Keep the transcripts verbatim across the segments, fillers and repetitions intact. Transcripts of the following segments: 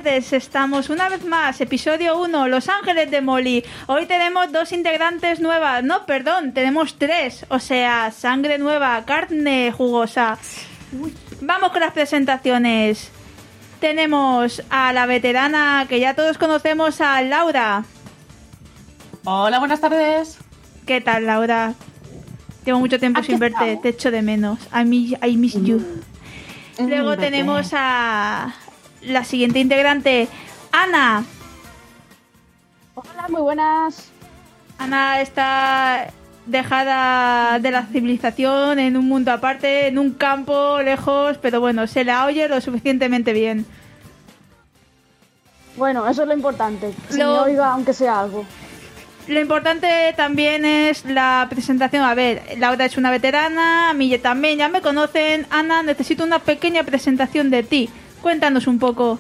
tardes, estamos una vez más, episodio uno, Los Ángeles de Molly. Hoy tenemos dos integrantes nuevas, no, perdón, tenemos tres, o sea, sangre nueva, carne jugosa. Vamos con las presentaciones. Tenemos a la veterana que ya todos conocemos, a Laura. Hola, buenas tardes. ¿Qué tal, Laura? Llevo mucho tiempo sin verte, estamos. Te echo de menos. I miss, I miss you. Mm. Luego mm, tenemos a la siguiente integrante, Ana. Hola, muy buenas. Ana está dejada de la civilización en un mundo aparte, en un campo lejos, pero bueno, se la oye lo suficientemente bien. Bueno, eso es lo importante, que lo... se me oiga aunque sea algo. Lo importante también es la presentación. A ver, Laura es una veterana, a mí también, ya me conocen. Ana, necesito una pequeña presentación de ti. Cuéntanos un poco.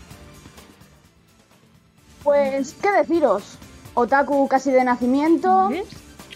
Pues, ¿qué deciros? Otaku casi de nacimiento. ¿Ves?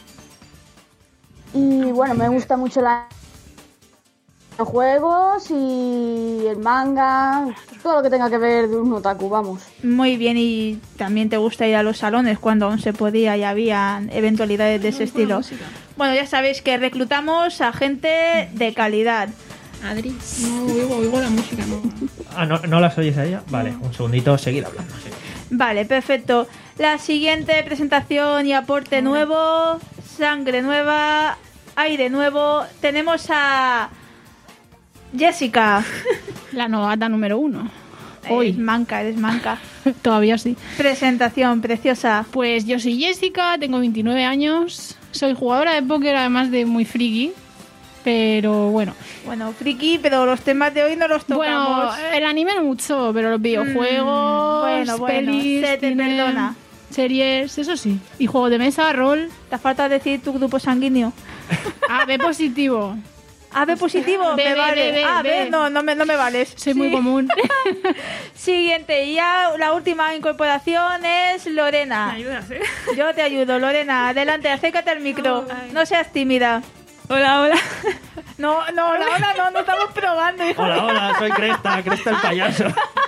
Y bueno, me gusta mucho la... los juegos y el manga, todo lo que tenga que ver de un otaku, vamos. Muy bien, y también te gusta ir a los salones cuando aún se podía y había eventualidades de ese estilo. Bueno, ya sabéis que reclutamos a gente de calidad. Adri, no oigo, oigo la música, no. Ah, ¿no, ¿no las oyes a ella? Vale, un segundito, seguir hablando. Sí. Vale, perfecto. La siguiente presentación y aporte nuevo, sangre nueva, aire nuevo. Tenemos a Jessica. La novata número uno. Hoy. Eres manca, eres manca. Todavía sí. Presentación preciosa. Pues yo soy Jessica, tengo veintinueve años. Soy jugadora de póker, además de muy friki. Pero bueno. Bueno, friki, pero los temas de hoy no los tocamos. Bueno, el anime no mucho, pero los videojuegos, mm, bueno, bueno, pelis, se te cine, perdona. Series, eso sí. Y juegos de mesa, rol. Te falta decir tu grupo sanguíneo. A B positivo. A B positivo, B, me B, vale. B, B, A, B, B. no, no me, no me vales. Soy sí. muy común. Siguiente, y ya la última incorporación es Lorena. ¿Me ayudas, eh? Yo te ayudo, Lorena. Adelante, acércate al micro. Oh, no seas tímida. Hola, hola. No, no, hola, hola, no, no estamos probando, hijo. Hola, hola, soy Cresta, Cresta el payaso.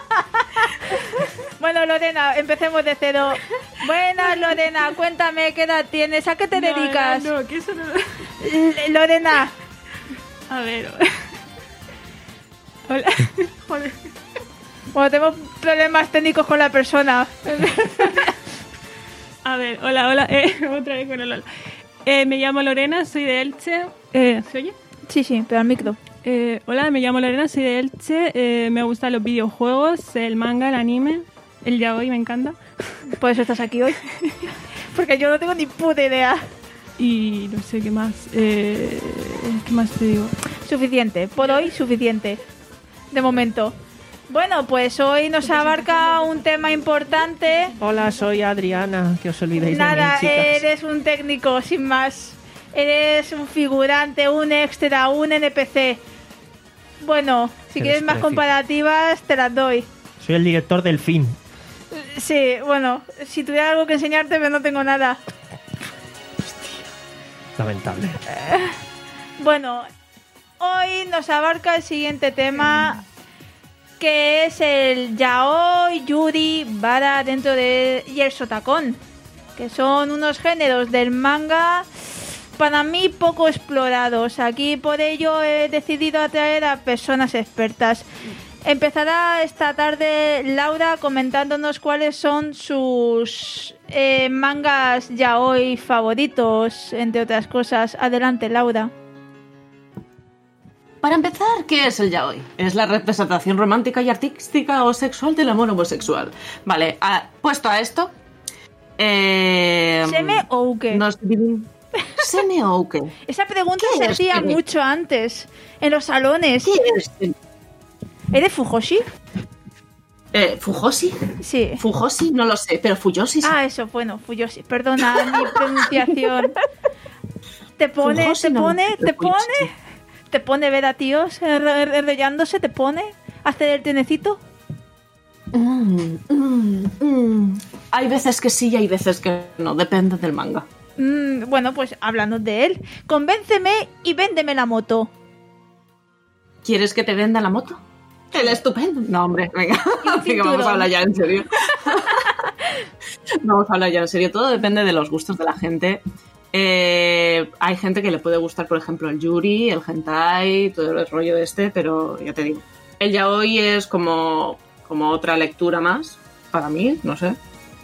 Bueno, Lorena, empecemos de cero. Buenas, Lorena, cuéntame qué edad tienes, ¿a qué te no, dedicas? No, no, que eso no... L- Lorena. A ver. Hola. Joder. Bueno, tenemos problemas técnicos con la persona. A ver, hola, hola. Eh, otra vez con el hola. Eh, me llamo Lorena, soy de Elche. Eh, ¿Se oye? Sí, sí, pero al micro. Eh, hola, me llamo Lorena, soy de Elche. Eh, me gustan los videojuegos, el manga, el anime, el yaoi, me encanta. Por eso estás aquí hoy. Porque yo no tengo ni puta idea. Y no sé qué más. Eh, ¿Qué más te digo? Suficiente, por hoy suficiente. De momento. Bueno, pues hoy nos abarca un tema importante. Hola, soy Adriana, que os olvidéis Nada, de mí, chicas. eres un técnico, sin más. Eres un figurante, un extra, un N P C. Bueno, si Qué quieres más desprecio. comparativas, te las doy. Soy el director del film. Sí, bueno, si tuviera algo que enseñarte, pero no tengo nada. Lamentable. Bueno, hoy nos abarca el siguiente tema, que es el yaoi, yuri, vara dentro de... y el shotacon, que son unos géneros del manga para mí poco explorados. Aquí por ello he decidido atraer a personas expertas. Empezará esta tarde Laura comentándonos cuáles son sus eh, mangas yaoi favoritos, entre otras cosas. Adelante, Laura. Para empezar, ¿qué es el yaoi? Es la representación romántica y artística o sexual del amor homosexual. Vale, a, puesto a esto... Eh, ¿Seme o uke? Nos dividimos... ¿Seme o uke? Esa pregunta ¿Qué se es hacía seme? mucho antes, en los salones. ¿Qué es? ¿Eres Fujoshi? Eh, ¿Fujoshi? Sí. ¿Fujoshi? No lo sé, pero Fuyoshi sí. Ah, eso, bueno, Fuyoshi. Perdona mi pronunciación. ¿Te pone, Fujoshi te no, pone, pero te Fuyoshi. pone? ¿Te pone ver a tíos enro- enrollándose? ¿Te pone? ¿Hacer el tenecito? Mm, mm, mm. Hay veces que sí y hay veces que no, depende del manga. Mm, bueno, pues háblanos de él. Convénceme y véndeme la moto. ¿Quieres que te venda la moto? El estupendo. No, hombre, venga, venga, cinturón. vamos a hablar ya en serio. Vamos a hablar ya en serio. Todo depende de los gustos de la gente. Eh, hay gente que le puede gustar, por ejemplo, el yuri, el hentai, todo el rollo de este, pero ya te digo, el yaoi es como, como otra lectura más, para mí, no sé.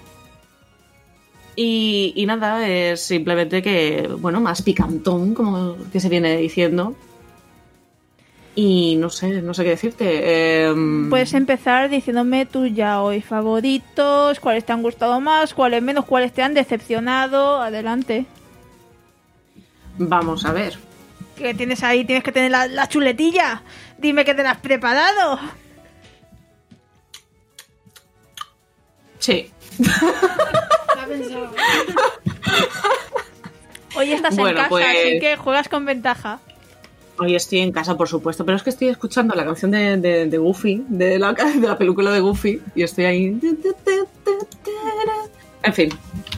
Y, y nada, es simplemente que, bueno, más picantón, como que se viene diciendo. Y no sé, no sé qué decirte. Eh, Puedes empezar diciéndome tus yaoi favoritos, cuáles te han gustado más, cuáles menos, cuáles te han decepcionado. Adelante. Vamos a ver. ¿Qué tienes ahí? Tienes que tener la, la chuletilla. Dime que te la has preparado. Sí. Hoy estás Bueno, en casa, pues- así que juegas con ventaja. Hoy estoy en casa, por supuesto, pero es que estoy escuchando la canción de, de, de Goofy, de la, de la película de Goofy, y estoy ahí... En fin.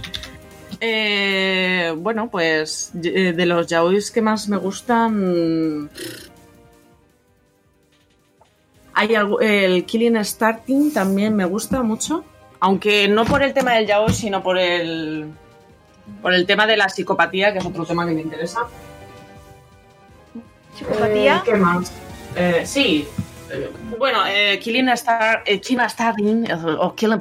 Eh, bueno, pues eh, de los yaois que más me gustan... Hay algo, el Killing Starting también me gusta mucho, aunque no por el tema del yaoi, sino por el, por el tema de la psicopatía, que es otro tema que me interesa. ¿Psicopatía? Eh, ¿Qué más? Eh, sí. Eh, bueno, eh, Killing Star, eh, Killing Starting o Killing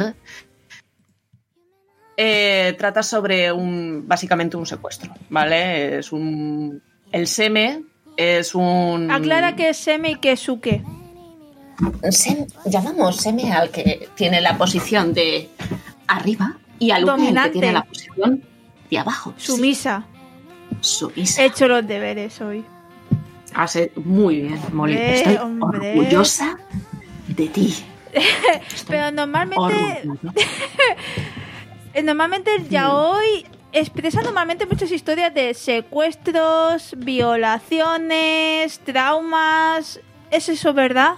eh, trata sobre un, básicamente un secuestro, ¿vale? Es un, el seme es un. Aclara que es seme y que es suke. Sem- llamamos seme al que tiene la posición de arriba y al uke al que Dominante. tiene la posición de abajo. Sumisa. Sí, sumisa. He hecho los deberes hoy. Hace muy bien, Molly. Hombre, Estoy hombre. orgullosa de ti. Pero normalmente, Orgullo. eh, normalmente el yaoi expresa normalmente muchas historias de secuestros, violaciones, traumas. ¿Es eso verdad?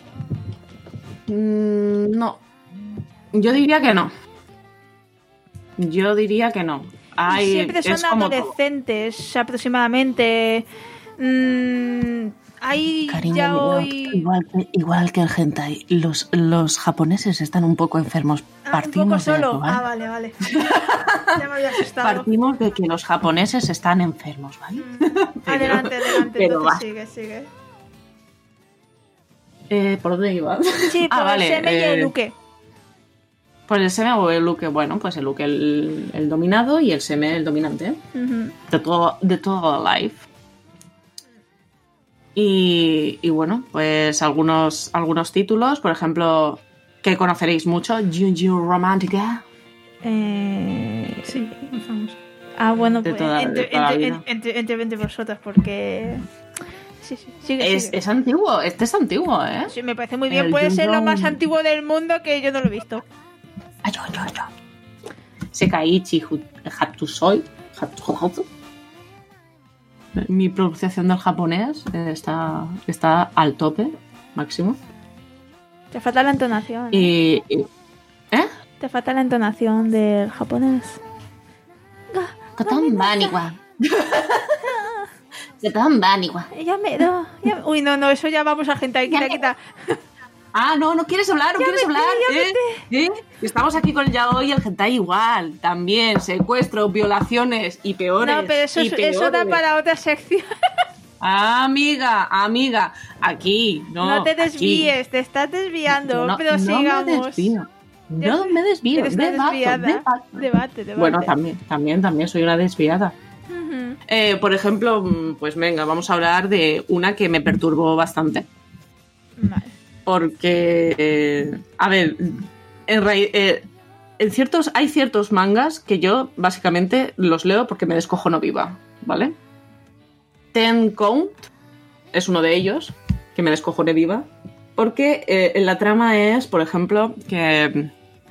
Mm, no. Yo diría que no. Yo diría que no. Hay, Siempre son es como todo. adolescentes aproximadamente. Mm, hay yaoi... igual, que, igual que el hentai, los, los japoneses están un poco enfermos. Ah, un Partimos poco de solo. eso, ¿vale? Ah, vale, vale. Ya me había asustado. Partimos de que los japoneses están enfermos, ¿vale? Pero- Adelante, adelante. pero Entonces va. sigue, sigue. Eh, ¿Por dónde iba? Sí, por Ah, vale, el seme y el eh, uke. Pues el seme o el uke, bueno, pues el uke el, el dominado y el seme el dominante. Ujú. De todo, de todo life. Y, y bueno, pues algunos, algunos títulos, por ejemplo, que conoceréis mucho, Junju Romantica. Eh... Sí, muy famoso. Ah, bueno, De pues toda- de entre, toda la entre, vida. entre, entre, entre vosotras, porque... Sí, sí, sigue, Es, sigue. es antiguo, este es antiguo, ¿eh? Sí, me parece muy bien. el Puede ser lo Junjo- más antiguo del mundo que yo no lo he visto. Ay, ay, ay, ay. Sekaiichi Hu- Hatsusoi. Hatsu- Mi pronunciación del japonés eh, está, está al tope, máximo. Te falta la entonación. Y, y- ¿eh? Te falta la entonación del japonés. Koton Baniwa. Koton Baniwa. Ya me do. ya- Uy, no, no, eso ya vamos a gente ahí, quita, Ya me- quita. Ah, no, no quieres hablar, no Ya quieres vete, hablar. ya ¿eh? ¿Eh? Estamos aquí con el yaoi y el hentai igual. También, secuestros, violaciones y peores. No, pero eso, y es- eso da peores. para otra sección. Amiga, amiga, aquí, no. No, te aquí. desvíes, te estás desviando. No, pero no sigamos. me desvío. No me desvío. Eres una Debato, desviada. debato. Debate, debate. Bueno, también, también, también soy una desviada. Ujú. Eh, por ejemplo, mm, pues venga, vamos a hablar de una que me perturbó bastante. Vale. Porque, eh, a ver, en, ra- eh, en ciertos, hay ciertos mangas que yo básicamente los leo porque me descojono viva, ¿vale? Ten Count es uno de ellos, que me descojoné viva, porque eh, en la trama es, por ejemplo, que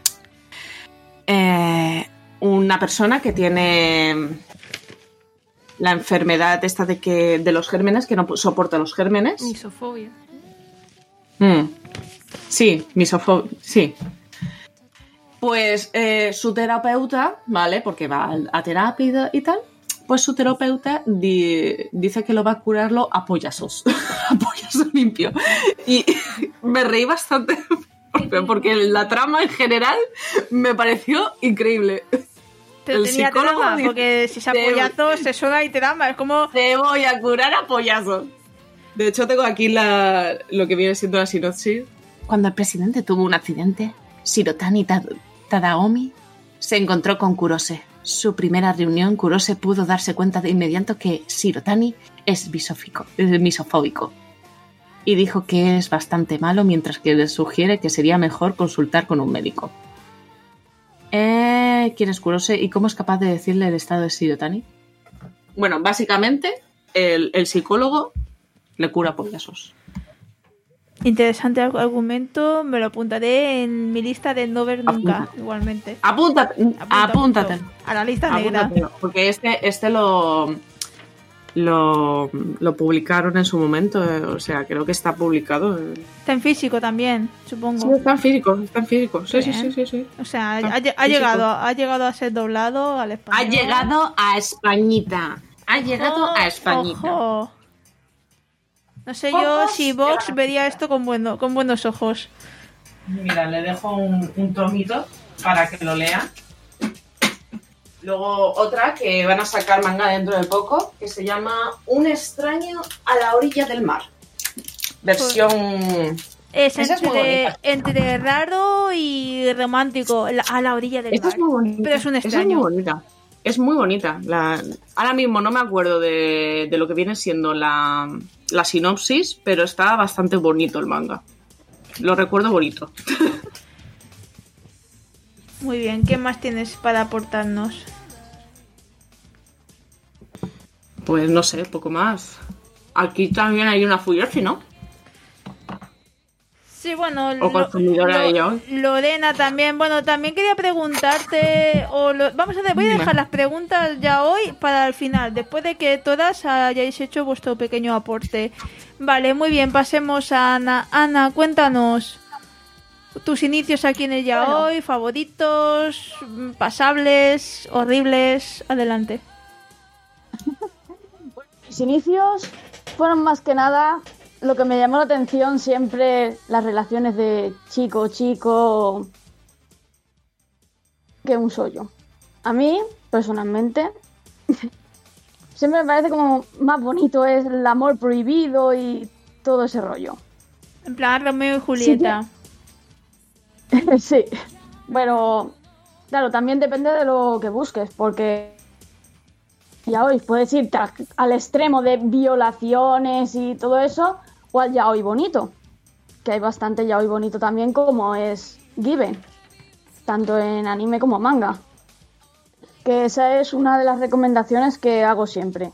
eh, una persona que tiene la enfermedad esta de que de los gérmenes, que no soporta los gérmenes. Misofobia. Mm. Sí, misofobia, sí. Pues eh, su terapeuta, ¿vale? Porque va a terapia y tal, pues su terapeuta di- dice que lo va a curarlo a pollazos, a pollazo limpio. Y me reí bastante porque, porque la trama en general me pareció increíble. Pero El tenía psicólogo trama, dice, porque si es a "Te- pollazos, se suena y trama. Es como... Te voy a curar a pollazos. De hecho, tengo aquí la, lo que viene siendo la sinopsis. Cuando el presidente tuvo un accidente, Shirotani Tad- Tadaomi se encontró con Kurose. Su primera reunión, Kurose pudo darse cuenta de inmediato que Shirotani es misófico, es misofóbico. Y dijo que es bastante malo, mientras que le sugiere que sería mejor consultar con un médico. Eh, ¿Quién es Kurose y cómo es capaz de decirle el estado de Shirotani? Bueno, básicamente, el, el psicólogo le cura pollazos. Interesante arg- argumento, me lo apuntaré en mi lista de no ver nunca, Apunta. igualmente. Apúntate, Apunta, apúntate. apunto. A la lista negra. Apúntatelo, porque este, este lo, lo, lo publicaron en su momento, eh, o sea, creo que está publicado. eh. Está en físico también, Sí, supongo. está en físico, está en físico. Sí, sí, Bien. sí, sí, sí. O sea, Está ha, lle- ha físico. llegado, ha llegado a ser doblado al español. Ha llegado a Españita. Ha llegado a Españita. Ojo. No sé yo Ojos si de Vox la- vería esto con, bueno, con buenos ojos. Mira, le dejo un, un tomito para que lo lea. Luego otra que van a sacar manga dentro de poco, que se llama Un extraño a la orilla del mar. Versión... Es Esa es muy entre, bonita. entre raro y romántico, la- a la orilla del Esta mar. es muy bonita. Pero es un Esa extraño. es muy bonita. Es muy bonita. La... Ahora mismo no me acuerdo de, de lo que viene siendo la, la sinopsis, pero está bastante bonito el manga. Lo recuerdo bonito. Muy bien, ¿qué más tienes para aportarnos? Pues no sé, poco más. Aquí también hay una Fuyoshi, ¿no? Sí, bueno, O consumidora de yaoi. Lorena también. Bueno, también quería preguntarte. O lo- vamos a ver, voy a Dime. dejar las preguntas ya hoy para el final, después de que todas hayáis hecho vuestro pequeño aporte. Vale, muy bien, pasemos a Ana. Ana, cuéntanos tus inicios aquí en el yaoi, favoritos, pasables, horribles. Adelante. Mis inicios fueron más que nada lo que me llamó la atención siempre, las relaciones de chico-chico, que un sollo. A mí, personalmente, siempre me parece como más bonito es el amor prohibido y todo ese rollo. En plan, Romeo y Julieta. Sí, pero claro, también depende de lo que busques, porque ya hoy puedes ir tra- al extremo de violaciones y todo eso, o al yaoi bonito, que hay bastante yaoi bonito también, como es Given, tanto en anime como manga, que esa es una de las recomendaciones que hago siempre.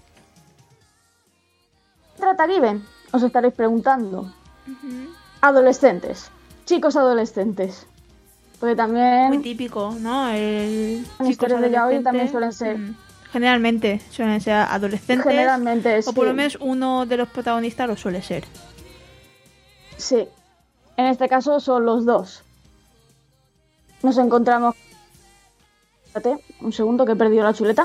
¿Qué trata Given? Os estaréis preguntando. Adolescentes, chicos adolescentes, porque también Muy típico, ¿no? El Las historias de yaoi también suelen ser. Mm. Generalmente suelen ser adolescentes. Generalmente, O por sí. lo menos uno de los protagonistas lo suele ser. Sí, en este caso son los dos. Nos encontramos... Espérate, un segundo que he perdido la chuleta.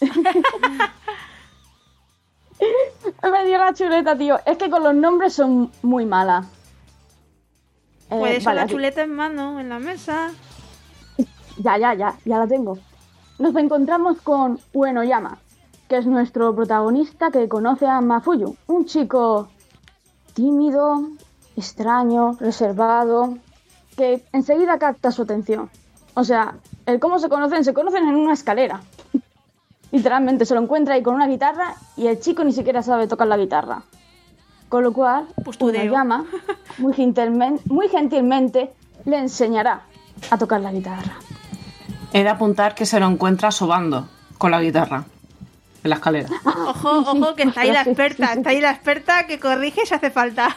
He perdido la chuleta, tío. Es que con los nombres son muy malas. Eh, Puede ser vale, la aquí. chuleta en mano, en la mesa. Ya, ya, ya, ya la tengo. Nos encontramos con Uenoyama, que es nuestro protagonista que conoce a Mafuyu, un chico tímido, extraño, reservado, que enseguida capta su atención. O sea, el cómo se conocen, se conocen en una escalera. Literalmente, se lo encuentra ahí con una guitarra y el chico ni siquiera sabe tocar la guitarra. Con lo cual, Postudeo. Uenoyama, muy gentilmente, muy gentilmente, le enseñará a tocar la guitarra. He de apuntar que se lo encuentra sobando con la guitarra en la escalera. Ojo, ojo, que está ahí la Sí, sí, experta. sí. Está ahí la experta que corrige si hace falta.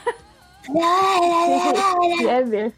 Bien, bien.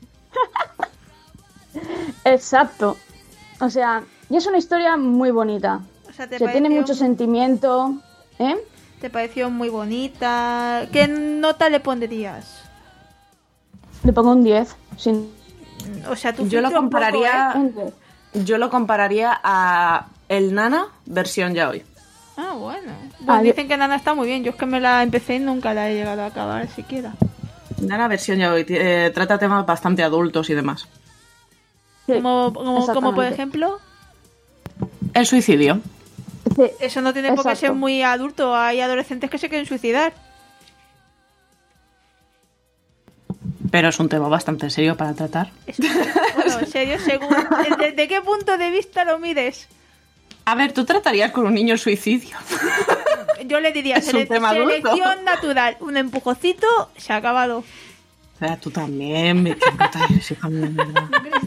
Exacto. O sea, y es una historia muy bonita. O sea, te Se tiene pareció, mucho sentimiento. ¿Eh? te pareció muy bonita. ¿Qué nota le pondrías? Le pongo un diez. Sin... O sea, tú Yo lo filtras un poco, compararía- ¿eh? un diez. Yo lo compararía a el Nana versión yaoi. Ah, bueno. Bueno, Ah, yo- dicen que Nana está muy bien. Yo es que me la empecé y nunca la he llegado a acabar siquiera. Nada, versión ya hoy eh, trata temas bastante adultos y demás. Sí, Como, como, como por exactamente. ejemplo, El suicidio. Sí, eso no tiene por qué ser Exacto. muy adulto. Hay adolescentes que se quieren suicidar. Pero es un tema bastante serio para tratar. Es- Bueno, en serio, según... ¿Desde qué punto de vista lo mides? A ver, ¿tú tratarías con un niño el suicidio? Yo le diría, Es un sele- tema adulto. selección natural. Un empujocito, se ha acabado. O sea, tú también, me encanta eso también, ¿verdad?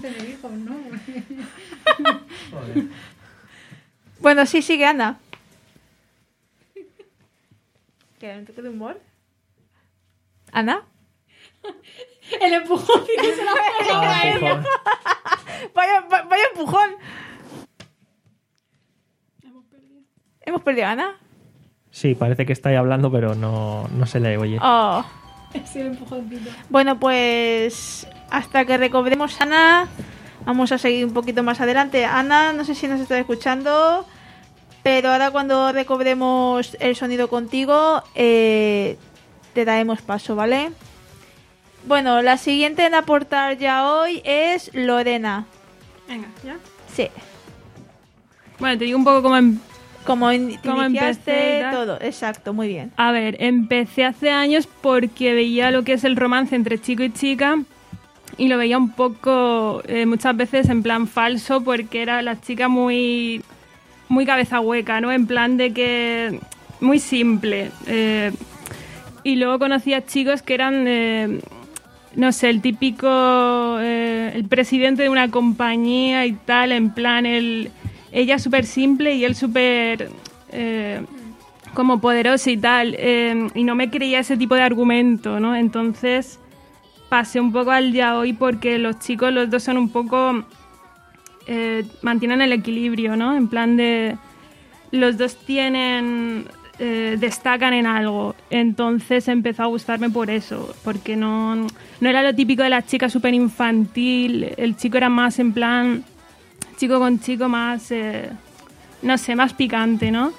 Bueno, sí, sigue, Ana. ¿Qué? ¿Un toque de humor? ¿Ana? El empujón. que se la Ah, empujón. Vaya, va- vaya empujón. ¿Hemos perdido a Ana? Sí, parece que está ahí hablando, pero no, no se le oye. Oh. Sí, el empujoncito. Bueno, pues hasta que recobremos a Ana, vamos a seguir un poquito más adelante. Ana, no sé si nos estás escuchando, pero ahora cuando recobremos el sonido contigo, eh, te daremos paso, ¿vale? Bueno, la siguiente en aportar ya hoy es Lorena. Venga, ¿ya? Sí, Bueno, te digo un poco cómo... em- como in- te ¿Cómo iniciaste empecé y tal? todo, exacto, muy bien. A ver, empecé hace años porque veía lo que es el romance entre chico y chica y lo veía un poco, eh, muchas veces en plan falso, porque era la chica muy, muy cabeza hueca, ¿no? En plan de que... muy simple. eh, y luego conocía chicos que eran... eh, no sé, el típico, eh, el presidente de una compañía y tal, en plan, el, ella súper simple y él súper eh, como poderoso y tal, eh, y no me creía ese tipo de argumento, ¿no? Entonces pasé un poco al yaoi porque los chicos, los dos son un poco, eh, mantienen el equilibrio, ¿no? En plan de, los dos tienen... Eh, destacan en algo. Entonces empezó a gustarme por eso, porque no, no era lo típico de la chica súper infantil, el chico era más en plan chico con chico, más eh, no sé, más picante, ¿no?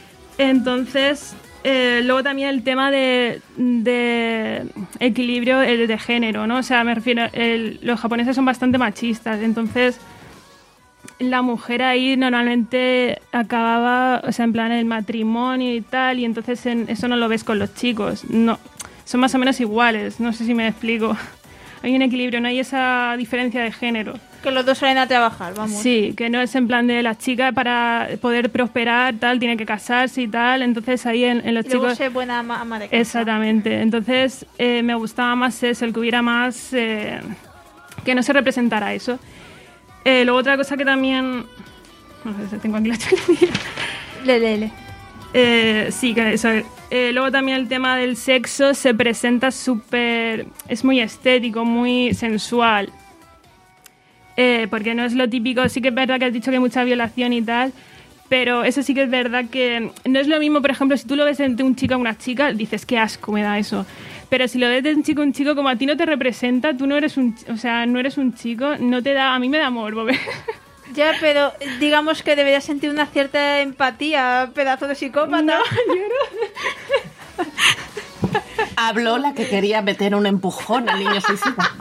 Entonces eh, luego también el tema de, de equilibrio el de género, ¿no? O sea, me refiero, el, los japoneses son bastante machistas, entonces la mujer ahí normalmente acababa, o sea, en plan el matrimonio y tal, y entonces en, eso no lo ves con los chicos. No, son más o menos iguales, no sé si me explico. Hay un equilibrio, no hay esa diferencia de género. Que los dos salen a trabajar, vamos. Sí, que no es en plan de la chica para poder prosperar, tal, tiene que casarse y tal, entonces ahí en, en los Y luego chicos... ser buena ama, ama de casa. Exactamente, entonces eh, me gustaba más eso, el que hubiera más... Eh, que no se representara eso. Eh, luego otra cosa que también... No sé si tengo aquí la chuleta. Le, le, le. Eh, sí, que eso. Eh, luego también el tema del sexo se presenta súper... Es muy estético, muy sensual. Eh, porque no es lo típico... Sí que es verdad que has dicho que hay mucha violación y tal, pero eso sí que es verdad que... No es lo mismo, por ejemplo, si tú lo ves entre un chico o una chica, dices, qué asco me da eso. Pero si lo ves de un chico a un chico, como a ti no te representa, tú no eres un... O sea, no eres un chico, no te da... A mí me da morbo. Ya, pero digamos que deberías sentir una cierta empatía, pedazo de psicópata. No, Habló la que quería meter un empujón al niño suicida.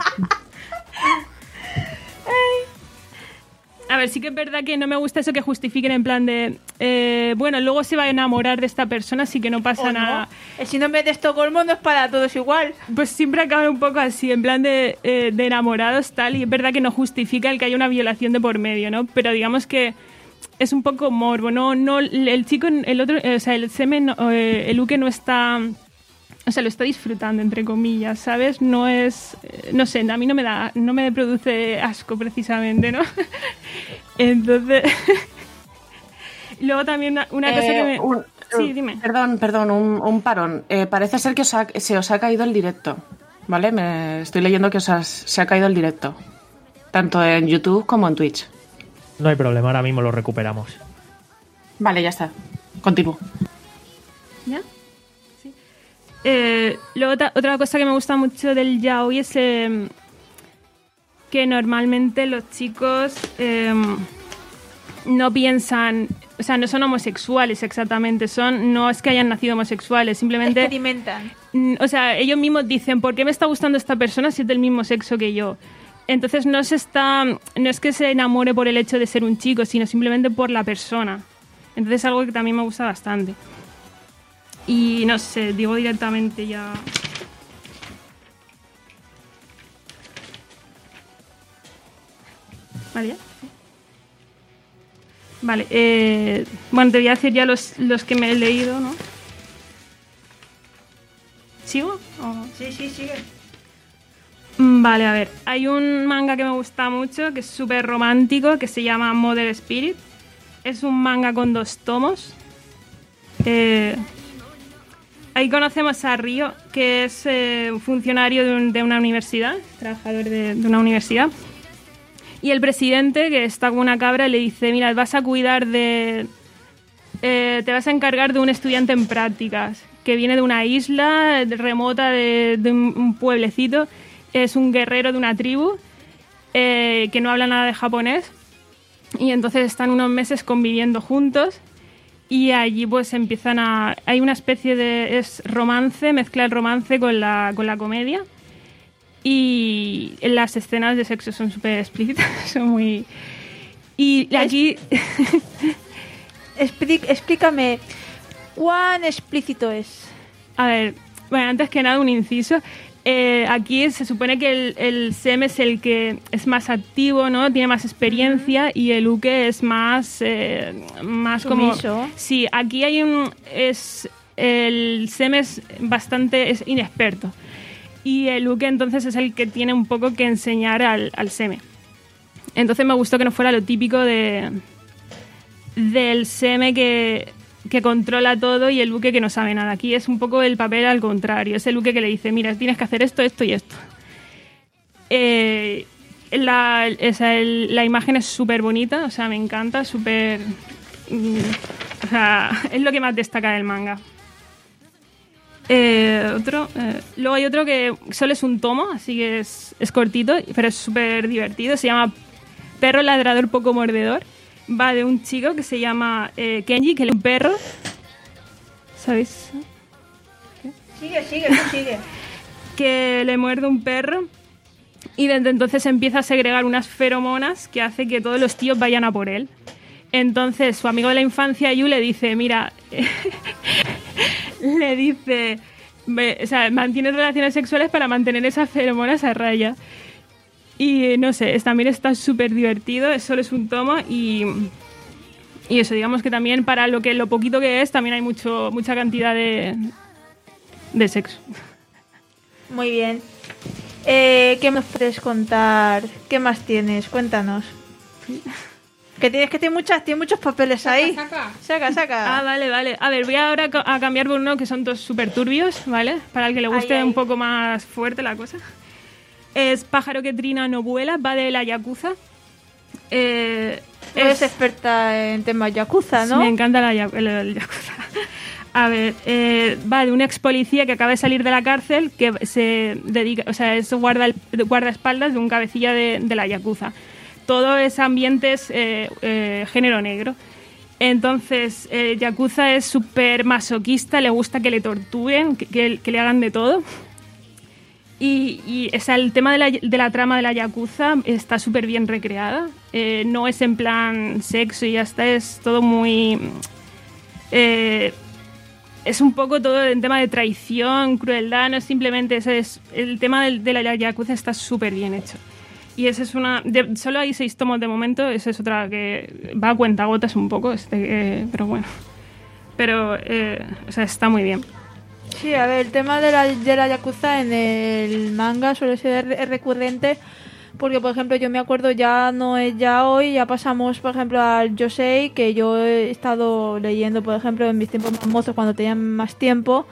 A ver, sí que es verdad que no me gusta eso que justifiquen en plan de... eh, bueno, luego se va a enamorar de esta persona, así que no pasa ¿O nada. no? El síndrome de Estocolmo no es para todos igual. Pues siempre acaba un poco así, en plan de, eh, de enamorados tal, y es verdad que no justifica el que haya una violación de por medio, ¿no? Pero digamos que es un poco morbo, ¿no? no el chico, el otro, eh, o sea, el semen, no, eh, el Uke no está... O sea, lo está disfrutando, entre comillas, ¿sabes? No es... eh, No sé, a mí no me da... No me produce asco, precisamente, ¿no? Entonces... Luego también una, una cosa Eh, que me... un- Sí, dime. Perdón, perdón, un, un parón. Eh, parece ser que os ha- se os ha caído el directo, ¿vale? Me estoy leyendo que os has- se ha caído el directo, tanto en YouTube como en Twitch. No hay problema, ahora mismo lo recuperamos. Vale, ya está. Continúo. ¿Ya? Sí. Eh, luego otra, otra cosa que me gusta mucho del yaoi es eh, que normalmente los chicos eh, no piensan o sea, no son homosexuales exactamente, son no es que hayan nacido homosexuales, simplemente Experimentan. mm, o sea, ellos mismos dicen, ¿por qué me está gustando esta persona si es del mismo sexo que yo? Entonces no se está, no es que se enamore por el hecho de ser un chico, sino simplemente por la persona. Entonces es algo que también me gusta bastante. Y no sé, digo directamente ya. Vale, ya. Vale, eh, bueno, te voy a decir ya los, los que me he leído, ¿no? ¿Sigo? ¿O? Sí, sí, sigue. Mm, Vale, a ver. Hay un manga que me gusta mucho, que es súper romántico, que se llama Mother Spirit. Es un manga con dos tomos. Eh, ahí conocemos a Ryo, que es eh, un funcionario de, un- de una universidad, trabajador de, de una universidad. Y el presidente, que está con una cabra, le dice, mira, vas a cuidar de... eh, te vas a encargar de un estudiante en prácticas, que viene de una isla remota, de, de un un pueblecito. Es un guerrero de una tribu eh, que no habla nada de japonés. Y entonces están unos meses conviviendo juntos. Y allí pues empiezan a... Hay una especie de... Es romance, mezcla el romance con la, con la comedia. Y las escenas de sexo son súper explícitas, son muy... Y aquí... Expli- explícame, ¿cuán explícito es? A ver, bueno, antes que nada un inciso. Eh, aquí se supone que el, el Sem es el que es más activo, ¿no? Tiene más experiencia y el Uke es más... eh, más como... Sumiso. Sí, aquí hay un... es El Sem es bastante es inexperto. Y el Uke entonces es el que tiene un poco que enseñar al, al Seme. Entonces me gustó que no fuera lo típico de del Seme que, que controla todo y el Uke que no sabe nada. Aquí es un poco el papel al contrario. Es el Uke que le dice, mira, tienes que hacer esto, esto y esto. Eh, la, esa, el- la imagen es súper bonita, o sea, me encanta, súper... mm, o sea, es lo que más destaca del manga. Eh, otro, eh, luego hay otro que solo es un tomo, así que es, es cortito, pero es súper divertido. Se llama Perro ladrador poco mordedor. Va de un chico que se llama eh, Kenji, que es un perro. ¿Sabéis? Sigue, sigue, tú sigue. Que le muerde un perro y desde entonces empieza a segregar unas feromonas que hace que todos los tíos vayan a por él. Entonces su amigo de la infancia, Yu, le dice, mira, le dice, ve- o sea, mantiene relaciones sexuales para mantener esas feromonas a raya. Y no sé, es- también está súper divertido, es- solo es un tomo y, y eso, digamos que también para lo que lo poquito que es, también hay mucho mucha cantidad de, de sexo. Muy bien. Eh, ¿Qué nos puedes contar? ¿Qué más tienes? Cuéntanos. Que tienes que tener muchas, tienes muchos papeles ahí. saca. Saca, saca. Ah, vale, vale. A ver, voy ahora a ca- a cambiar por uno que son dos súper turbios, ¿vale? Para el que le guste Ay, ay. un poco más fuerte la cosa. Es Pájaro que trina no vuela, va de la Yakuza. Eh, Eres es- experta en temas yakuza, ¿no? Me encanta la, ya- el- el Yakuza. A ver, eh, va de un ex policía que acaba de salir de la cárcel que se dedica, o sea, es guarda, guardaespaldas de un cabecilla de, de la Yakuza. Todo es ambientes eh, eh, género negro. Entonces, eh, Yakuza es súper masoquista, le gusta que le torturen, que, que- que le hagan de todo. Y, y o sea, el tema de la, de la trama de la Yakuza está súper bien recreada. Eh, no es en plan sexo y ya está, es todo muy... eh, es un poco todo el tema de traición, crueldad, no es simplemente eso, es, el tema del- de la Yakuza está súper bien hecho. Y esa es una... de- solo hay seis tomos de momento, esa es otra que va a cuentagotas un poco, este, eh, pero bueno. Pero, eh, o sea, está muy bien. Sí, a ver, el tema de la, de la yakuza en el manga suele ser re- recurrente porque, por ejemplo, yo me acuerdo ya no es ya hoy, ya pasamos, por ejemplo, al Yosei, que yo he estado leyendo, por ejemplo, en mis tiempos más mozos cuando tenía más tiempo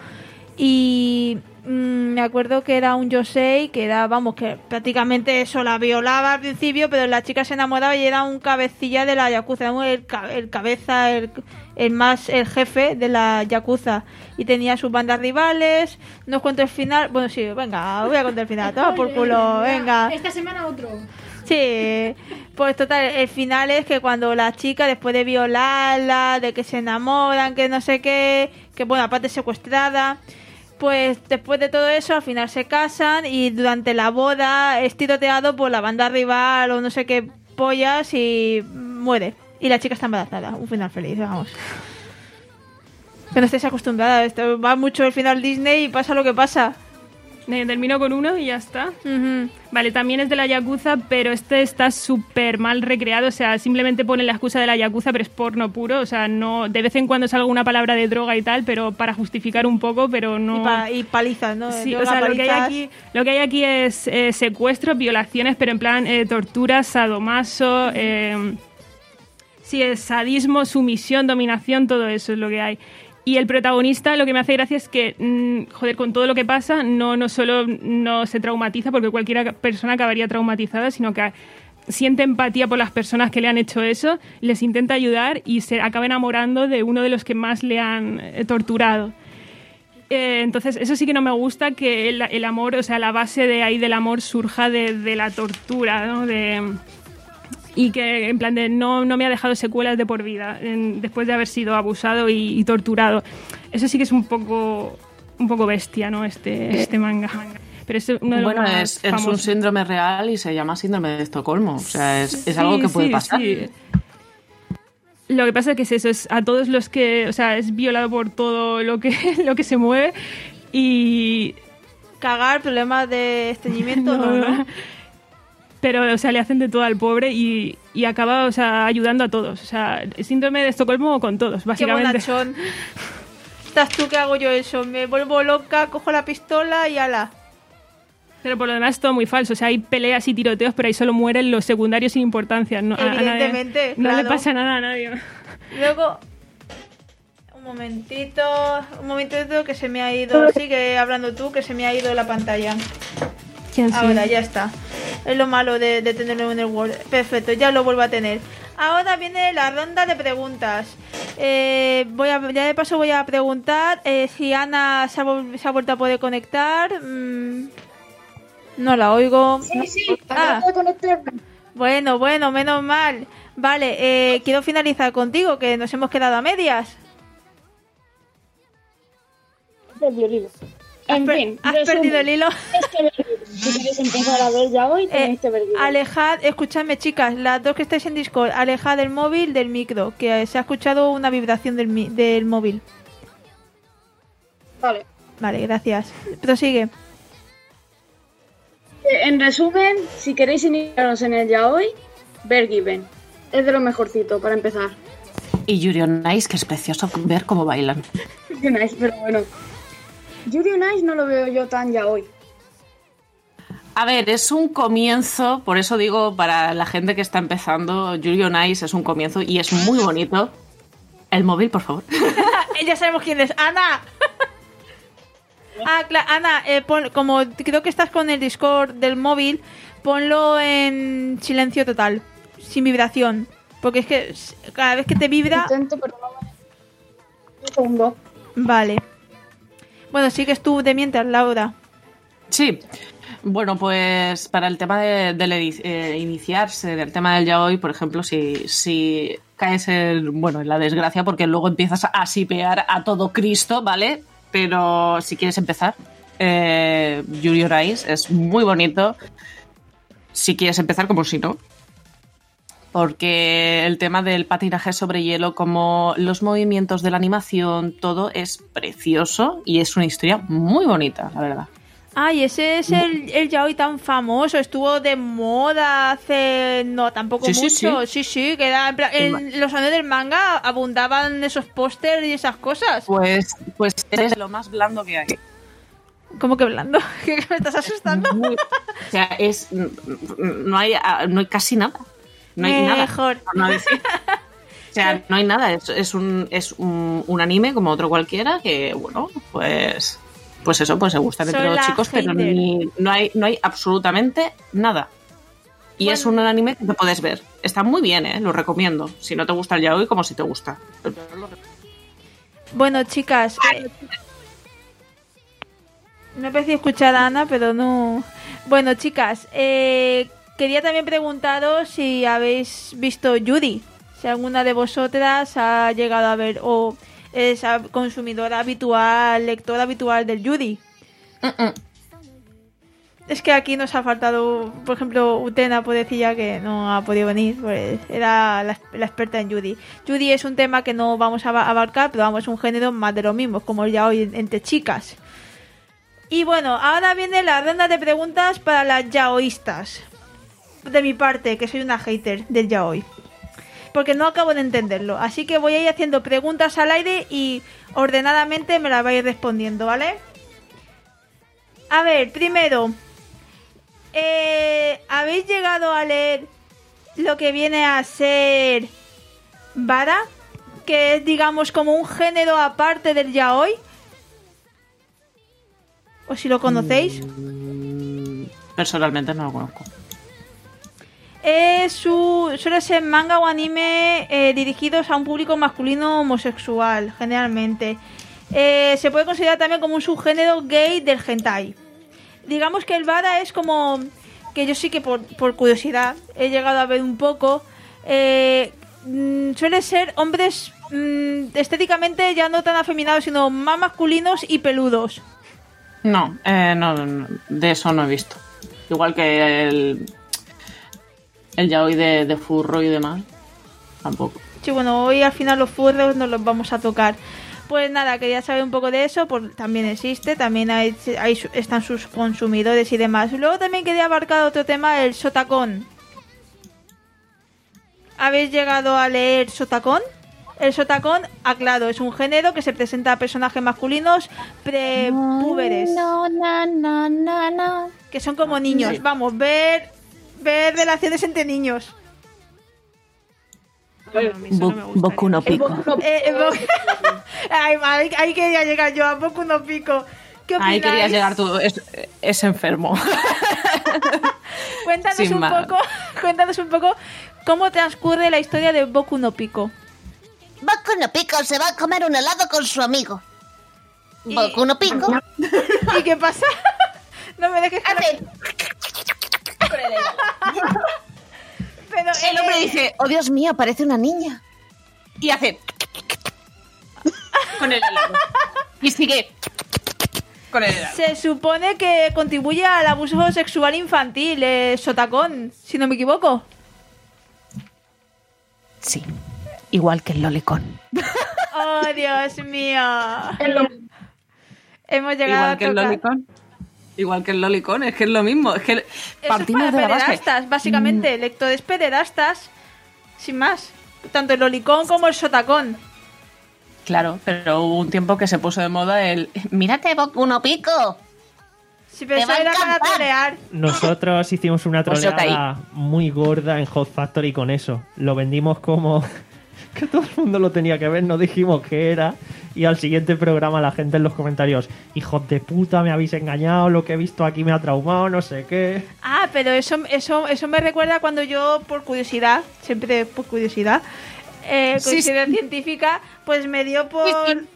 y mm, me acuerdo que era un Yosei que era, vamos, que prácticamente eso la violaba al principio, pero la chica se enamoraba y era un cabecilla de la yakuza, era un- el, ca- el cabeza, el, el más, el jefe de la yakuza y tenía sus bandas rivales. No os cuento el final, bueno, sí, venga, voy a contar el final, toma por culo, venga. Esta semana otro. Sí, pues total, el final es que cuando la chica, después de violarla, de que se enamoran, que no sé qué, que bueno, aparte secuestrada, pues después de todo eso, al final se casan y durante la boda es tiroteado por la banda rival o no sé qué pollas y muere. Y la chica está embarazada. Un final feliz, vamos. Que no estéis acostumbrada. Esto va mucho el final Disney y pasa lo que pasa. Eh, Termino con uno y ya está. Uh-huh. Vale, también es de la Yakuza, pero este está súper mal recreado. O sea, simplemente ponen la excusa de la Yakuza, pero es porno puro. O sea, no, de vez en cuando salga una palabra de droga y tal, pero para justificar un poco, pero no... Y, pa- y palizas, ¿no? Sí, Droga, o sea, lo que, hay palizas. aquí, lo que hay aquí es eh, secuestros, violaciones, pero en plan eh, torturas, sadomaso... Eh, sí, es sadismo, sumisión, dominación, todo eso es lo que hay. Y el protagonista, lo que me hace gracia es que, mmm, joder, con todo lo que pasa, no, no solo no se traumatiza, porque cualquier persona acabaría traumatizada, sino que siente empatía por las personas que le han hecho eso, les intenta ayudar y se acaba enamorando de uno de los que más le han eh, torturado. Eh, entonces, eso sí que no me gusta, que el, el amor, o sea, la base de ahí del amor surja de, de la tortura, ¿no? De... Y que, en plan, de no, no me ha dejado secuelas de por vida en, después de haber sido abusado y, y torturado. Eso sí que es un poco un poco bestia, ¿no? Este, este manga. Pero es uno de los bueno, más es, es famosos. un síndrome real y se llama síndrome de Estocolmo. O sea, es, es Sí, algo que puede sí, pasar. sí. Lo que pasa es que es eso, es a todos los que... O sea, es violado por todo lo que, lo que se mueve y... Cagar, problemas de estreñimiento, no, No, ¿no? Pero, o sea, le hacen de todo al pobre y, y acaba, o sea, ayudando a todos. O sea, síndrome de Estocolmo con todos, Qué básicamente. bonachón. Estás tú que hago yo eso. Me vuelvo loca, cojo la pistola y ala. Pero por lo demás es todo muy falso. O sea, hay peleas y tiroteos, pero ahí solo mueren los secundarios sin importancia. No, a- a nadie- Evidentemente, no claro. le pasa nada a nadie. Luego, un momentito, un momentito que se me ha ido. Sigue hablando tú, que se me ha ido la pantalla. ¿Quién Ahora, ya está. Es lo malo de, de tenerlo en el Word. Perfecto, ya lo vuelvo a tener. Ahora viene la ronda de preguntas. Eh, voy a, ya de paso voy a preguntar eh, si Ana se ha, vol- se ha vuelto a poder conectar. Mm, no la oigo. Sí, sí, Ah. acabo de conectarme. Bueno, bueno, menos mal. Vale, eh, quiero finalizar contigo, que nos hemos quedado a medias. Del violín. En per- fin, has resumen, perdido el hilo. es que ver Violín. Si queréis empezar a ver ya hoy, Eh, tenéis que ver Violín. alejad, escuchadme chicas, las dos que estáis en Discord, alejad el móvil del micro, que se ha escuchado una vibración del, mi- del móvil. Vale. Vale, gracias. Prosigue. Eh, En resumen, si queréis iniciaros en el yaoi, ver Given. Es de lo mejorcito para empezar. Y Yuri on Ice, que es precioso ver cómo bailan. Qué nice, pero bueno. Yuri on Ice no lo veo yo tan yaoi. A ver, es un comienzo, por eso digo, para la gente que está empezando, Yuri on Ice es un comienzo y es muy bonito. El móvil, por favor. Ya sabemos quién es. ¡Ana! Ah, cla- Ana, eh, pon- como creo que estás con el Discord del móvil, ponlo en silencio total, sin vibración. Porque es que s- cada vez que te vibra... Intento, pero no me... Un segundo. Vale. Bueno, sigues tú de mientras, Laura. Sí. Bueno, pues para el tema de, de la edi- eh, iniciarse, del tema del yaoi, por ejemplo, si, si caes en, bueno, en la desgracia, porque luego empiezas a sipear a todo Cristo, ¿vale? Pero si quieres empezar, eh, Yuri on Ice es muy bonito. Si quieres empezar, como si no. Porque el tema del patinaje sobre hielo, como los movimientos de la animación, todo es precioso y es una historia muy bonita, la verdad. Ay, ese es el, el yaoi tan famoso. Estuvo de moda hace... No, tampoco Sí, sí, mucho. Sí, sí, que era... En, plan- en los años del manga abundaban esos pósters y esas cosas. Pues, pues es lo más blando que hay. ¿Cómo que blando? ¿Que me estás asustando? Muy- o sea, es no hay no hay casi nada. No hay nada. Mejor. por no decir. O sea, no hay nada. Es, es un es un, un anime como otro cualquiera que, bueno, pues pues eso, pues se gustan entre Soy los la chicos, pero hater. ni, no hay no hay absolutamente nada. Y Bueno. es un anime que te puedes ver. Está muy bien, ¿eh? Lo recomiendo. Si no te gusta el yaoi, como si te gusta. Bueno, chicas... eh, me parecía escuchar a Ana, pero no... Bueno, chicas, eh, quería también preguntaros si habéis visto Yuri. Si alguna de vosotras ha llegado a ver o es consumidora habitual, lectora habitual del Yuri. Uh-uh. Es que aquí nos ha faltado, por ejemplo, Utena, pobrecilla, que no ha podido venir, pues era la, la experta en Yuri. Yuri es un tema que no vamos a abarcar, pero vamos, es un género más de lo mismo, como ya hoy entre chicas. Y bueno, ahora viene la ronda de preguntas para las yaoístas. De mi parte, que soy una hater del yaoi. Porque no acabo de entenderlo. Así que voy a ir haciendo preguntas al aire y ordenadamente me las vais respondiendo, ¿vale? A ver, primero, eh, ¿habéis llegado a leer lo que viene a ser Vara? Que es, digamos, como un género aparte del yaoi. ¿O si lo conocéis? Personalmente no lo conozco. Es su, suele ser manga o anime eh, dirigidos a un público masculino homosexual, generalmente. Eh, se puede considerar también como un subgénero gay del hentai. Digamos que el Vara es como... Que yo sí que por, por curiosidad he llegado a ver un poco. Eh, mm, suele ser hombres mm, estéticamente ya no tan afeminados, sino más masculinos y peludos. No, eh, no, no, de eso no he visto. Igual que el... El yaoi de, de furro y demás, tampoco. Sí, bueno, hoy al final los furros nos los vamos a tocar. Pues nada, quería saber un poco de eso, pues también existe, también hay, hay están sus consumidores y demás. Luego también quería abarcar otro tema, el Shotacon. ¿Habéis llegado a leer Shotacon? El Shotacon, aclaro, es un género que se presenta a personajes masculinos prepúberes. No, no, no, no, no. Que son como niños, Sí. vamos, ver... Ver relaciones entre niños. Bueno, a mí eso no me gustaría. Boku no Pico. Eh, eh, bo- Ay, ahí, ahí quería llegar yo, a Boku no Pico. ¿Qué opináis? Ahí querías llegar tú, es, es enfermo. Cuéntanos Sin un más. poco, cuéntanos un poco cómo transcurre la historia de Boku no Pico. Boku no Pico se va a comer un helado con su amigo. Y- Boku no Pico ¿Y qué pasa? No me dejes... hace... Pero, El hombre eh, dice, oh Dios mío, parece una niña. Y hace... Con el helado. Y sigue... Con el helado. se supone que contribuye al abuso sexual infantil, eh, Shotacon, si no me equivoco. Sí, igual que el lolicón. Oh, Dios mío. Hemos llegado Igual a que el tocar... lolicón. Igual que el lolicón, es que es lo mismo. Es que Eso es partimos para de la base. pederastas, básicamente. Lectores pederastas, sin más. Tanto el lolicón como el Shotacon. Claro, pero hubo un tiempo que se puso de moda el... Mírate, Boku no Pico. Si pero Te eso va a era para encantar. trolear. Nosotros hicimos una Pues yo troleada muy gorda en Hot Factory con eso. Lo vendimos como que todo el mundo lo tenía que ver, no dijimos qué era. Y al siguiente programa la gente en los comentarios, hijos de puta, me habéis engañado, lo que he visto aquí me ha traumado, no sé qué. Ah, pero eso, eso, eso me recuerda cuando yo, por curiosidad, siempre por curiosidad, eh, Sí, curiosidad sí. científica, pues me dio por...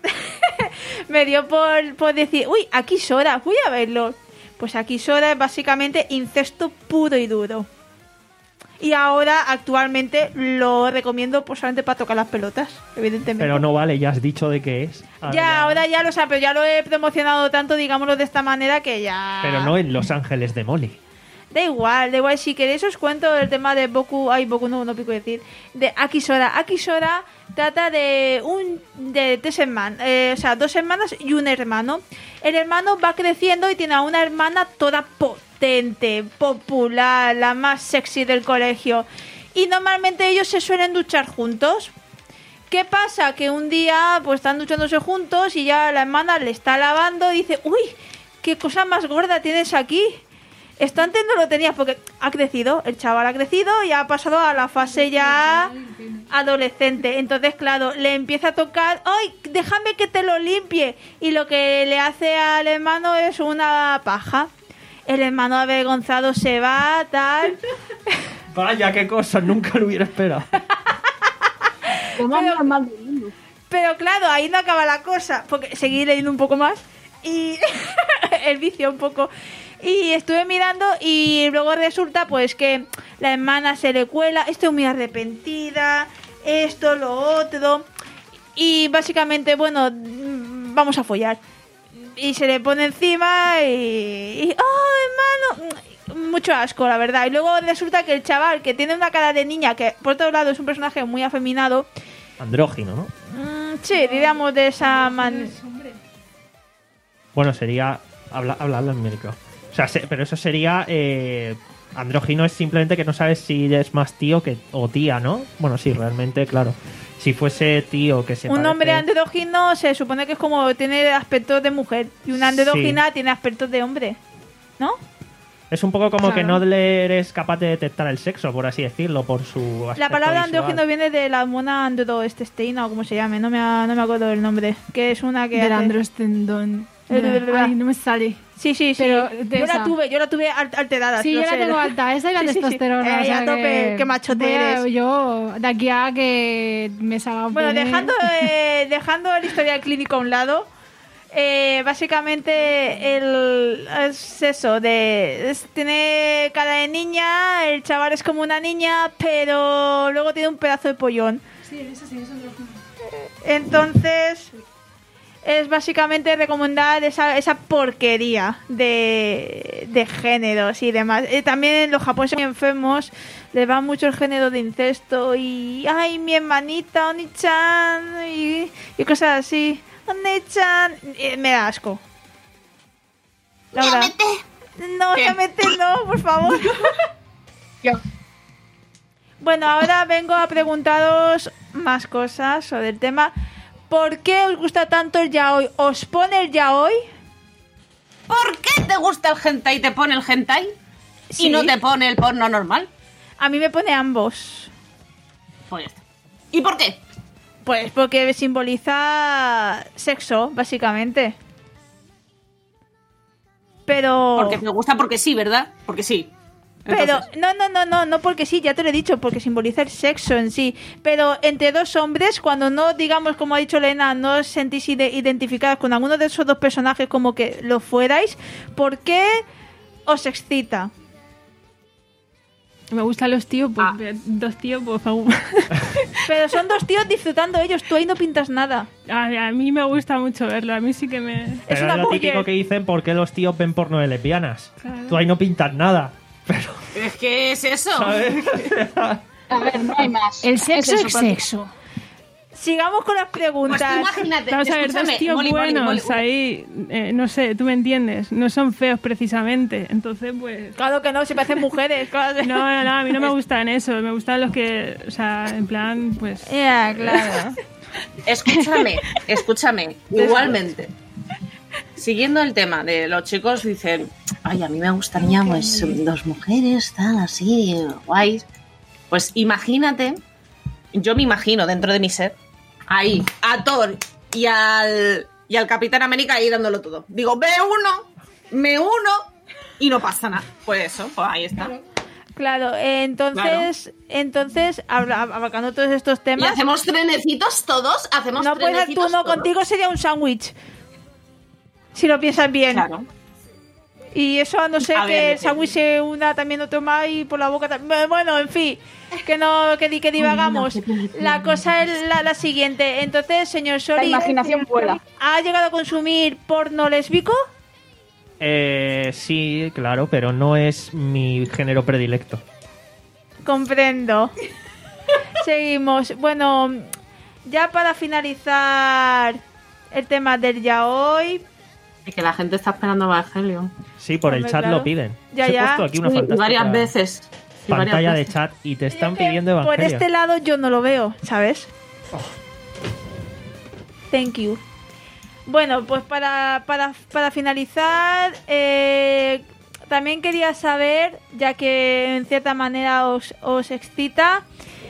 me dio por, por decir, uy, aquí Sora, voy a verlo. Pues aquí Sora es básicamente incesto puro y duro. Y ahora, actualmente, lo recomiendo pues solamente para tocar las pelotas, evidentemente. Pero no vale, ya has dicho de qué es. Ahora Ya, ahora ya lo sé, pero ya lo he promocionado tanto, digámoslo de esta manera, que ya... Pero no en Los Ángeles de Molly. Da igual, da igual. Si queréis os cuento el tema de Boku... Ay, Boku no, no pico decir. De Akisora. Akisora trata de un... De tres hermanos. Eh, o sea, dos hermanas y un hermano. El hermano va creciendo y tiene a una hermana toda potente, popular, la más sexy del colegio. Y normalmente ellos se suelen duchar juntos. ¿Qué pasa? Que un día pues están duchándose juntos y ya la hermana le está lavando y dice, uy, qué cosa más gorda tienes aquí. Esto antes no lo tenías porque ha crecido, el chaval ha crecido y ha pasado a la fase ya adolescente. Entonces, claro, le empieza a tocar, ¡ay, déjame que te lo limpie! Y lo que le hace al hermano es una paja. El hermano avergonzado se va, tal... Vaya, qué cosa, nunca lo hubiera esperado. Como Pero- normal del mundo. Pero claro, ahí no acaba la cosa, porque seguí leyendo un poco más y el vicio un poco. Y estuve mirando y luego resulta pues que la hermana se le cuela, estoy muy arrepentida, esto, lo otro. Y básicamente, bueno, vamos a follar. Y se le pone encima y... y ¡oh, hermano! Mucho asco, la verdad. Y luego resulta que el chaval, que tiene una cara de niña, que por otro lado es un personaje muy afeminado... Andrógino, ¿no? Mmm, sí, diríamos de esa manera... Bueno, sería... Habla, hablarlo en micro. O sea, se, pero eso sería... Eh, andrógino es simplemente que no sabes si es más tío que o tía, ¿no? Bueno, sí, realmente, claro. Si fuese tío que se Un parece... hombre andrógino se supone que es como tiene aspectos de mujer. Y una andrógina sí. tiene aspectos de hombre. ¿No? Es un poco como claro. que no le eres capaz de detectar el sexo, por así decirlo, por su aspecto La palabra visual. andrógino viene de la hormona androstenina o como se llame, no me, no me acuerdo del nombre. Que es una que Del hace... androstendón. El- Ay, no me sale. Sí, sí, sí. Pero de yo esa. la tuve, yo la tuve al- alterada. Sí, lo yo la sé. tengo alta. Esa y la Sí, sí, sí. testosterona. Eh, o sea a tope, que qué machote voy a- eres. Yo, de aquí a que me salga un Bueno, pene- dejando, eh, dejando el historial clínico a un lado, eh, básicamente el, es eso, de es- tiene cara de niña, el chaval es como una niña, pero luego tiene un pedazo de pollón. Sí, eso sí, eso es lo Entonces, es básicamente recomendar esa, esa porquería de, de géneros y demás. Eh, también los japoneses muy enfermos les va mucho el género de incesto y ¡ay, mi hermanita, Oni-chan! Y, y cosas así. Oni-chan, eh, me da asco. Laura. No, ¿Qué? ya mete, no, por favor. Yo. Bueno, ahora vengo a preguntaros más cosas sobre el tema. ¿Por qué os gusta tanto el yaoi? ¿Os pone el yaoi? ¿Por qué te gusta el hentai y te pone el hentai? Sí. Y no te pone el porno normal. A mí me pone ambos. Pues ya está. ¿Y por qué? Pues porque simboliza sexo, básicamente. Pero... Porque me gusta porque sí, ¿verdad? Porque sí. Pero, Entonces, no, no, no, no, no porque sí, ya te lo he dicho, porque simboliza el sexo en sí. Pero entre dos hombres, cuando no, digamos, como ha dicho Elena, no os sentís ide- identificadas con alguno de esos dos personajes como que lo fuerais, ¿por qué os excita? Me gustan los tíos, pues Ah. dos tíos, por favor. Pero son dos tíos disfrutando ellos, tú ahí no pintas nada. A, a mí me gusta mucho verlo, a mí sí que me... Pero es, una lo mujer. típico que dicen, ¿por qué los tíos ven porno de lesbianas? Claro. Tú ahí no pintas nada. Pero, es que es eso. ¿sabes? A ver, no hay más. El sexo Es es eso, sexo. Sigamos con las Pues preguntas. tú imagínate. Vamos a ver, dos escúchame, tíos Molly, Molly, buenos Molly, ahí, eh, no sé, tú me entiendes, no son feos precisamente, entonces pues... Claro que no, se parecen mujeres. Claro. No, no, no, a mí no me gustan eso, me gustan los que, o sea, en plan, pues... Ya, claro. Escúchame, escúchame. Igualmente. Siguiendo el tema de los chicos dicen, ay, a mí me gustaría pues dos mujeres, tal, así, guays. Pues imagínate, yo me imagino dentro de mi ser, ahí, a Thor y al, y al Capitán América ahí dándolo todo. Digo, ve uno, me uno y no pasa nada. Pues eso, pues ahí está. Claro, eh, entonces, entonces, habla- abarcando todos estos Y temas, hacemos trenecitos todos, hacemos no puedes, tú trenecitos no, todos. contigo sería un sándwich. Si lo piensas bien. Claro. Y eso a no ser A que ver, el sándwich se una también otro más y por la boca también. Bueno, en fin, que no, que, di- que divagamos. La cosa es la, la siguiente. Entonces, señor La Sori, imaginación vuela. ¿ha llegado a consumir porno lésbico? Eh, sí, claro, pero no es mi género predilecto. Comprendo. Seguimos. Bueno, ya para finalizar el tema del yaoi. Y que la gente está esperando Evangelion. Sí, por el Hombre, chat claro. lo piden. Ya, Os he ya. puesto aquí una Sí, fantástica varias veces. Sí, varias pantalla de veces. chat y te están Es que pidiendo por Evangelion. este lado yo no lo veo, ¿sabes? Oh. Thank you. Bueno, pues para, para, para finalizar, eh, también quería saber, ya que en cierta manera os, os excita,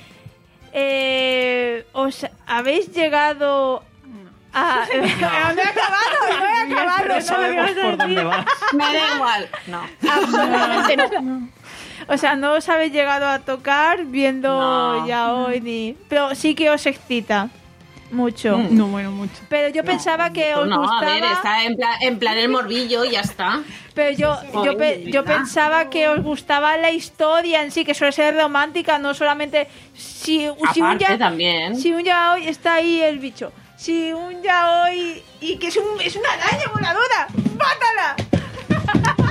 eh, ¿os habéis llegado a... no he acabado, no he acabado. Pero no, sabemos no, por dónde vas. Me da igual. No. absolutamente no. O sea, no os habéis llegado a tocar viendo No. ya hoy ni... Pero sí que os excita. Mucho. Mm. No, bueno, mucho. Pero yo pensaba que os No, gustaba... a ver, está en plan, en plan el morbillo y ya está. Pero yo, yo, pe- yo pensaba que os gustaba la historia en sí, que suele ser romántica, no solamente... Si, si un Aparte ya, también. Si un yaoi está ahí el bicho. Si un yaoi... Y que es, un, es una araña voladora. ¡Mátala!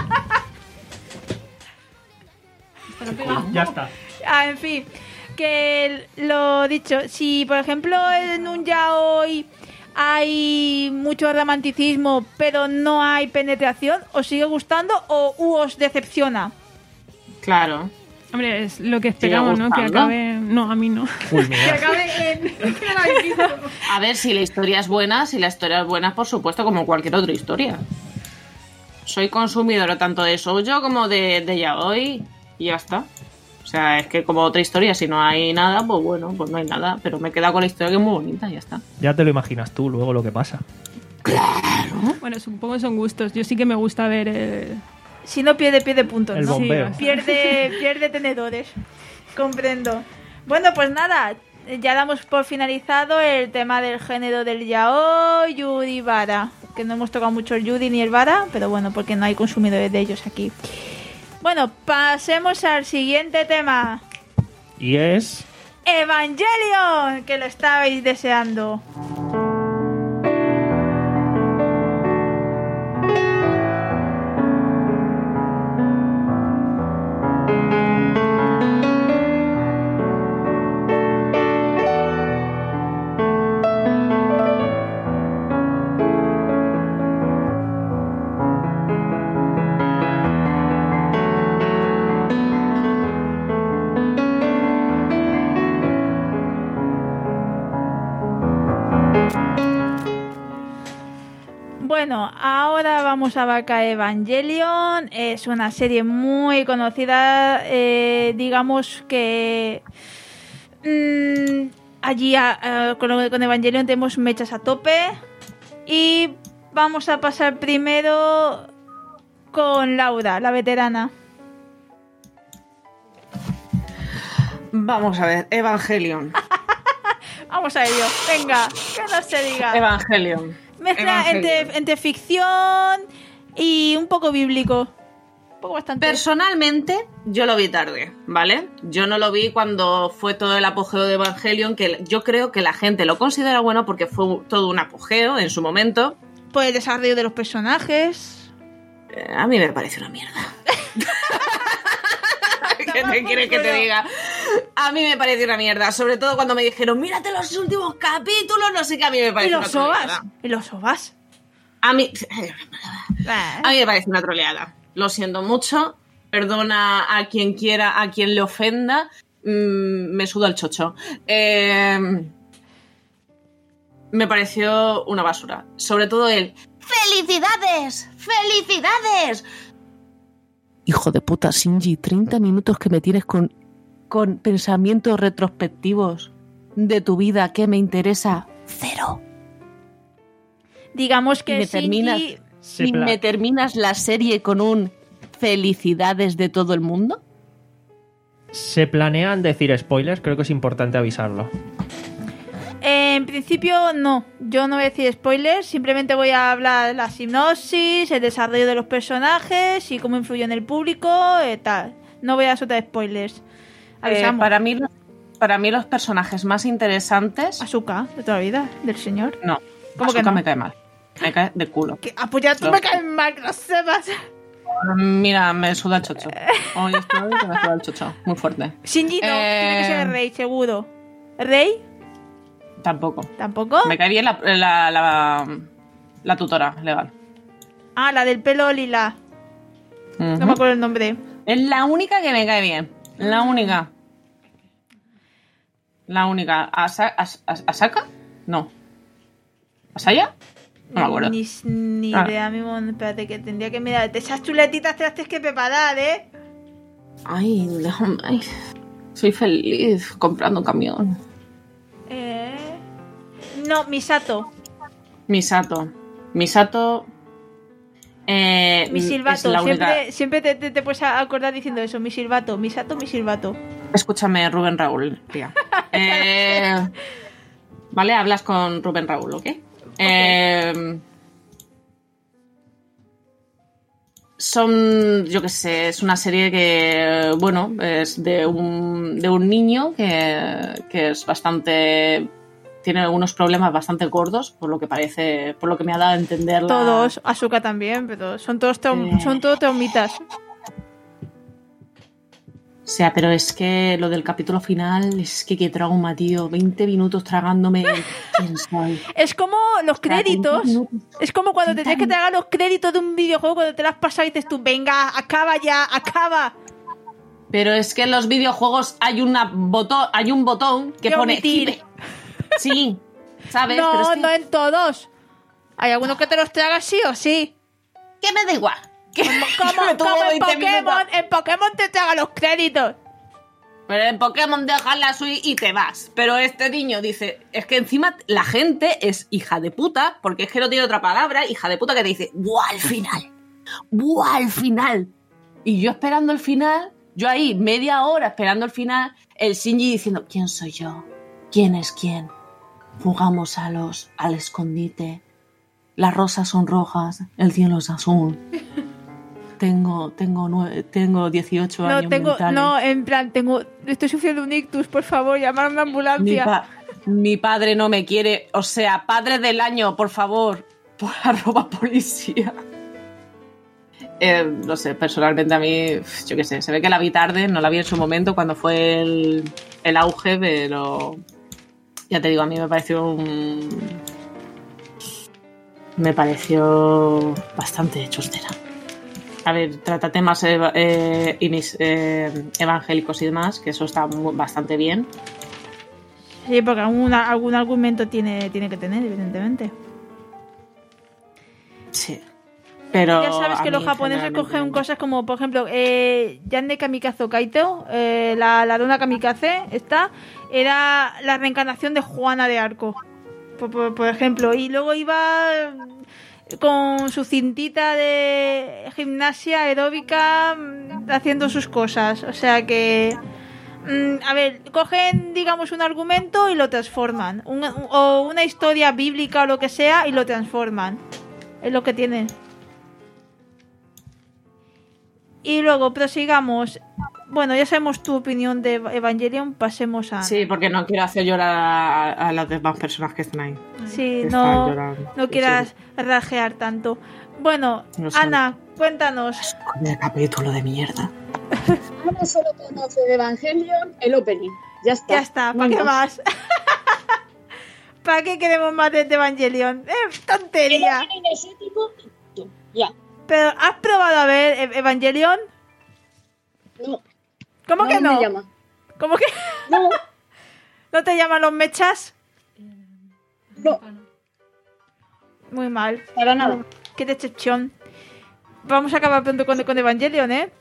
Ya está. Ah, en fin, que lo dicho, si por ejemplo en un yaoi hay mucho romanticismo pero no hay penetración, ¿os sigue gustando o u os decepciona? Claro. Hombre, es lo que esperamos, ¿no? Que gustando? acabe... No, a mí no. Uy, mira. acabe en... A ver, si la historia es buena, si la historia es buena, por supuesto, como cualquier otra historia. Soy consumidora tanto de shoujo como de, de yaoi y ya está. O sea, es que como otra historia, si no hay nada, pues bueno, pues no hay nada. Pero me he quedado con la historia que es muy bonita y ya está. Ya te lo imaginas tú luego lo que pasa. Bueno, supongo que son gustos. Yo sí que me gusta ver... eh, Si no pierde, pierde puntos, El ¿no? bombeo. Sí, Pierde, pierde tenedores. Comprendo. Bueno, pues nada, ya damos por finalizado el tema del género del yaoi, yuri, vara. Que no hemos tocado mucho el yuri ni el vara, pero bueno, porque no hay consumidores de ellos aquí. Bueno, pasemos al siguiente tema. Y es... Evangelion, que lo estabais deseando. Bueno, ahora vamos a abarcar Evangelion. Es una serie muy conocida, eh, digamos que mmm, allí a, a, con, con Evangelion tenemos mechas a tope. Y vamos a pasar primero con Laura, la veterana. Vamos a ver, Evangelion. Vamos a ello, venga, que no se diga. Evangelion. Mezcla Evangelion. entre, entre ficción y un poco bíblico. Un poco bastante. Personalmente, yo lo vi tarde, ¿vale? Yo no lo vi cuando fue todo el apogeo de Evangelion, que yo creo que la gente lo considera bueno porque fue todo un apogeo en su momento. Por el desarrollo de los personajes. Eh, a mí me parece una mierda. ¿Qué te quieres que te diga? A mí me parece una mierda. Sobre todo cuando me dijeron, mírate los últimos capítulos, no sé qué, a mí me ¿Y parece los una ovas? troleada. ¿Y los ovas? A mí... Ah. A mí me parece una troleada. Lo siento mucho. Perdona a quien quiera, a quien le ofenda. Mm, me suda el chocho. Eh, me pareció una basura. Sobre todo el... ¡Felicidades! ¡Felicidades! Hijo de puta, Shinji, treinta minutos que me tienes con, con pensamientos retrospectivos de tu vida que me interesa. Cero. Digamos Y que me terminas, Shinji... Se y pla- me terminas la serie con un felicidades de todo el mundo. Se planean decir spoilers, creo que es importante avisarlo. En principio no, yo no voy a decir spoilers, simplemente voy a hablar de la sinopsis, el desarrollo de los personajes y cómo influye en el público, eh, tal. No voy a soltar spoilers. Eh, Avisamos. para, mí, para mí los personajes más interesantes... Asuka, de toda la vida, del señor. No, ¿Cómo que Asuka no? me cae mal. Me cae de culo. Que, ah, pues ya tú No. me caes mal, que lo sepas. Mira, me suda el chocho. Hoy estoy que me suda el chocho. Muy fuerte. Shinji no, Eh. tiene que ser Rey, seguro. ¿Rey? Tampoco. ¿Tampoco? Me cae bien la, la, la, la tutora legal. Ah, la del pelo lila. Ujú. No me acuerdo el nombre. Es la única que me cae bien. La única. La única. ¿Asa, as, as- ¿Asaka? No. ¿Asaya? No me acuerdo. Ni, ni Ah. idea, mismo. Espérate, que tendría que mirar. Esas chuletitas te las tienes que preparar, ¿eh? Ay, déjame. Ay, soy feliz comprando un camión. Eh... No, Misato. Misato. Misato. Eh, Mi es silbato. la única- Siempre, siempre te, te, te puedes acordar diciendo eso. Mi silbato. Misato, mi silbato. Escúchame, Rubén Raúl, tía. Eh, ¿vale? Hablas con Rubén Raúl, ¿ok? okay. Eh, son, yo qué sé, es una serie que, bueno, es de un, de un niño que, que es bastante... tiene algunos problemas bastante gordos, por lo que parece, por lo que me ha dado a entender. La... Todos, Asuka también, pero son todos, traum- eh... son todos traumitas. O sea, pero es que lo del capítulo final, es que qué trauma, tío. veinte minutos tragándome. ¿Quién soy? Es como los créditos. Es como cuando te tienes que tragar los créditos de un videojuego cuando te las has pasado y dices tú, venga, acaba ya, acaba. Pero es que en los videojuegos hay una botón, hay un botón que pone omitir. Sí, ¿sabes? No, pero es que... no en todos. Hay algunos que te los tragas sí o sí. ¿Qué me da igual? Como, como, como en Pokémon, en Pokémon te traga los créditos. Pero en Pokémon dejas la Switch y te vas. Pero este niño dice, es que encima la gente es hija de puta, porque es que no tiene otra palabra, hija de puta que te dice, ¡buah, al final! ¡Buah, al final! Y yo esperando el final, yo ahí media hora esperando el final, el Shinji diciendo, ¿quién soy yo? ¿Quién es quién? Jugamos a los, al escondite. Las rosas son rojas, el cielo es azul. Tengo, tengo, nueve, tengo dieciocho no, años tengo, mentales. No, en plan, tengo, estoy sufriendo un ictus, por favor, llamar a una ambulancia. Mi, pa- mi padre no me quiere, o sea, padre del año, por favor, por arroba policía. Eh, no sé, personalmente a mí, yo qué sé, se ve que la vi tarde, no la vi en su momento cuando fue el, el auge, pero ya te digo, a mí me pareció un... me pareció bastante chustera. A ver, trata temas eh, eh, inis, eh, evangélicos y demás, que eso está muy, bastante bien. Sí, porque algún, algún argumento tiene, tiene que tener, evidentemente. Sí. Pero ya sabes que los japoneses cogen cosas como, por ejemplo, eh, Yande Kamikaze Kaito, eh, la, la dona Kamikaze, esta, era la reencarnación de Juana de Arco, por, por, por ejemplo. Y luego iba con su cintita de gimnasia aeróbica haciendo sus cosas. O sea que... A ver, cogen, digamos, un argumento y lo transforman. Un, o una historia bíblica o lo que sea y lo transforman. Es lo que tienen. Y luego prosigamos. Bueno, ya sabemos tu opinión de Evangelion. Pasemos a... Sí, porque no quiero hacer llorar a, a las demás personas que están ahí. Sí, no, no quieras sí. rajear tanto. Bueno, no Ana, cuéntanos. Con el capítulo de mierda. Ana solo conoce de Evangelion el opening. Ya está. Ya está, ¿para no, qué no. más? ¿Para qué queremos más de Evangelion? ¡Es tontería! El opening es ético y tú, ya. ¿Pero has probado a ver Evangelion? No. ¿Cómo no, que no? Me llama. ¿Cómo que no? ¿No te llaman los mechas? No. Muy mal. Para nada. Qué decepción. Vamos a acabar pronto con, con Evangelion, ¿eh?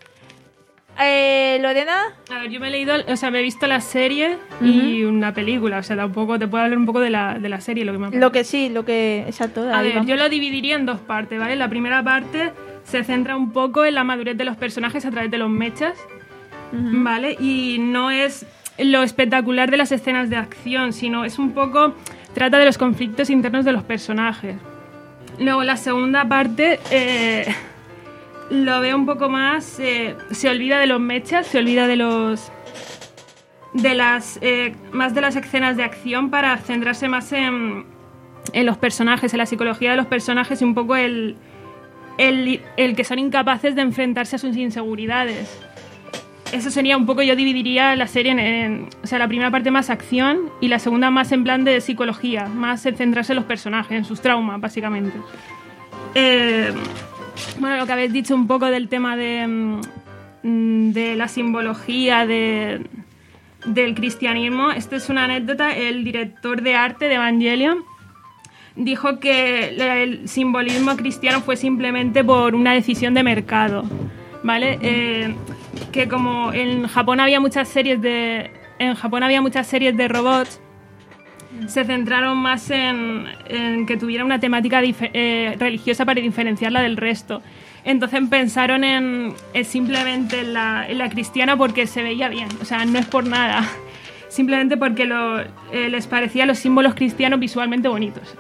Eh, ¿Lorena? A ver, yo me he leído, o sea, me he visto la serie uh-huh. y una película, o sea, tampoco te puedo hablar un poco de la, de la serie, lo que me ha Lo que sí, lo que... Exacto. A ver, vamos. Yo lo dividiría en dos partes, ¿vale? La primera parte se centra un poco en la madurez de los personajes a través de los mechas, uh-huh. ¿vale? Y no es lo espectacular de las escenas de acción, sino es un poco... Trata de los conflictos internos de los personajes. Luego, la segunda parte... Eh, lo veo un poco más, eh, se olvida de los mechas, se olvida de los de las eh, más de las escenas de acción para centrarse más en, en los personajes, en la psicología de los personajes y un poco el, el, el que son incapaces de enfrentarse a sus inseguridades. Eso sería un poco, yo dividiría la serie en, en o sea, la primera parte más acción y la segunda más en plan de psicología, más en centrarse en los personajes, en sus traumas, básicamente. Eh... Bueno, lo que habéis dicho un poco del tema de, de la simbología de, del cristianismo. Esta es una anécdota. El director de arte de Evangelion dijo que el simbolismo cristiano fue simplemente por una decisión de mercado, ¿vale? Eh, que como en Japón había muchas series de en Japón había muchas series de robots, se centraron más en, en que tuviera una temática dif- eh, religiosa para diferenciarla del resto. Entonces pensaron en, en simplemente en la, en la cristiana porque se veía bien, o sea, no es por nada. simplemente porque lo, eh, les parecían los símbolos cristianos visualmente bonitos.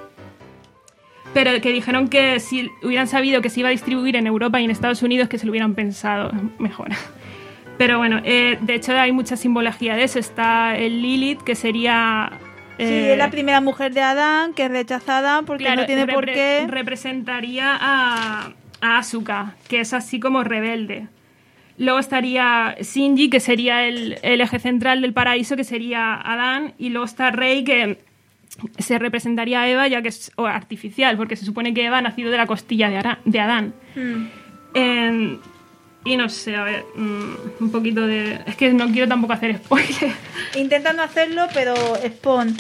Pero que dijeron que si hubieran sabido que se iba a distribuir en Europa y en Estados Unidos, que se lo hubieran pensado mejor. Pero bueno, eh, de hecho hay mucha simbología de eso. Está el Lilith, que sería... Sí, es la primera mujer de Adán, que es rechazada porque claro, no tiene repre- por qué... representaría a, a Asuka, que es así como rebelde. Luego estaría Shinji, que sería el, el eje central del paraíso, que sería Adán. Y luego está Rey, que se representaría a Eva, ya que es o artificial, porque se supone que Eva ha nacido de la costilla de, Ara- de Adán. Mm. Eh, y no sé, a ver, mm, un poquito de... Es que no quiero tampoco hacer spoiler. Intenta no hacerlo, pero Spawn.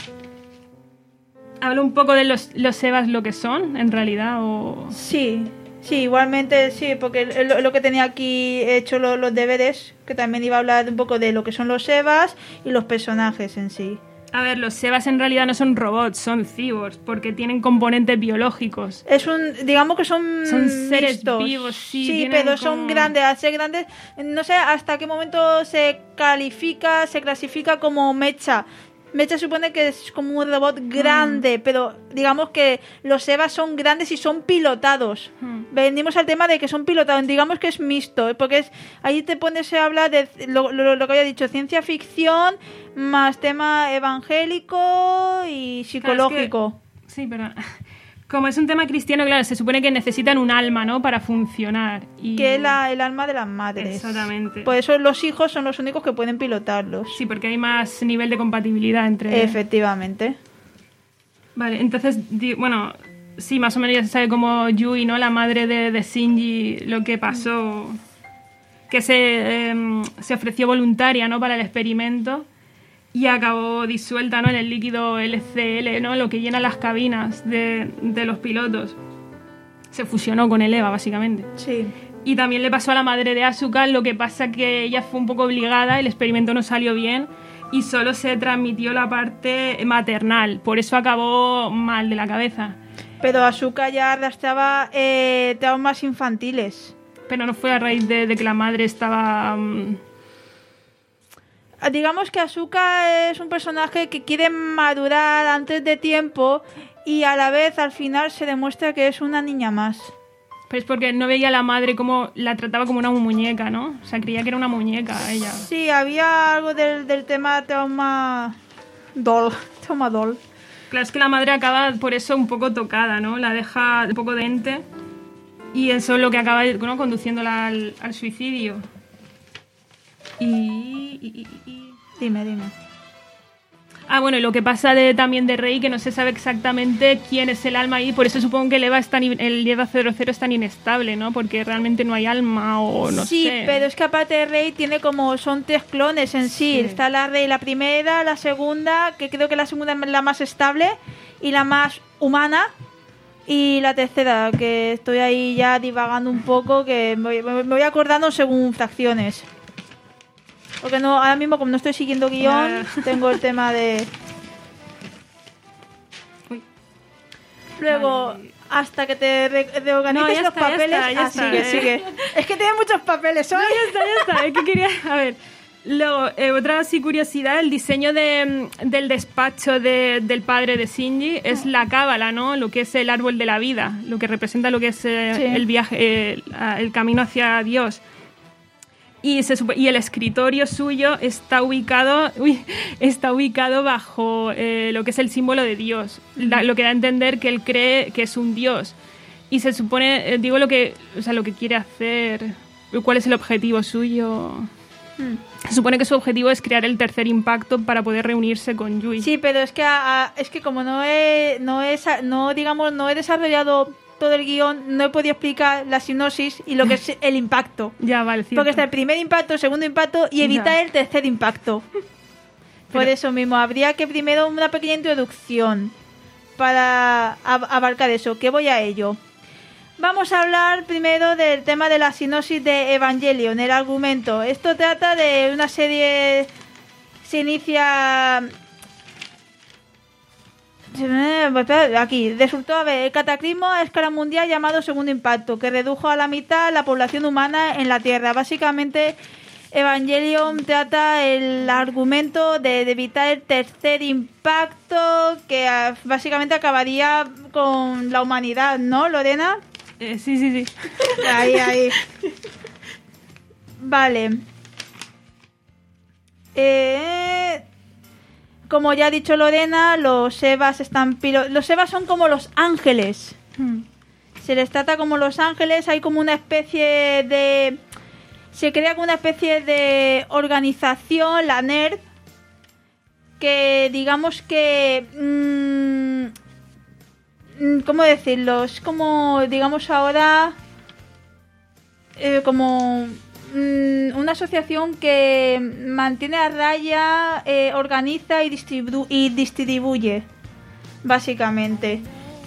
Hablo un poco de los, los Evas, lo que son, en realidad, o... Sí, sí, igualmente sí, porque lo, lo que tenía aquí hecho lo, los deberes, que también iba a hablar un poco de lo que son los Evas y los personajes en sí. A ver, los Evas en realidad no son robots, son cyborgs, porque tienen componentes biológicos. Es un, digamos que son Son seres mixtos. vivos, sí. Sí, tienen pero como- son grandes, al ser grandes, no sé hasta qué momento se califica, se clasifica como mecha. Mecha supone que es como un robot grande, Mm. pero digamos que los Evas son grandes y son pilotados. Mm. Venimos al tema de que son pilotados, digamos que es mixto, porque es ahí te pones a hablar de lo, lo, lo que había dicho, ciencia ficción más tema evangélico y psicológico. Claro, es que- sí, perdón. Como es un tema cristiano, claro, se supone que necesitan un alma, ¿no? Para funcionar. Y... Que es la, el alma de las madres. Exactamente. Por eso los hijos son los únicos que pueden pilotarlos. Sí, porque hay más nivel de compatibilidad entre... Efectivamente. Vale, entonces, di- bueno, sí, más o menos ya se sabe cómo Yui, ¿no? La madre de, de Shinji, lo que pasó, que se, em, se ofreció voluntaria, ¿no? Para el experimento y acabó disuelta, ¿no? En el líquido L C L, ¿no? Lo que llena las cabinas de, de los pilotos. Se fusionó con el EVA, básicamente. Sí. Y también le pasó a la madre de Asuka, lo que pasa que ella fue un poco obligada, el experimento no salió bien y solo se transmitió la parte maternal, por eso acabó mal de la cabeza. Pero Asuka ya arrastraba eh, traumas infantiles. Pero no fue a raíz de, de que la madre estaba... um, Digamos que Asuka es un personaje que quiere madurar antes de tiempo y a la vez al final se demuestra que es una niña más. Pero es porque no veía a la madre como la trataba como una muñeca, ¿no? O sea, creía que era una muñeca ella. Sí, había algo del, del tema trauma doll. Trauma doll. Claro, es que la madre acaba por eso un poco tocada, ¿no? La deja un poco de ente y eso es lo que acaba, ¿no? Conduciéndola al, al suicidio. Y, y, y, y... Dime, dime. Ah, bueno, y lo que pasa de, también de Rey, que no se sabe exactamente quién es el alma ahí, por eso supongo que el EVA, es tan, el EVA cero cero es tan inestable, ¿no? Porque realmente no hay alma o no sí, sé. pero es que aparte de Rey tiene como, son tres clones en sí. Sí. Está la Rey, la primera, la segunda, que creo que la segunda es la más estable y la más humana. Y la tercera, que estoy ahí ya divagando un poco, que me, me- me voy acordando según fracciones. Porque no, ahora mismo como no estoy siguiendo guión, Ya. tengo el tema de... Uy. Luego, Vale. hasta que te re- reorganices No, ya los está, ya papeles... está, ya ah, está, sigue, eh. sigue. Es que tiene muchos papeles hoy. No, ya está, ya está. Es que quería... A ver... Luego, eh, otra así curiosidad, el diseño de, del despacho de- del padre de Shinji es la cábala, ¿no? Lo que es el árbol de la vida, lo que representa lo que es eh, Sí. el viaje, eh, el camino hacia Dios. Y, se supo- y el escritorio suyo está ubicado, uy, está ubicado bajo eh, lo que es el símbolo de Dios, la- lo que da a entender que él cree que es un Dios. Y se supone, eh, digo lo que, o sea, lo que quiere hacer, cuál es el objetivo suyo. Hmm. Se supone que su objetivo es crear el tercer impacto para poder reunirse con Yui. Sí, pero es que a- a- es que como no he, no he sa- no digamos no he desarrollado todo el guión, no he podido explicar la sinopsis y lo que es el impacto. Ya, vale, cierto. Porque está el primer impacto, el segundo impacto y evitar Ya. el tercer impacto. Por Pero- eso mismo, habría que primero una pequeña introducción para ab- abarcar eso, que voy a ello. Vamos a hablar primero del tema de la sinopsis de Evangelion, el argumento. Esto trata de una serie... Se inicia... Aquí, resultó haber el cataclismo a escala mundial llamado Segundo Impacto, que redujo a la mitad la población humana en la Tierra. Básicamente Evangelion trata el argumento de, de evitar el tercer impacto que uh, básicamente acabaría con la humanidad, ¿no, Lorena? Eh, sí, sí, sí. Ahí, ahí. Vale. Eh, como ya ha dicho Lorena, los Evas están pilo- los Evas son como los ángeles. Hmm. Se les trata como los ángeles. Hay como una especie de... Se crea como una especie de organización, la NERD, que digamos que... Mmm, ¿cómo decirlo? Es como, digamos ahora... Eh, como... Mmm, una asociación que mantiene a raya, eh, organiza y, distribu- y distribuye, básicamente.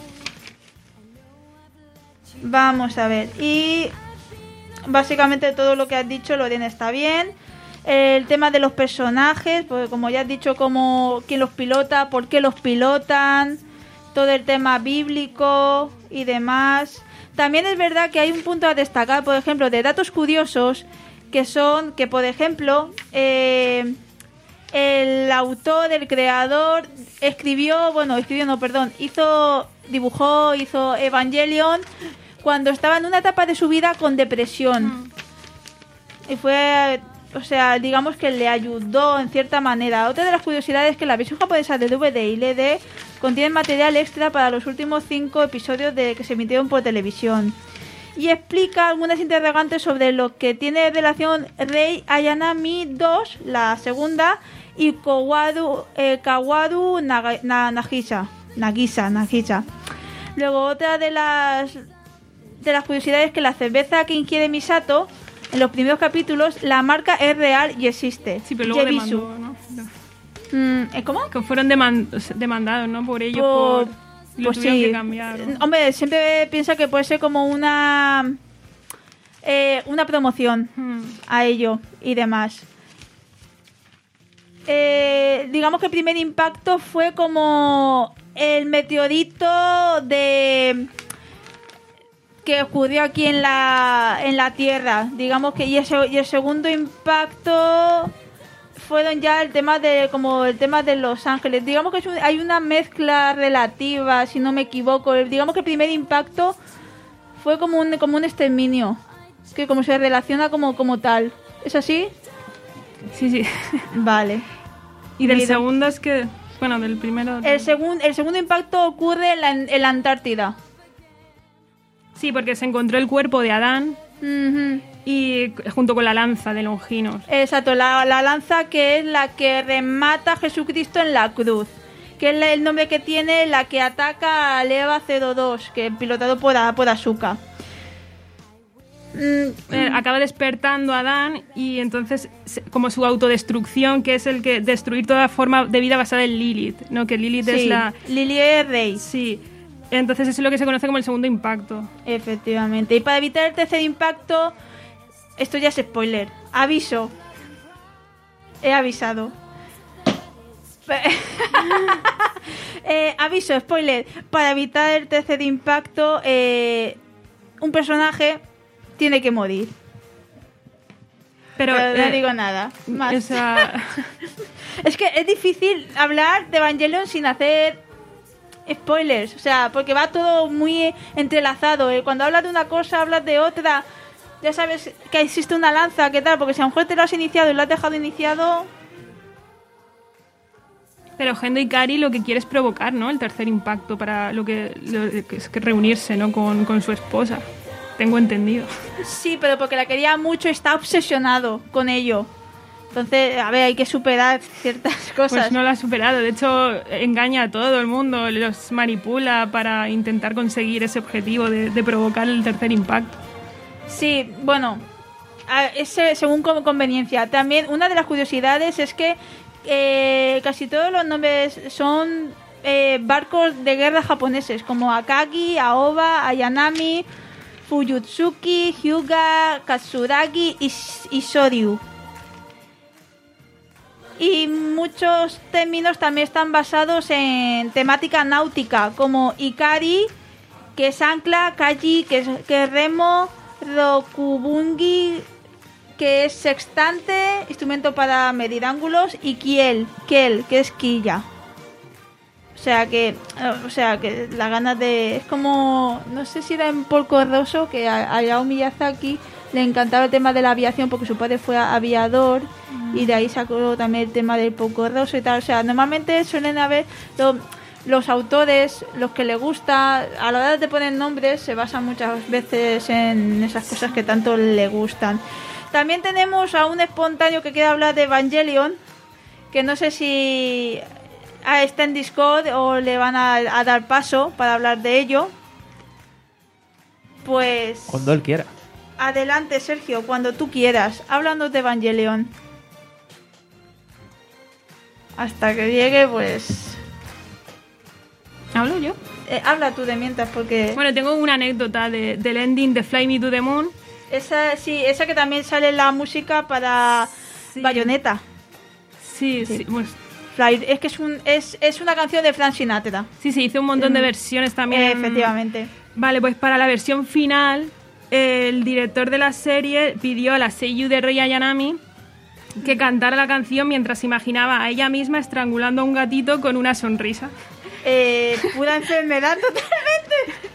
Vamos a ver. Y... básicamente todo lo que has dicho, Lorena, está bien. El tema de los personajes, pues como ya has dicho, como quién los pilota, por qué los pilotan, todo el tema bíblico y demás. También es verdad que hay un punto a destacar, por ejemplo, de datos curiosos, que son que, por ejemplo, eh, el autor, el creador, escribió, bueno, escribió, no, perdón, hizo, dibujó, hizo Evangelion cuando estaba en una etapa de su vida con depresión. Mm. Y fue, o sea, digamos que le ayudó en cierta manera. Otra de las curiosidades es que la versión japonesa de D V D y L D contiene material extra para los últimos cinco episodios de que se emitieron por televisión. Y explica algunas interrogantes sobre lo que tiene relación Rei Ayanami dos, la segunda, y Kawaru, eh, Kawaru Naga, na, Nagisa. Nagisa, Nagisa. Luego, otra de las... de las curiosidades es que la cerveza que ingiere Misato en los primeros capítulos, la marca es real y existe. Sí, pero luego Yebisu. demandó, ¿no? Mm, ¿Cómo? Que fueron deman- demandados, ¿no? Por ellos, por, por... Lo pues tuvieron sí. que cambiar, ¿no? Hombre, siempre piensa que puede ser como una eh, una promoción Hmm. a ello y demás. Eh, digamos que el primer impacto fue como el meteorito de... que ocurrió aquí en la en la Tierra, digamos que y el, y el segundo impacto fueron ya el tema de como el tema de Los Ángeles. Digamos que es un, hay una mezcla relativa, si no me equivoco. Digamos que el primer impacto fue como un como un exterminio, que como se relaciona como como tal. ¿Es así? Sí, sí. Vale. Y del Mira. segundo es que, bueno, del primero. El segun, el segundo impacto ocurre en la, en la Antártida. Sí, porque se encontró el cuerpo de Adán. Uh-huh. Y junto con la lanza de Longinos. Exacto, la, la lanza que es la que remata a Jesucristo en la cruz, que es el nombre que tiene la que ataca al Eva cero dos, que es pilotado por, por Asuka. Mm, eh, acaba despertando a Adán y entonces como su autodestrucción, que es el que destruir toda forma de vida basada en Lilith, ¿no? Que Lilith sí, es la... Lilith es rey. Sí. Entonces eso es lo que se conoce como el segundo impacto. Efectivamente. Y para evitar el tercer impacto, esto ya es spoiler. Aviso. He avisado. eh, aviso, spoiler. Para evitar el tercer impacto, eh, un personaje tiene que morir. Pero, Pero no eh, digo nada más. Esa... Es que es difícil hablar de Evangelion sin hacer spoilers, o sea, porque va todo muy entrelazado. ¿eh? Cuando hablas de una cosa, hablas de otra. Ya sabes que existe una lanza, ¿qué tal? Porque si a lo mejor te lo has iniciado y lo has dejado iniciado... Pero Gendo Ikari lo que quiere es provocar, ¿no? El tercer impacto para lo que, lo que es que reunirse, ¿no? Con, con su esposa. Tengo entendido. Sí, pero porque la quería mucho y está obsesionado con ello. Entonces, a ver, hay que superar ciertas cosas. Pues no lo ha superado. De hecho, engaña a todo el mundo, los manipula para intentar conseguir ese objetivo de, de provocar el tercer impacto. Sí, bueno, es según conveniencia. También una de las curiosidades es que eh, casi todos los nombres son eh, barcos de guerra japoneses, como Akagi, Aoba, Ayanami, Fuyutsuki, Hyuga, Katsuragi y, y Soryu. Y muchos términos también están basados en temática náutica, como Ikari, que es ancla, Kaji, que es, que es remo, Rokubungi, que es sextante, instrumento para medir ángulos, y Kiel, Kiel, que es quilla. O sea que, o sea que las ganas de, es como, no sé si era en Porco Rosso, que a, a Hayao Miyazaki le encantaba el tema de la aviación porque su padre fue aviador mm. y de ahí sacó también el tema del Porco Rosso y tal. O sea, normalmente suelen haber lo, los autores, los que le gusta, a la hora de poner nombres se basan muchas veces en esas cosas que tanto le gustan. También tenemos a un espontáneo que quiere hablar de Evangelion, que no sé si está en Discord o le van a, a dar paso para hablar de ello. Pues cuando él quiera. Adelante, Sergio, cuando tú quieras. Háblanos de Evangelion. Hasta que llegue, pues... ¿Hablo yo? Eh, habla tú de mientras, porque... Bueno, tengo una anécdota de, del ending de Fly Me to the Moon. Esa, sí, esa que también sale en la música para sí. Bayonetta. Sí, sí, sí. Pues... Fly, es que es, un, es, es una canción de Frank Sinatra. Sí, se hizo un montón mm. de versiones también. Eh, efectivamente. Vale, pues para la versión final, el director de la serie pidió a la seiyuu de Rei Ayanami que cantara la canción mientras imaginaba a ella misma estrangulando a un gatito con una sonrisa. Eh, pura enfermedad totalmente.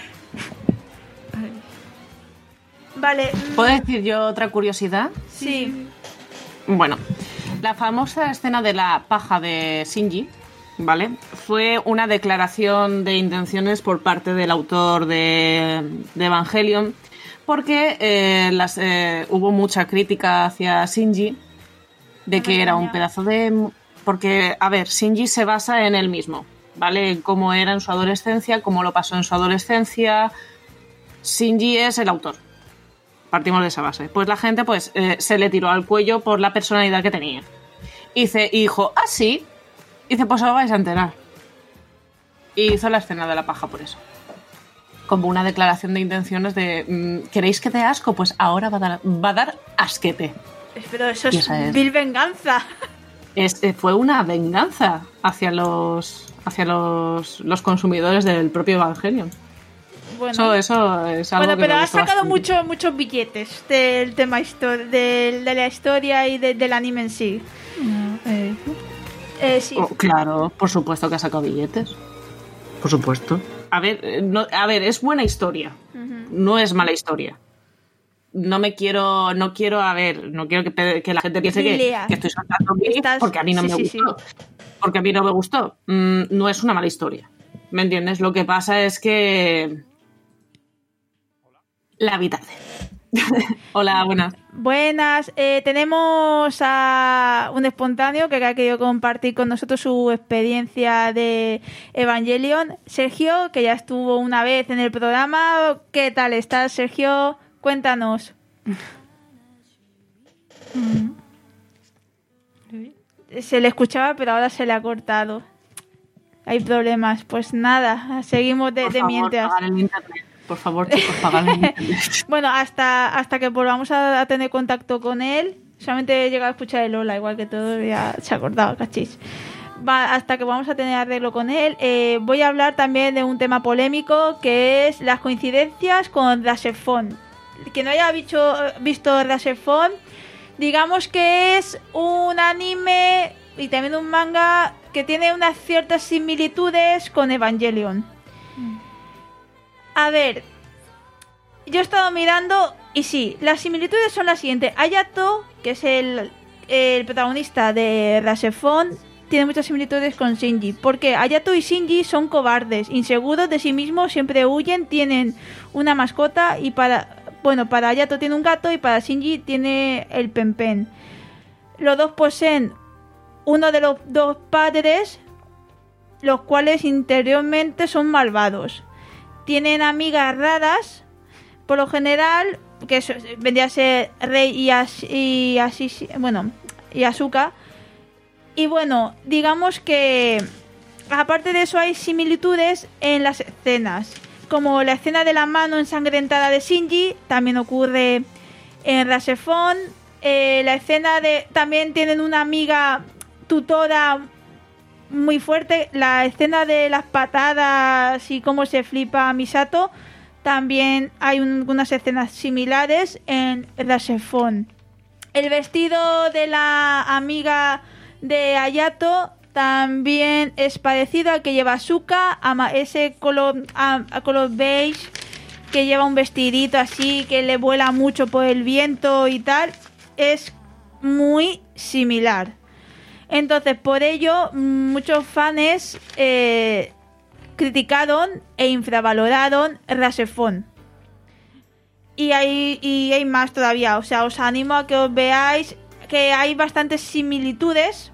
Vale. ¿Puedo decir yo otra curiosidad? Sí. Bueno, la famosa escena de la paja de Shinji, ¿vale? Fue una declaración de intenciones por parte del autor de, de Evangelion, porque eh, las, eh, hubo mucha crítica hacia Shinji de que era un pedazo de... Porque, a ver, Shinji se basa en él mismo, ¿vale? En cómo era en su adolescencia, cómo lo pasó en su adolescencia. Shinji es el autor. Partimos de esa base. Pues la gente pues eh, se le tiró al cuello por la personalidad que tenía. Y dice, y dijo, ah, sí. Y dice, pues os vais a enterar. Y hizo la escena de la paja por eso. Como una declaración de intenciones de, ¿queréis que dé asco? Pues ahora va a dar, va a dar asquete. Pero eso es, es vil venganza. Es, fue una venganza hacia los hacia los, los consumidores del propio Evangelion. Bueno, eso, eso es algo bueno que pero me ha sacado bastante. muchos muchos billetes del tema histori- de, de la historia y de, del anime en sí. No, eh. Eh, sí. Oh, claro, por supuesto que ha sacado billetes. Por supuesto. A ver, no, a ver, es buena historia. Uh-huh. No es mala historia. No me quiero, no quiero, a ver, no quiero que, que la gente piense que, que estoy saltando porque a mí no sí, me sí, gustó. Sí. Porque a mí no me gustó. Mm, no es una mala historia. ¿Me entiendes? Lo que pasa es que la vi tarde. Hola, buenas. Buenas. Eh, tenemos a un espontáneo que ha querido compartir con nosotros su experiencia de Evangelion. Sergio, que ya estuvo una vez en el programa. ¿Qué tal estás, Sergio? Cuéntanos. Se le escuchaba, pero ahora se le ha cortado. Hay problemas. Pues nada, seguimos de, Por de favor, mientras. Pagar el internet. Por favor, chicos, pagar el internet. Bueno, hasta, hasta que volvamos a, a tener contacto con él. Solamente he llegado a escuchar el hola, igual que todo, ya se ha acordado, cachis. Va, hasta que vamos a tener arreglo con él. Eh, voy a hablar también de un tema polémico, que es las coincidencias con Rasefon. Quien no haya visto, visto Rasefon, digamos que es un anime y también un manga que tiene unas ciertas similitudes con Evangelion. A ver, yo he estado mirando y sí, las similitudes son las siguientes. Hayato, que es el, el protagonista de Rasefon, tiene muchas similitudes con Shinji. Porque Hayato y Shinji son cobardes, inseguros de sí mismos, siempre huyen, tienen una mascota y para... Bueno, para Hayato tiene un gato y para Shinji tiene el Pen Pen. Los dos poseen uno de los dos padres, los cuales interiormente son malvados. Tienen amigas raras, por lo general, que eso, vendría a ser Rei y, As, y, Asishi, bueno, y Asuka. Y bueno, digamos que aparte de eso hay similitudes en las escenas. Como la escena de la mano ensangrentada de Shinji, también ocurre en Rasefon. Eh, la escena de... También tienen una amiga tutora muy fuerte. La escena de las patadas y cómo se flipa Misato, también hay un, unas escenas similares en Rasefon. el vestido de la amiga de Hayato también es parecido al que lleva Asuka, a ese color, a, a color beige, que lleva un vestidito así, que le vuela mucho por el viento y tal. Es muy similar. Entonces, por ello, muchos fans eh, criticaron e infravaloraron Rasefon. Y hay, y hay más todavía. O sea, os animo a que os veáis que hay bastantes similitudes.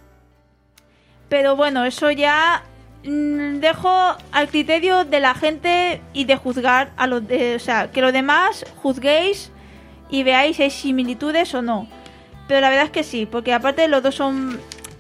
Pero bueno, eso ya mmm, dejo al criterio de la gente y de juzgar a los de, o sea, que los demás juzguéis y veáis si hay similitudes o no. Pero la verdad es que sí, porque aparte los dos son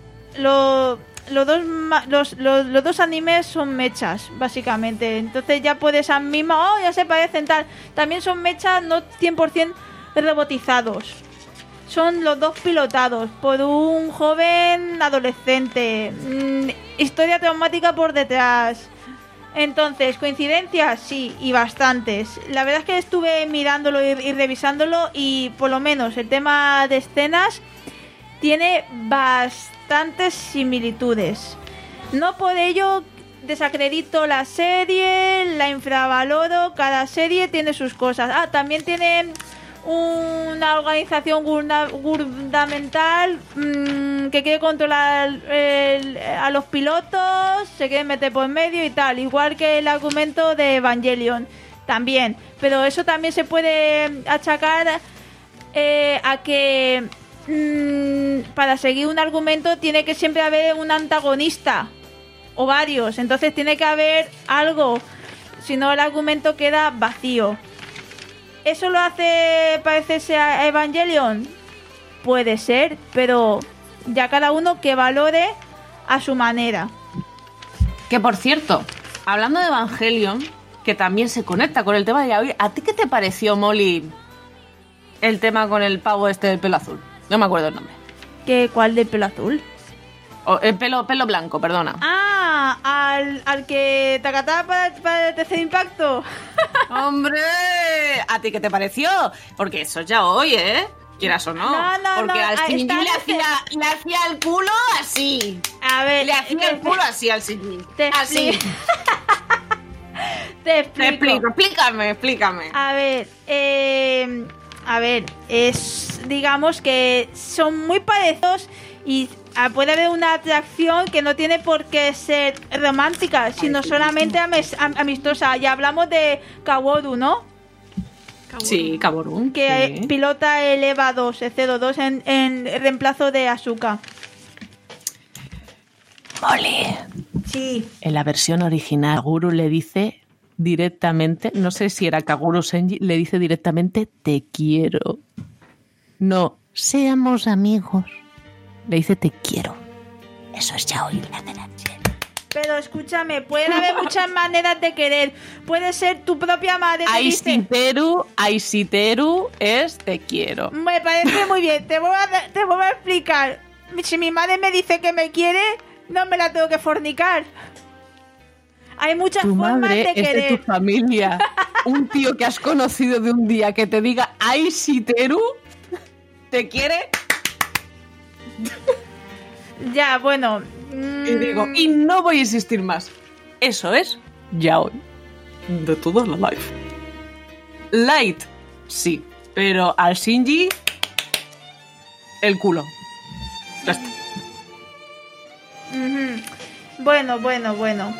los, los dos los, los, los dos animes son mechas, básicamente. Entonces ya puedes a mismo, oh, ya se parecen tal. También son mechas no cien por ciento robotizados. Son los dos pilotados por un joven adolescente. Mm, historia traumática por detrás. Entonces, ¿coincidencias? Sí, y bastantes. La verdad es que estuve mirándolo y, y revisándolo y por lo menos el tema de escenas tiene bastantes similitudes. No por ello desacredito la serie, la infravaloro. Cada serie tiene sus cosas. Ah, también tiene una organización gubernamental mmm, que quiere controlar el, a los pilotos, se quiere meter por medio y tal, igual que el argumento de Evangelion también, pero eso también se puede achacar eh, a que mmm, para seguir un argumento tiene que siempre haber un antagonista o varios, entonces tiene que haber algo, si no el argumento queda vacío. ¿Eso lo hace parecerse a Evangelion? Puede ser, pero ya cada uno que valore a su manera. Que por cierto, hablando de Evangelion, que también se conecta con el tema de yaoi, ¿a ti qué te pareció, Molly, el tema con el pavo este del pelo azul? No me acuerdo el nombre. ¿Qué, ¿Cuál del pelo azul? O el pelo, pelo blanco, perdona. Ah, al, al que te acataba para, para el tercer impacto. ¡Hombre! ¿A ti qué te pareció? Porque eso ya hoy, ¿eh? Quieras o no. No, no, Porque no, al Shinji le, este... hacía, le hacía el culo así. A ver, le hacía el culo así al Shinji. Te así. Te explico. Te explico, explícame, explícame. A ver, eh, a ver, es, digamos que son muy parecidos y puede haber una atracción que no tiene por qué ser romántica, sino solamente amistosa. Ya hablamos de Kaworu, ¿no? Kaworu. Sí, Kaworu. Que sí. pilota el Eva dos, el cero dos, en, en reemplazo de Asuka. Molly. Sí. En la versión original, Kaguru le dice directamente, no sé si era Kaguru Senji, le dice directamente te quiero. No, seamos amigos. Le dice te quiero. Eso es yaoi. Pero escúchame, pueden haber muchas maneras de querer. Puede ser tu propia madre. Aishiteru, Aishiteru es te quiero. Me parece muy bien. Te voy a, te voy a explicar. Si mi madre me dice que me quiere, no me la tengo que fornicar. Hay muchas tu formas madre de querer. Es de tu familia. Un tío que has conocido de un día que te diga Aishiteru te quiere. Ya, bueno. Mmm... Y digo, y no voy a insistir más. Eso es yaoi. De toda la life. Light, sí. Pero al Shinji, el culo. Ya está. Uh-huh. Bueno, bueno, bueno.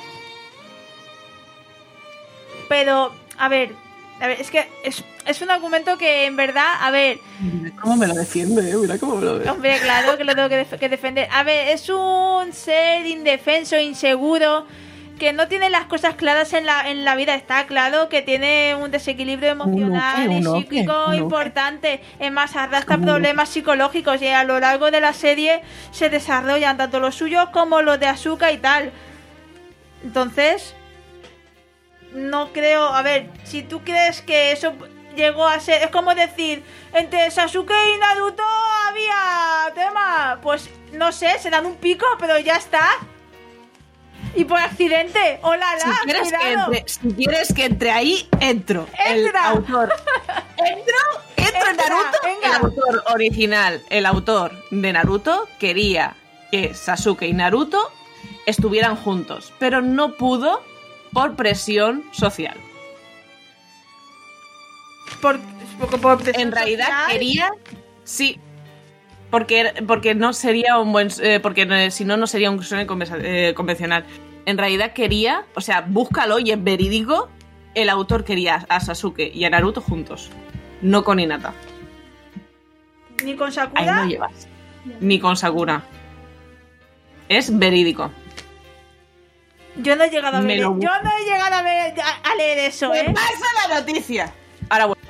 Pero, a ver, a ver, es que es, es un argumento que en verdad, a ver... Mira cómo me lo defiende, mira cómo me lo defiende. Hombre, claro que lo tengo que, def- que defender. A ver, es un ser indefenso, inseguro, que no tiene las cosas claras en la, en la vida. Está claro que tiene un desequilibrio emocional uno, y uno, psíquico uno, importante. Es más, arrastra problemas psicológicos y a lo largo de la serie se desarrollan tanto los suyos como los de Asuka y tal. Entonces... No creo, a ver, si tú crees que eso llegó a ser, es como decir, entre Sasuke y Naruto había tema, pues no sé, se dan un pico, pero ya está. Y por accidente, hola, la, si quieres, que entre, si quieres que entre ahí, entro. Entra. El autor. Entro, entro de Naruto, venga. el autor original, el autor de Naruto quería que Sasuke y Naruto estuvieran juntos, pero no pudo por presión social. Por, por, por presión En realidad social. quería, sí, porque, porque no sería un buen, eh, porque no, si no no sería un shonen conversa- eh, convencional. En realidad quería, o sea, búscalo y es verídico. El autor quería a Sasuke y a Naruto juntos, no con Hinata. Ni con Ahí Sakura. no llevas. Ni con Sakura. Es verídico. Yo no he llegado a Me ver. lo Yo no he llegado a ver a, a leer eso, ¡Me ¿eh? pasa la noticia! Ahora bueno.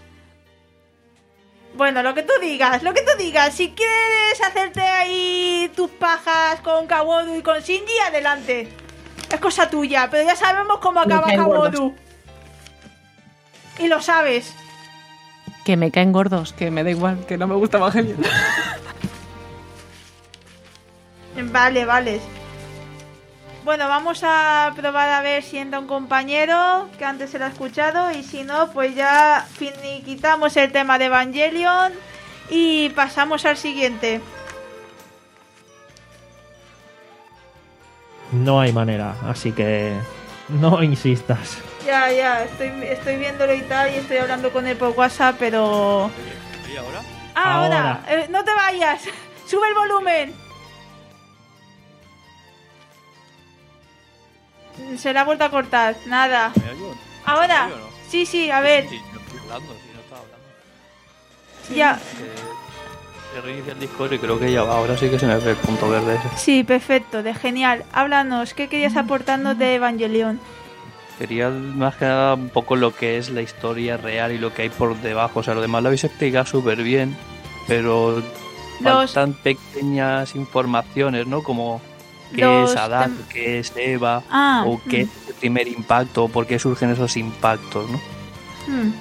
Bueno, lo que tú digas, lo que tú digas. Si quieres hacerte ahí tus pajas con Kaworu y con Shinji, adelante. Es cosa tuya, pero ya sabemos cómo acaba caen Kaworu. Y lo sabes. Que me caen gordos, que me da igual, que no me gusta Evangelion. Vale, vale. Bueno, vamos a probar a ver si entra un compañero que antes se lo ha escuchado, y si no, pues ya finiquitamos el tema de Evangelion y pasamos al siguiente. No hay manera, así que no insistas. Ya, ya, estoy, estoy viéndolo y tal, y estoy hablando con él por WhatsApp, pero... ¿Y ahora? Ah, ahora, Ahora. Eh, no te vayas, sube el volumen. Se le ha vuelto a cortar, nada. ¿Me oyo? Ahora, ¿Me oyo o no? sí, sí, a ver, Sí, no estoy hablando, sí, no estaba hablando. ya. Que he reiniciado el Discord y creo que ya va. Ahora sí que se me ve el punto verde ese. Sí, perfecto, de genial. Háblanos, ¿qué querías aportarnos de Evangelion? Quería más que nada un poco lo que es la historia real y lo que hay por debajo. O sea, lo demás lo habéis explicado súper bien, pero Los- faltan pequeñas informaciones, ¿no? Como qué Los es Adán, tem- qué es Eva, Ah, o qué mm, es el primer impacto, o por qué surgen esos impactos, ¿no? mm.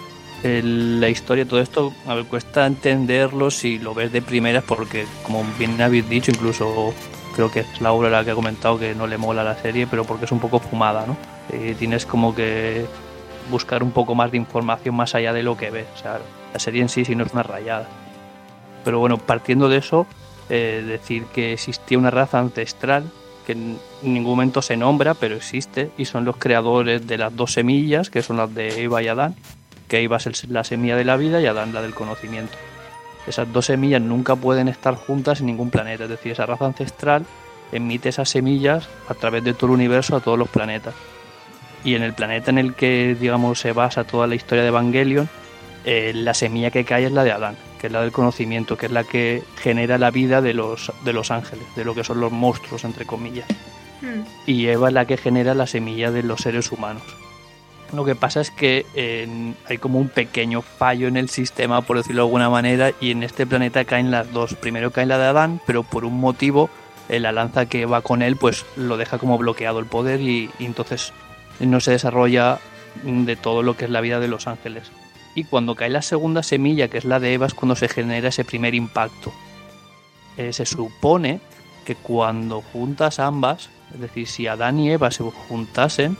El- la historia, todo esto, a ver, cuesta entenderlo si lo ves de primeras, porque como bien habéis dicho, incluso creo que es Laura la que ha comentado que no le mola la serie, pero porque es un poco fumada, ¿no? Eh, tienes como que buscar un poco más de información más allá de lo que ves. O sea, la serie en sí sí no es una rayada. Pero bueno, partiendo de eso, eh, decir que existía una raza ancestral que en ningún momento se nombra, pero existe, y son los creadores de las dos semillas, que son las de Eva y Adán, que Eva es la semilla de la vida y Adán la del conocimiento. Esas dos semillas nunca pueden estar juntas en ningún planeta, es decir, esa raza ancestral emite esas semillas a través de todo el universo a todos los planetas. Y en el planeta en el que, digamos, se basa toda la historia de Evangelion, eh, la semilla que cae es la de Adán, que es la del conocimiento, que es la que genera la vida de los, de los ángeles, de lo que son los monstruos, entre comillas. Mm. Y Eva es la que genera la semilla de los seres humanos. Lo que pasa es que eh, hay como un pequeño fallo en el sistema, por decirlo de alguna manera, y en este planeta caen las dos. Primero cae la de Adán, pero por un motivo eh, la lanza que va con él pues lo deja como bloqueado el poder, y, y entonces no se desarrolla de todo lo que es la vida de los ángeles. Y cuando cae la segunda semilla, que es la de Eva, es cuando se genera ese primer impacto. Eh, se supone que cuando juntas ambas, es decir, si Adán y Eva se juntasen,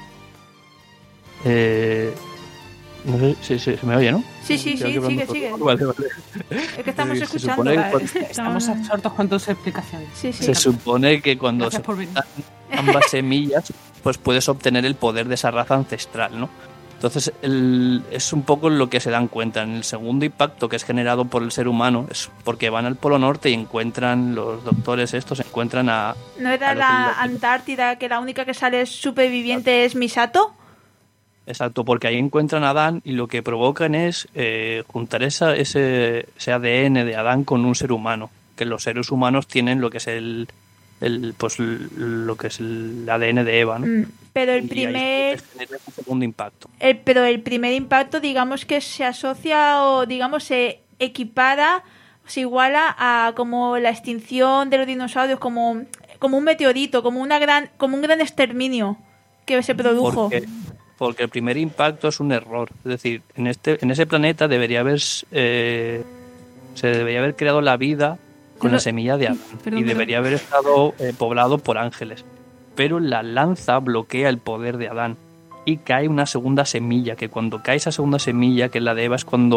eh, no sé si se, se me oye, ¿no? Sí, sí, Creo sí, que vamos sigue, por- sigue. Vale, vale. Es que estamos Se escuchando. supone que ¿vale? cuando- Estamos absortos con tus explicaciones. Sí, sí. Se supone que cuando Gracias se por venir. juntan ambas semillas, pues puedes obtener el poder de esa raza ancestral, ¿no? Entonces el- es un poco lo que se dan cuenta. En el segundo impacto que es generado por el ser humano es porque van al Polo Norte y encuentran, los doctores estos encuentran a... ¿No era a lo la que- Antártida que la única que sale superviviente es Misato? Exacto, porque ahí encuentran a Adán y lo que provocan es eh, juntar esa, ese, ese A D N de Adán con un ser humano. Que los seres humanos tienen lo que es el, el pues lo que es el A D N de Eva, ¿no? Mm, Pero el Y ahí primer, se genera un segundo impacto. el, pero el primer impacto, digamos que se asocia o digamos se equipara, se iguala a como la extinción de los dinosaurios, como, como un meteorito, como una gran, como un gran exterminio que se produjo. Porque, porque el primer impacto es un error. Es decir, en este en ese planeta debería haber eh, se debería haber creado la vida con Yo la lo- semilla de Adán Perdón, y perdón. debería haber estado eh, poblado por ángeles. Pero la lanza bloquea el poder de Adán y cae una segunda semilla, que cuando cae esa segunda semilla, que es la de Eva, es cuando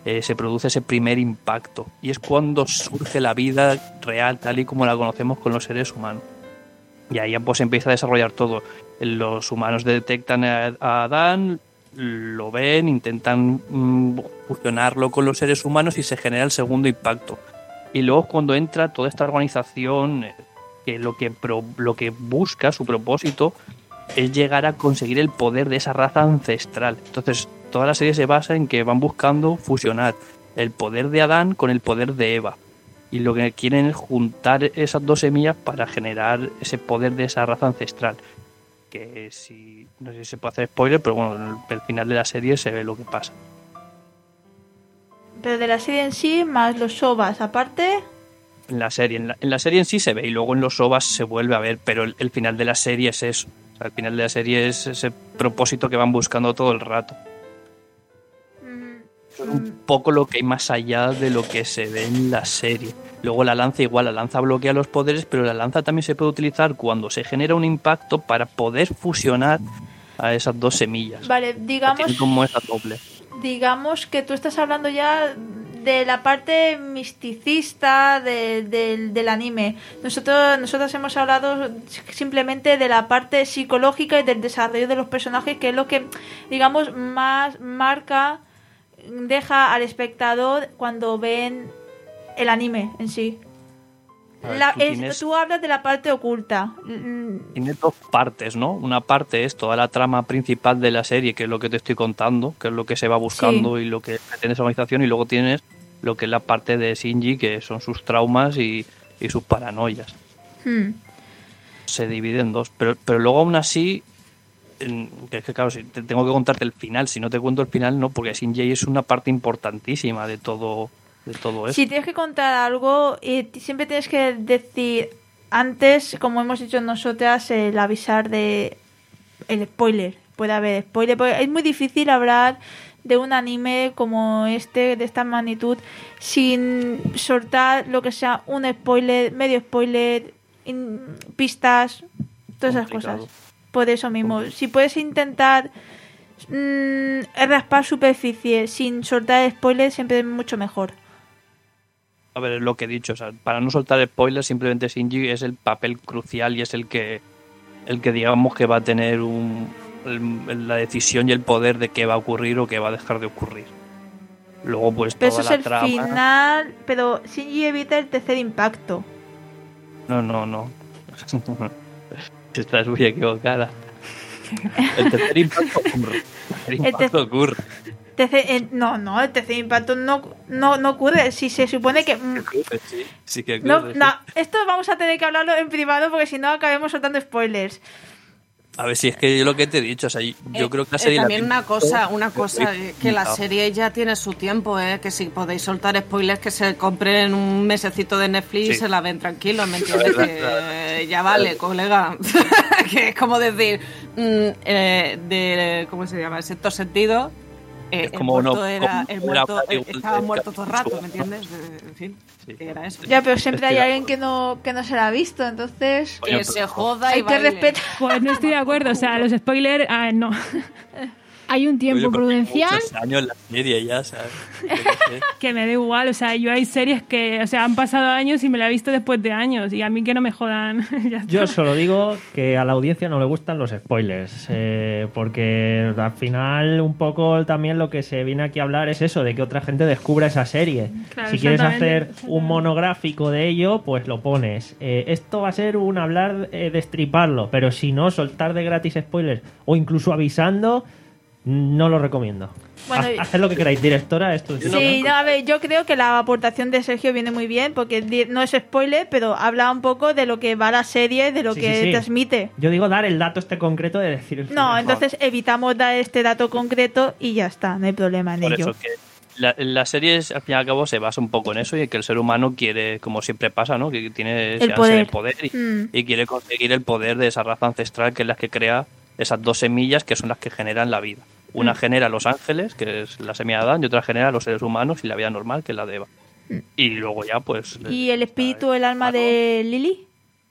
eh, se produce ese primer impacto. Y es cuando surge la vida real, tal y como la conocemos con los seres humanos. Y ahí pues empieza a desarrollar todo. Los humanos detectan a, a Adán, lo ven, intentan mmm, fusionarlo con los seres humanos y se genera el segundo impacto. Y luego cuando entra toda esta organización, eh, que lo que pro, lo que busca, su propósito, es llegar a conseguir el poder de esa raza ancestral. Entonces toda la serie se basa en que van buscando fusionar el poder de Adán con el poder de Eva. Y lo que quieren es juntar esas dos semillas para generar ese poder de esa raza ancestral. Que si no sé si se puede hacer spoiler, pero bueno, al final de la serie se ve lo que pasa. Pero de la serie en sí, más los Sovas, aparte... En la serie, en la, en la serie en sí se ve, y luego en los Sovas se vuelve a ver, pero el, el final de la serie es eso. O sea, el final de la serie es ese propósito que van buscando todo el rato. Es un poco lo que hay más allá de lo que se ve en la serie. Luego la lanza igual, la lanza bloquea los poderes, pero la lanza también se puede utilizar cuando se genera un impacto para poder fusionar a esas dos semillas. Vale, digamos... como esa doble. Digamos que tú estás hablando ya de la parte misticista de, de, del anime. Nosotros, nosotros hemos hablado simplemente de la parte psicológica y del desarrollo de los personajes, que es lo que, digamos, más marca... deja al espectador cuando ven el anime en sí. Ver, la, tú, es, tienes, tú hablas de la parte oculta. Tiene dos partes, ¿no? Una parte es toda la trama principal de la serie, que es lo que te estoy contando, que es lo que se va buscando, sí, y lo que tiene esa organización, y luego tienes lo que es la parte de Shinji, que son sus traumas y, y sus paranoias. Hmm. Se divide en dos, pero, pero luego aún así... que es que claro, si te tengo que contarte el final, si no te cuento el final no, porque Shinji es una parte importantísima de todo de todo esto. Si tienes que contar algo, eh, siempre tienes que decir antes, como hemos dicho nosotras, el avisar de el spoiler. Puede haber spoiler, porque es muy difícil hablar de un anime como este, de esta magnitud, sin soltar lo que sea un spoiler, medio spoiler, in, pistas, todas esas cosas. Por eso mismo, si puedes intentar mmm, raspar superficie sin soltar spoilers, siempre es mucho mejor. A ver, es lo que he dicho, o sea, para no soltar spoilers, simplemente Shinji es el papel crucial y es el que, el que digamos que va a tener un, el, la decisión y el poder de qué va a ocurrir o qué va a dejar de ocurrir. Luego, pues, pero toda eso la es el trama... final, pero Shinji evita el tercer impacto. No, no, no. Estás muy equivocada. El tercer impacto ocurre. El tercer impacto el te- ocurre. Tercer, eh, no, no, el tercer impacto no, no, no ocurre. Si se supone que... Mm, sí, sí que ocurre, no, sí. no, esto vamos a tener que hablarlo en privado porque si no acabemos soltando spoilers. A ver, si es que yo lo que te he dicho, o sea, yo eh, creo que la serie... Eh, también la una cosa, una cosa eh, que la serie ya tiene su tiempo, eh, que si podéis soltar spoilers, que se compren un mesecito de Netflix, sí, y se la ven tranquilos, ¿me entiendes? Que eh, ya vale, colega. Que es como decir, mmm, eh, de, ¿cómo se llama? El sexto sentido. Eh, es como el muerto, uno, era, el muerto era, eh, estaba muerto todo el rato, ¿me entiendes? En fin, sí, era eso. Ya, pero siempre hay alguien que no, que no se la ha visto, entonces... Que Oye, se joda y hay que baile. respetar. Pues no estoy de acuerdo, o sea, los spoilers, ah, no. Hay un tiempo Oye, prudencial muchos años en la serie ya, ¿sabes? que me da igual, o sea, yo hay series que, o sea, han pasado años y me la he visto después de años y a mí que no me jodan. Ya está. Yo solo digo que a la audiencia no le gustan los spoilers, eh, porque al final un poco también lo que se viene aquí a hablar es eso, de que otra gente descubra esa serie. Claro, si quieres hacer exactamente. un monográfico de ello, pues lo pones. Eh, esto va a ser un hablar, eh, destriparlo, pero si no, soltar de gratis spoilers o incluso avisando, no lo recomiendo. Bueno, Haz, haced lo que queráis, directora. Esto es sí, no, a ver, yo creo que la aportación de Sergio viene muy bien porque di- no es spoiler, pero habla un poco de lo que va la serie, de lo Sí, que sí, sí. transmite. Yo digo dar el dato este concreto de decir el No, final. entonces evitamos dar este dato concreto y ya está, no hay problema en Por ello. eso que la, la serie, es, al fin y al cabo, se basa un poco en eso y en que el ser humano quiere, como siempre pasa, ¿no? Que tiene ese El ansia poder. de poder y, Mm. y quiere conseguir el poder de esa raza ancestral que es la que crea esas dos semillas que son las que generan la vida. Una Mm. genera los ángeles, que es la semilla de Adán, y otra genera los seres humanos y la vida normal, que es la de Eva. Mm. Y luego ya, pues... ¿Y el espíritu, el alma de Lily?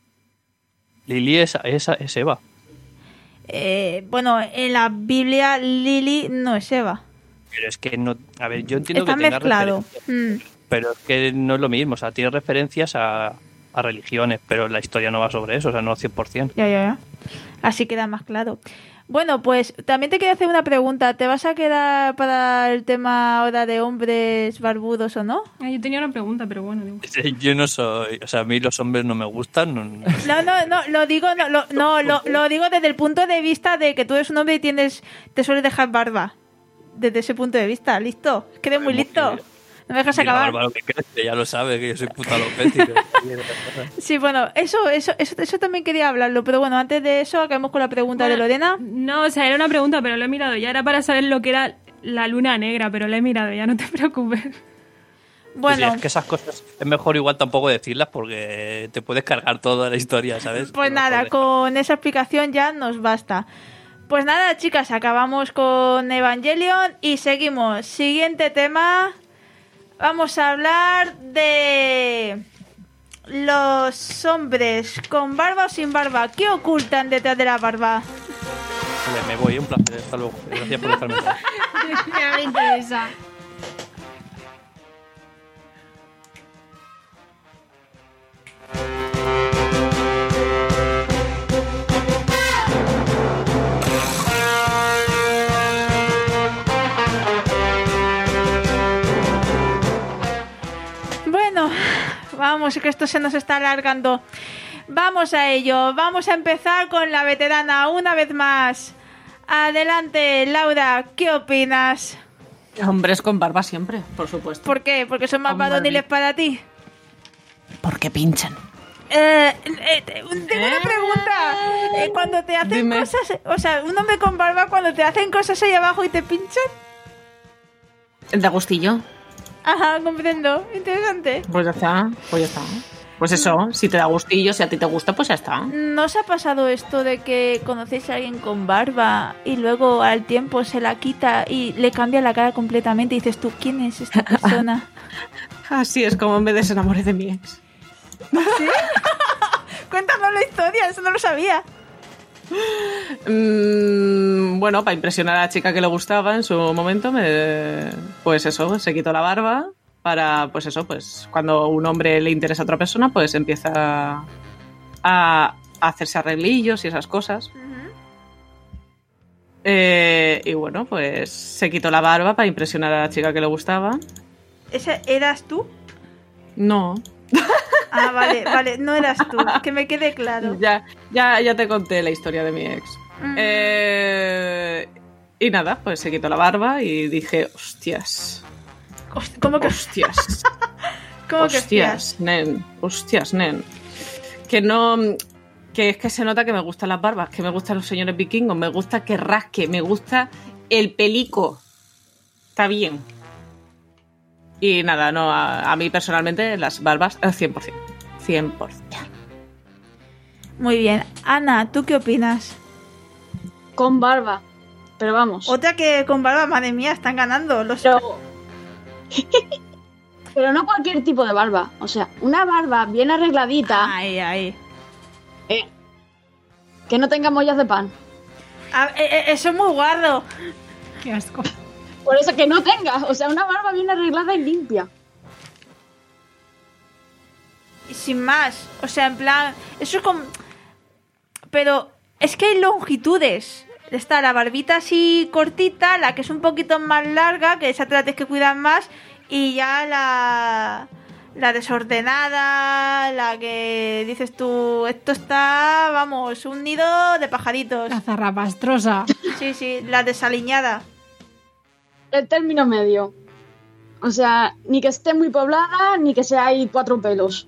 Lily es, es, es Eva. Eh, bueno, en la Biblia Lily no es Eva. Pero es que no... A ver, yo entiendo Está que tenga mezclado. referencias, Mm. pero es que no es lo mismo. O sea, tiene referencias a, a religiones, pero la historia no va sobre eso, o sea, no cien por ciento. Ya, ya, ya. Así queda más claro. Bueno, pues también te quería hacer una pregunta. ¿Te vas a quedar para el tema ahora de hombres barbudos o no? Ah, yo tenía una pregunta, pero bueno. Digo. Yo no soy... O sea, a mí los hombres no me gustan. No, no. No, no, no, lo digo, no, lo, no, lo, lo digo desde el punto de vista de que tú eres un hombre y tienes, te sueles dejar barba. Desde ese punto de vista, ¿listo? Es que eres muy listo. No me dejas Mira, acabar. Bárbaro, que crece, ya lo sabe, que yo soy puta lopético. Sí, bueno, eso, eso, eso, eso también quería hablarlo, pero bueno, antes de eso acabemos con la pregunta Bueno, de Lorena. No, o sea, era una pregunta, pero lo he mirado ya. Era para saber lo que era la luna negra, pero lo he mirado ya, no te preocupes. Bueno, Sí, es que esas cosas es mejor igual tampoco decirlas porque te puedes cargar toda la historia, ¿sabes? pues Pero nada, joder. con esa explicación ya nos basta. Pues nada, chicas, acabamos con Evangelion y seguimos. Siguiente tema. Vamos a hablar de los hombres con barba o sin barba. ¿Qué ocultan detrás de la barba? Vale, me voy, un placer, hasta luego. Gracias por dejarme entrar. Ya me interesa. Bueno, vamos, que esto se nos está alargando. Vamos a ello. Vamos a empezar con la veterana una vez más. Adelante, Laura, ¿qué opinas? Hombres con barba siempre, por supuesto. ¿Por qué? ¿Porque son más Con varoniles barbita. para ti? Porque pinchan. Eh, eh, tengo una pregunta. Eh, cuando te hacen Dime. cosas, o sea, un hombre con barba, cuando te hacen cosas ahí abajo y te pinchan. ¿De gustillo? Ajá, comprendo. Interesante. Pues ya está, pues ya está. Pues eso, si te da gustillo, si a ti te gusta, pues ya está. ¿No os ha pasado esto de que conocéis a alguien con barba y luego al tiempo se la quita y le cambia la cara completamente y dices tú, ¿quién es esta persona? Así es como me desenamoré de mi ex. ¿Sí? Cuéntanos la historia, eso no lo sabía. Mm, bueno, para impresionar a la chica que le gustaba en su momento, me, pues eso, se quitó la barba para, pues eso, pues cuando un hombre le interesa a otra persona, pues empieza a, a hacerse arreglillos y esas cosas. Eh, y bueno, pues se quitó la barba para impresionar a la chica que le gustaba. ¿Ese eras tú? No. Ah, vale, vale, no eras tú, que me quede claro. Ya, ya, ya te conté la historia de mi ex. Mm. Eh, y nada, pues se quitó la barba y dije, hostias. Host- ¿Cómo que Hostias. ¿Cómo que Hostias, nen. Hostias, nen. Que no... Que es que se nota que me gustan las barbas, que me gustan los señores vikingos, me gusta que rasque, me gusta el pelico. Está bien. Y nada, no, a, a mí personalmente las barbas al cien por ciento. cien por ciento. Muy bien. Ana, ¿tú qué opinas? Con barba. Pero vamos. Otra que con barba, madre mía, están ganando los... Pero... Pero no cualquier tipo de barba. O sea, una barba bien arregladita. Ahí, ahí. eh, que no tenga mollas de pan. A- eh, eh, eso es muy guardo. Qué asco. Por eso que no tenga. O sea, una barba bien arreglada y limpia. Y sin más. O sea, en plan... Eso es como... Pero es que hay longitudes. Está la barbita así cortita, la que es un poquito más larga, que esa te la tienes que cuidar más, y ya la... La desordenada, la que dices tú, esto está, vamos, un nido de pajaritos. La zarrapastrosa. Sí, sí, la desaliñada. El término medio. O sea, ni que esté muy poblada, ni que sea ahí cuatro pelos.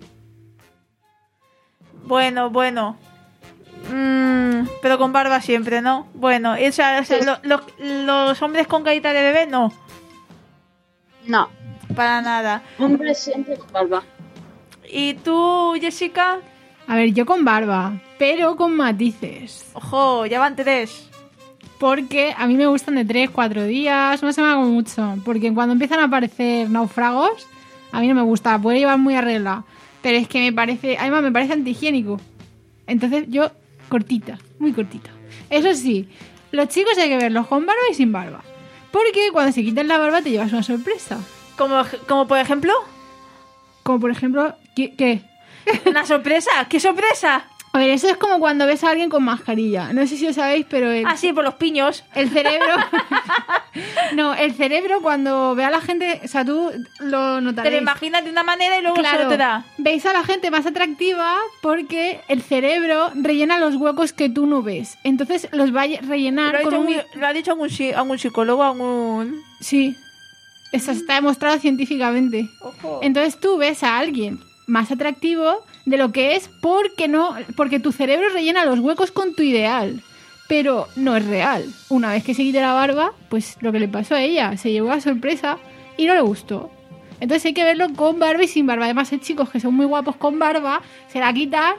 Bueno, bueno. Mm, pero con barba siempre, ¿no? Bueno, o sea, o sea, lo- lo- los hombres con carita de bebé, no. No. Para nada. Hombre siempre con barba. ¿Y tú, Jessica? A ver, yo con barba, pero con matices. Ojo, ya van tres. Porque a mí me gustan de tres, cuatro días, una semana como mucho. Porque cuando empiezan a aparecer náufragos, a mí no me gusta, puede llevar muy arregla. Pero es que me parece, además me parece antihigiénico. Entonces yo, cortita, muy cortita. Eso sí, los chicos hay que verlos con barba y sin barba. Porque cuando se quitan la barba te llevas una sorpresa. Como, como por ejemplo... Como por ejemplo... ¿Qué? qué? ¿Una sorpresa? ¿Qué sorpresa? A ver, eso es como cuando ves a alguien con mascarilla. No sé si lo sabéis, pero... El, ah, sí, por los piños. El cerebro... no, el cerebro cuando ve a la gente... O sea, tú lo notaréis. Te lo imaginas de una manera y luego claro, solo te da. Veis a la gente más atractiva porque el cerebro rellena los huecos que tú no ves. Entonces los va a rellenar ¿Lo ha, con dicho, un... ¿Lo ha dicho algún, algún psicólogo? Algún... Sí. Eso está demostrado científicamente. Ojo. Entonces tú ves a alguien más atractivo de lo que es porque no porque tu cerebro rellena los huecos con tu ideal, pero no es real. Una vez que se quite la barba, pues lo que le pasó a ella, se llevó a sorpresa y no le gustó. Entonces hay que verlo con barba y sin barba. Además hay chicos que son muy guapos con barba, se la quitan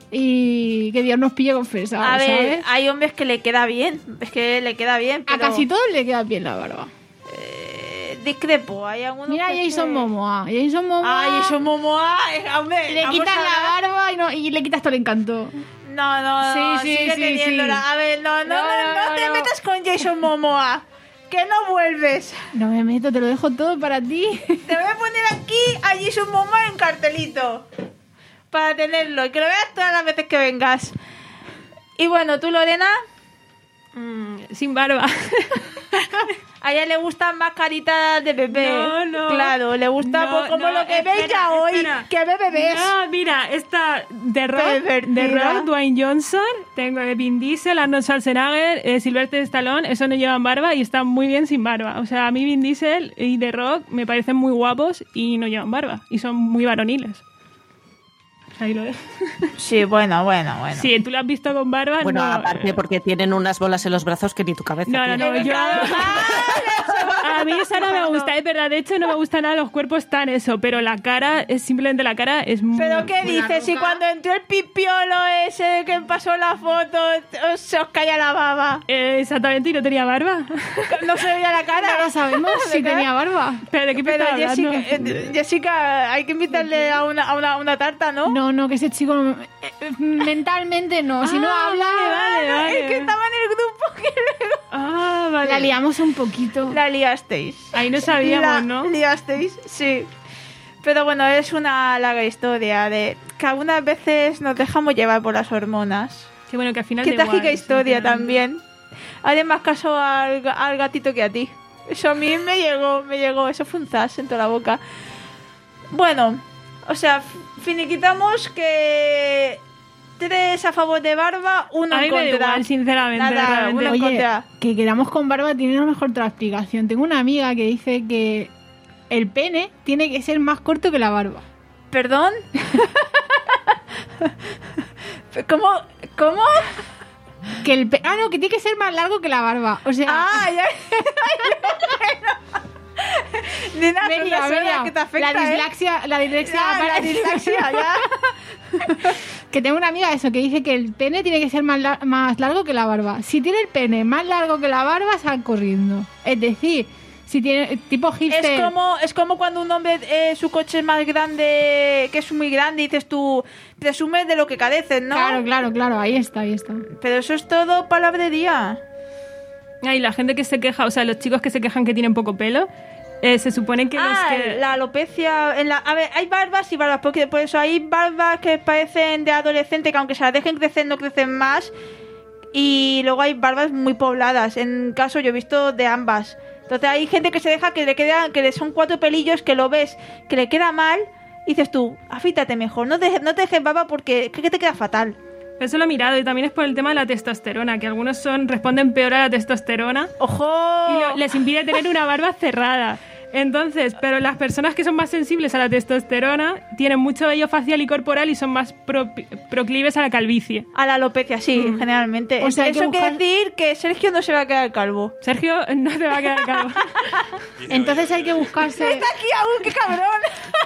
y que Dios nos pille confesados, A ver, ¿sabes? hay hombres que le queda bien, es que le queda bien, pero... A casi todos le queda bien la barba. Eh, discrepo, hay algunos Mira, que Jason se- Momoa. Jason Momoa. Ay, Jason Momoa, eh, hombre, Le vamos quitas a la hablar- barba y, no, y le quitas todo el encanto. No, no, no, Sí, sí, sigue sí, teniéndola. sí. A ver, no, no, No, no, no, no, te no. metas con Jason Momoa, que no vuelves. No me meto, te lo dejo todo para ti. Te voy a poner aquí a Jason Momoa en cartelito para tenerlo y que lo veas todas las veces que vengas. Y bueno, ¿tú, Lorena? Mm, sin barba. A ella le gustan más caritas de bebé. No, no. Claro, le gusta No, pues, como no, lo que espera, veis ya hoy, espera. que ve bebés. No, mira, esta The Rock, Pervertida. The Rock, Dwayne Johnson, tengo de Vin Diesel, Arnold Schwarzenegger, eh, Sylvester Stallone, eso no llevan barba y están muy bien sin barba. O sea, a mí Vin Diesel y The Rock me parecen muy guapos y no llevan barba y son muy varoniles. Ahí lo dejo. Sí, bueno, bueno, bueno. Sí, tú lo has visto con barba. Bueno, no, aparte eh, porque tienen unas bolas en los brazos que ni tu cabeza No, no, tiene. no, yo... A mí esa no me gusta, es verdad. De hecho, no me gusta nada los cuerpos tan eso, pero la cara, es simplemente la cara es muy... ¿Pero qué muy dices? Si arruga. cuando entró el pipiolo ese que pasó la foto, os- se os caía la baba. Eh, exactamente, y no tenía barba. No se veía la cara. No lo sabemos si ¿De qué? tenía barba. ¿Pero de qué me Pero estás Jessica, hablando? eh, Jessica, hay que invitarle a una, a una, a una tarta, ¿no? No, no, que ese chico no- eh, eh, mentalmente no. Si no Ah, habla, vale, vale, Ah, vale. Es que estaba en el grupo que luego Ah, vale. la liamos un poquito. la liasteis. Ahí no sabíamos, La ¿no? liasteis, sí. Pero bueno, es una larga historia de que algunas veces nos dejamos llevar por las hormonas. Qué bueno, que al final Qué da trágica igual, historia sinceramente. también. Haré más caso al, ga- al gatito que a ti. Eso a mí me llegó, me llegó. Eso fue un zas en toda la boca. Bueno, o sea, f- finiquitamos que tres a favor de barba, uno A mí en me da contra. igual, sinceramente. Nada, realmente. uno en Oye, contra. que queramos con barba tiene una mejor otra explicación. Tengo una amiga que dice que el pene tiene que ser más corto que la barba. ¿Perdón? ¿Cómo? ¿Cómo? Que el pe- ah, no, que tiene que ser más largo que la barba. O sea, Ah, ya. Nena, me he son liado, las me he horas liado. que te afecta, la ¿eh? dislexia, la dislexia, Ya, la para- dislexia, ya. Que tengo una amiga eso que dice que el pene tiene que ser más, lar- más largo que la barba. Si tiene el pene más largo que la barba, sal corriendo. Es decir, si tiene tipo hipster. Es como, es como cuando un hombre, eh, su coche es más grande, que es muy grande, y dices tú, presumes de lo que careces, ¿no? Claro, claro, claro, ahí está, ahí está. Pero eso es todo palabrería. Ay, la gente que se queja, o sea, los chicos que se quejan que tienen poco pelo, eh, se supone que Ah, los que... la alopecia. En la, a ver, hay barbas y barbas, porque por eso hay barbas que parecen de adolescente, que aunque se las dejen crecer, no crecen más. Y luego hay barbas muy pobladas. En caso, yo he visto de ambas. Entonces hay gente que se deja que le quedan, que le son cuatro pelillos, que lo ves, que le queda mal. Y dices tú, afítate mejor, no te, no te dejes barba porque que te queda fatal. Eso lo he mirado y también es por el tema de la testosterona, que algunos son responden peor a la testosterona ¡Ojo! y lo- les impide tener una barba cerrada. Entonces, pero las personas que son más sensibles a la testosterona tienen mucho vello facial y corporal y son más pro- proclives a la calvicie. A la alopecia, sí, generalmente. O sea, hay que eso quiere buscar- decir que Sergio no se va a quedar calvo. Sergio, no te va a quedar calvo. Entonces hay que buscarse. ¡Está aquí aún, qué cabrón!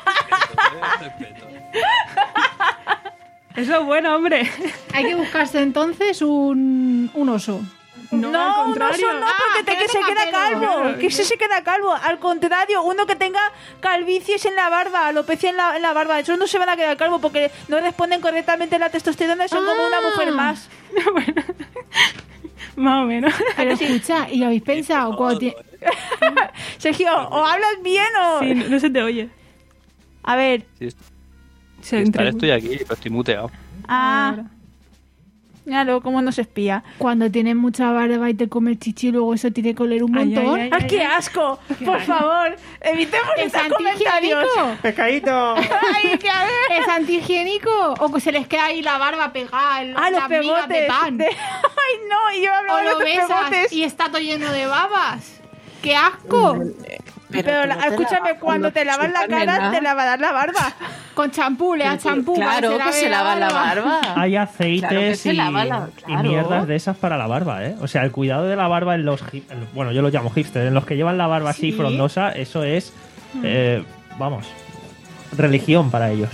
Eso es bueno, hombre. Hay que buscarse entonces un, un oso. No, No, al no, contrario. eso no, Ah, porque te, que que no se tenga queda pelo. calvo. Claro. Que ese se queda calvo. Al contrario, uno que tenga calvicies en la barba, alopecia en la, en la barba, esos no se van a quedar calvo porque no responden correctamente a la testosterona y son como una Ah. mujer más. Más o menos. Pero escucha, ¿y habéis pensado cuando, ti- Sergio, o hablas bien o... Sí, no, no se te oye. A ver. Sí, Se estar entre- estoy aquí, pero estoy muteado. Ah. Claro, cómo nos espía. Cuando tienes mucha barba y te comes chichi, luego eso tiene que oler un Ay, montón. ay, ¡Ay, qué asco! Por favor, evitemos ¿Es estos comentarios. antihigiénico? ¡Pescadito! ¡Ay, que a ver! ¿Es antihigiénico? ¿O que se les queda ahí la barba pegada en ¡Ah, los las migas pegotes! de pan? de- ¡Ay, no! Y yo ¿O hablaba de lo los besas pegotes. y está todo lleno de babas? ¡Qué asco! Pero, tú la- no te escúchame, lavas cuando cuando te lavas la chupas, cara, nena. te lavarás la barba. Con champú, le das champú. para Claro, que lave se lava la barba. Hay aceites Claro que se y, lava la- y claro. mierdas de esas para la barba, ¿eh? O sea, el cuidado de la barba en los... hip- en- Bueno, yo lo llamo hipster. En los que llevan la barba así Sí. frondosa, eso es... eh, vamos, religión para ellos.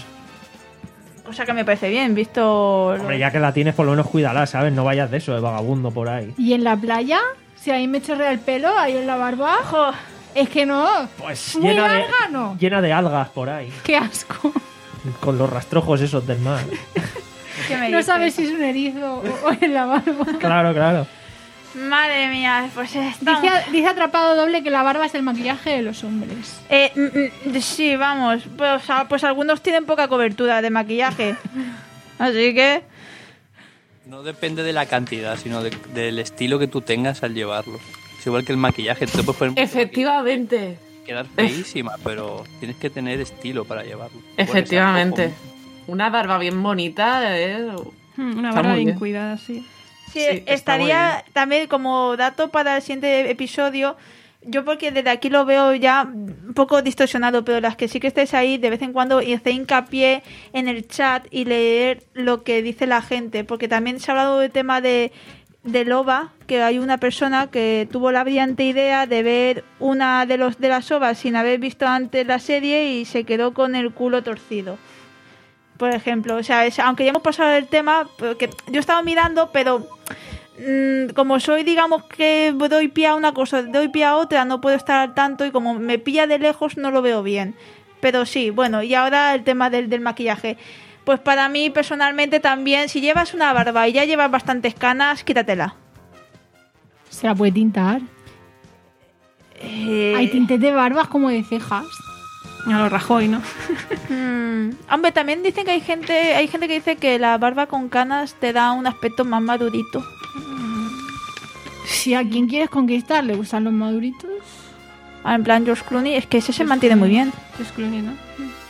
O sea que me parece bien, visto... lo- Hombre, ya que la tienes, por lo menos cuídala, ¿sabes? No vayas de eso, de vagabundo por ahí. ¿Y en la playa? Si ahí me chorrea el pelo, ahí en la barba. Jo, Es que no. Pues Muy llena de, larga, ¿no? llena de algas por ahí, ¡Qué asco! con los rastrojos esos del mar. ¿qué me No dices? sabes si es un erizo o, o en la barba. Claro, claro. Madre mía, pues está... Dice, dice Atrapado Doble que la barba es el maquillaje de los hombres. Eh, mm, mm, sí, vamos. Pues, ah, pues algunos tienen poca cobertura de maquillaje. Así que... No depende de la cantidad, sino de- del estilo que tú tengas al llevarlo. Es igual que el maquillaje. Tú te puedes poner mucho Efectivamente. maquillaje, quedar feísima, pero tienes que tener estilo para llevarlo. Efectivamente. Pones algo Una barba bien bonita, ¿eh? Hmm, Una Está barba muy bien bien. cuidada, sí. Sí, Sí, está muy estaría también como dato para el siguiente episodio. Yo porque desde aquí lo veo ya un poco distorsionado, pero las que sí que estáis ahí, de vez en cuando y hacer hincapié en el chat y leer lo que dice la gente, porque también se ha hablado del tema de, de Loba, que hay una persona que tuvo la brillante idea de ver una de los de las ovas sin haber visto antes la serie y se quedó con el culo torcido. Por ejemplo, o sea, es- aunque ya hemos pasado el tema, porque yo estaba mirando, pero mm, como soy, digamos que doy pie a una cosa, doy pie a otra, no puedo estar al tanto y como me pilla de lejos no lo veo bien. Pero sí, bueno, y ahora el tema del, del maquillaje. Pues para mí personalmente también, si llevas una barba y ya llevas bastantes canas, quítatela. Se la puede tintar. Eh, Hay tintes de barbas como de cejas. A lo Rajoy, ¿no? mm, hombre, también dicen que hay gente, hay gente que dice que la barba con canas te da un aspecto más madurito. Si a quien quieres conquistar le gustan los maduritos. Ah, en plan George Clooney, es que ese se mantiene muy bien. Es Clooney, ¿no?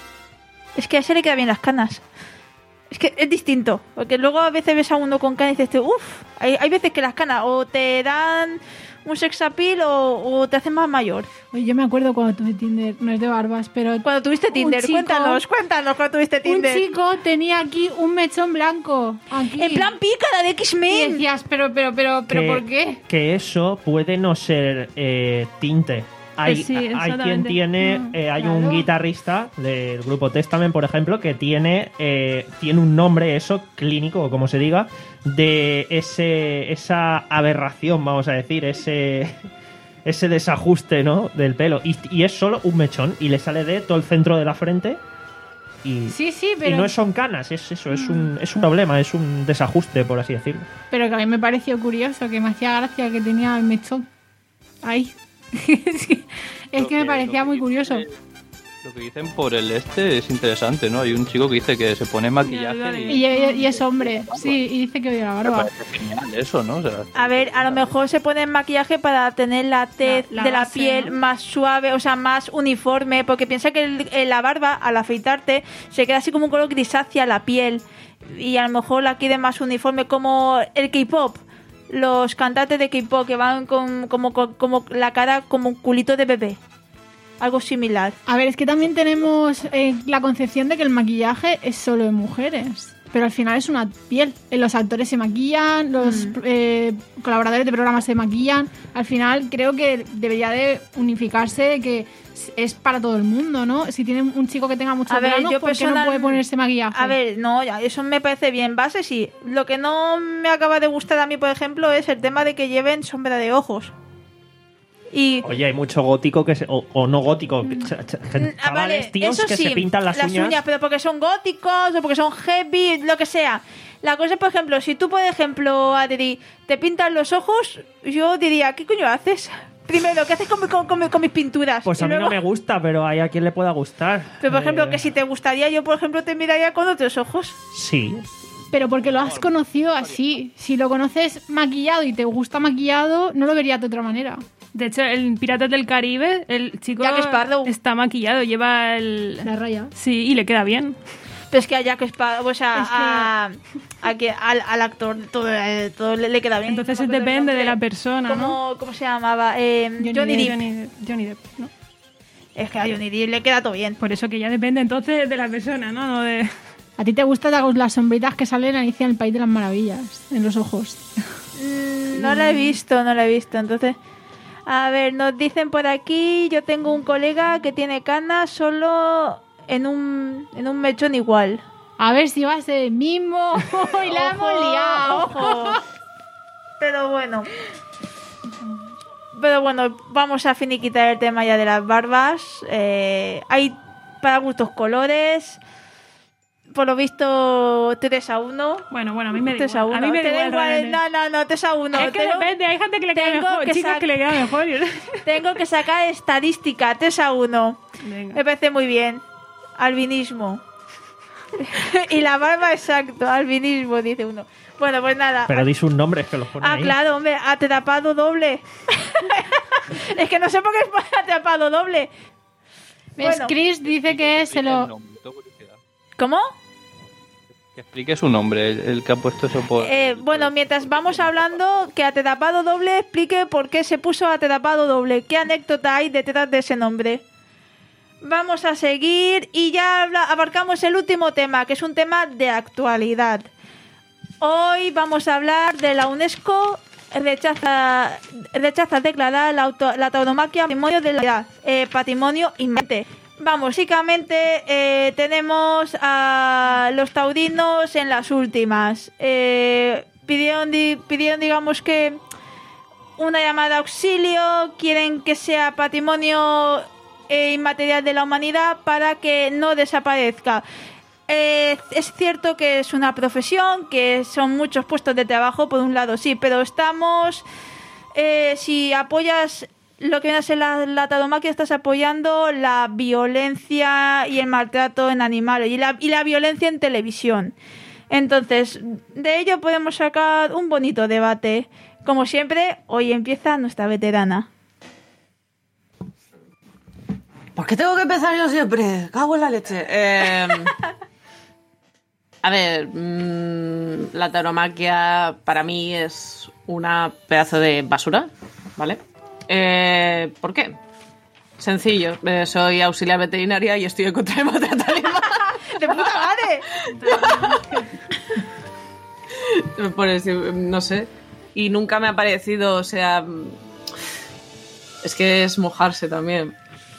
Es que a ese le queda bien las canas. Es que es distinto, porque luego a veces ves a uno con canas y dices, uff, hay, hay veces que las canas o te dan un sex appeal o, o te hacen más mayor. Oye, yo me acuerdo cuando tuve Tinder, no es de barbas, pero Cuando tuviste Tinder, chico- cuéntanos, cuéntanos cuando tuviste un Tinder. chico tenía aquí un mechón blanco. Aquí. En plan pícara de Y X-Men. decías, pero, pero, pero, pero, que, ¿por qué? Que eso puede no ser eh, tinte. Hay, Eh, sí, hay quien exactamente. tiene, Mm, eh, hay un claro. guitarrista del grupo Testament, por ejemplo, que tiene, eh, tiene un nombre, eso, clínico, o como se diga, de ese esa aberración, vamos a decir, ese ese desajuste, ¿no? Del pelo. Y, y es solo un mechón, y le sale de todo el centro de la frente. Y, Sí, sí, y pero, no son canas, es eso, es un, es un problema, es un desajuste, por así decirlo. pero que a mí me pareció curioso, que me hacía gracia que tenía el mechón ahí. es que, es Lo que me que- parecía lo que muy curioso. dice- Lo que dicen por el este es interesante, ¿no? Hay un chico que dice que se pone maquillaje Y, y y- y es hombre, sí, y dice que odia la me barba. parece genial eso, ¿no? O sea, A ver, a lo mejor se pone maquillaje para tener la tez La- la de la base, piel ¿no? más suave, o sea, más uniforme, porque piensa que el- eh, la barba, al afeitarte, se queda así como un color grisácea la piel, y a lo mejor la quiere más uniforme, como el K-pop. Los cantantes de K-pop que van con como, con- como la cara como un culito de bebé. Algo similar. A ver, es que también tenemos eh, la concepción de que el maquillaje es solo de mujeres. Pero al final es una piel. Eh, Los actores se maquillan, los Mm. eh, colaboradores de programas se maquillan. Al final creo que debería de unificarse que es para todo el mundo, ¿no? Si tiene un chico que tenga mucho A ver, grano, yo ¿por qué no personal- puede ponerse maquillaje? A ver, no, ya, eso me parece bien. Base sí. Lo que no me acaba de gustar a mí, por ejemplo, es el tema de que lleven sombra de ojos. Y Oye, hay mucho gótico que se, o, o no gótico, ch- ch- gen- Ah, vale, chavales, tíos eso que sí, se pintan las, uñas. pero porque son góticos o porque son heavy, lo que sea. La cosa es, por ejemplo, si tú, por ejemplo, Adri, te pintas los ojos, yo diría, ¿qué coño haces? Primero, ¿qué haces con, mi- con, con mi- con mis pinturas? Pues Y a mí luego- no me gusta, pero hay a quien le pueda gustar. Pero, por ejemplo, Eh, que si te gustaría, yo, por ejemplo, te miraría con otros ojos. Sí. Pero porque lo has conocido así. Si lo conoces maquillado y te gusta maquillado, no lo verías de otra manera. De hecho, en Piratas del Caribe, el chico Jack Sparrow. está maquillado, lleva el... La raya. Sí, y le queda bien. Pero es que a Jack Sparrow, o sea, Es que- a, a que- al, al actor todo, eh, todo le, le queda bien. Entonces No me acuerdo el depende de nombre. la persona, ¿no? ¿Cómo, ¿Cómo se llamaba? Eh, Johnny, Depp. Johnny Depp. Johnny Depp, ¿no? Es que a Johnny Depp le queda todo bien. Por eso que ya depende entonces de la persona, ¿no? No de... ¿A ti te gustan las sombritas que salen en Alicia en el País de las Maravillas? En los ojos. Mm, no la he visto, no la he visto. Entonces, a ver, nos dicen por aquí, yo tengo un colega que tiene canas solo en un, en un mechón igual. A ver si va a ser el mismo. Y la hemos Ojo, liado. ojo. Pero bueno. Pero bueno, vamos a finiquitar el tema ya de las barbas. Eh, hay para gustos colores. Por lo visto, tres a uno. Bueno, bueno, a mí me da tres a igual. uno. A mí me Te da da igual, igual. realmente. No, no, no, tres a uno. Es que Tengo- depende, hay gente que le queda tengo mejor, que chicas sac- que le queda mejor. Tengo que sacar estadística, tres a uno. Venga. Me parece muy bien. Albinismo. Y la barba, exacto, albinismo, dice uno. Bueno, pues nada. Pero di sus nombres que los pone Ah, ahí. claro, hombre, atrapado doble. Es que no sé por qué es atrapado doble. ¿Ves? Bueno. Chris dice que se El lo... nombre, tengo curiosidad. ¿Cómo? Que explique su nombre, el, el que ha puesto eso por... Eh, bueno, mientras vamos hablando, que atrapado doble explique por qué se puso atrapado doble. ¿Qué anécdota hay detrás de ese nombre? Vamos a seguir y ya habla- abarcamos el último tema, que es un tema de actualidad. Hoy vamos a hablar de la UNESCO rechaza, rechaza declarar la, auto, la tauromaquia patrimonio de la humanidad, eh, patrimonio inmanente. Vamos, básicamente eh, tenemos a los taurinos en las últimas. Eh, pidieron, di- pidieron, digamos que, una llamada de auxilio, quieren que sea patrimonio eh, inmaterial de la humanidad para que no desaparezca. Eh, es cierto que es una profesión, que son muchos puestos de trabajo, por un lado sí, pero estamos, eh, si apoyas lo que viene a ser la, la tauromaquia, estás apoyando la violencia y el maltrato en animales y la, y la violencia en televisión. Entonces, de ello podemos sacar un bonito debate. Como siempre, hoy empieza nuestra veterana. ¿Por qué tengo que empezar yo siempre? Cago en la leche. Eh, a ver, mmm, la tauromaquia para mí es una pedazo de basura, ¿vale? Eh, ¿Por qué? Sencillo, eh, soy auxiliar veterinaria y estoy en contra del maltrato animal. ¡De puta madre! Por decir, no sé. Y nunca me ha parecido, o sea... Es que es mojarse también.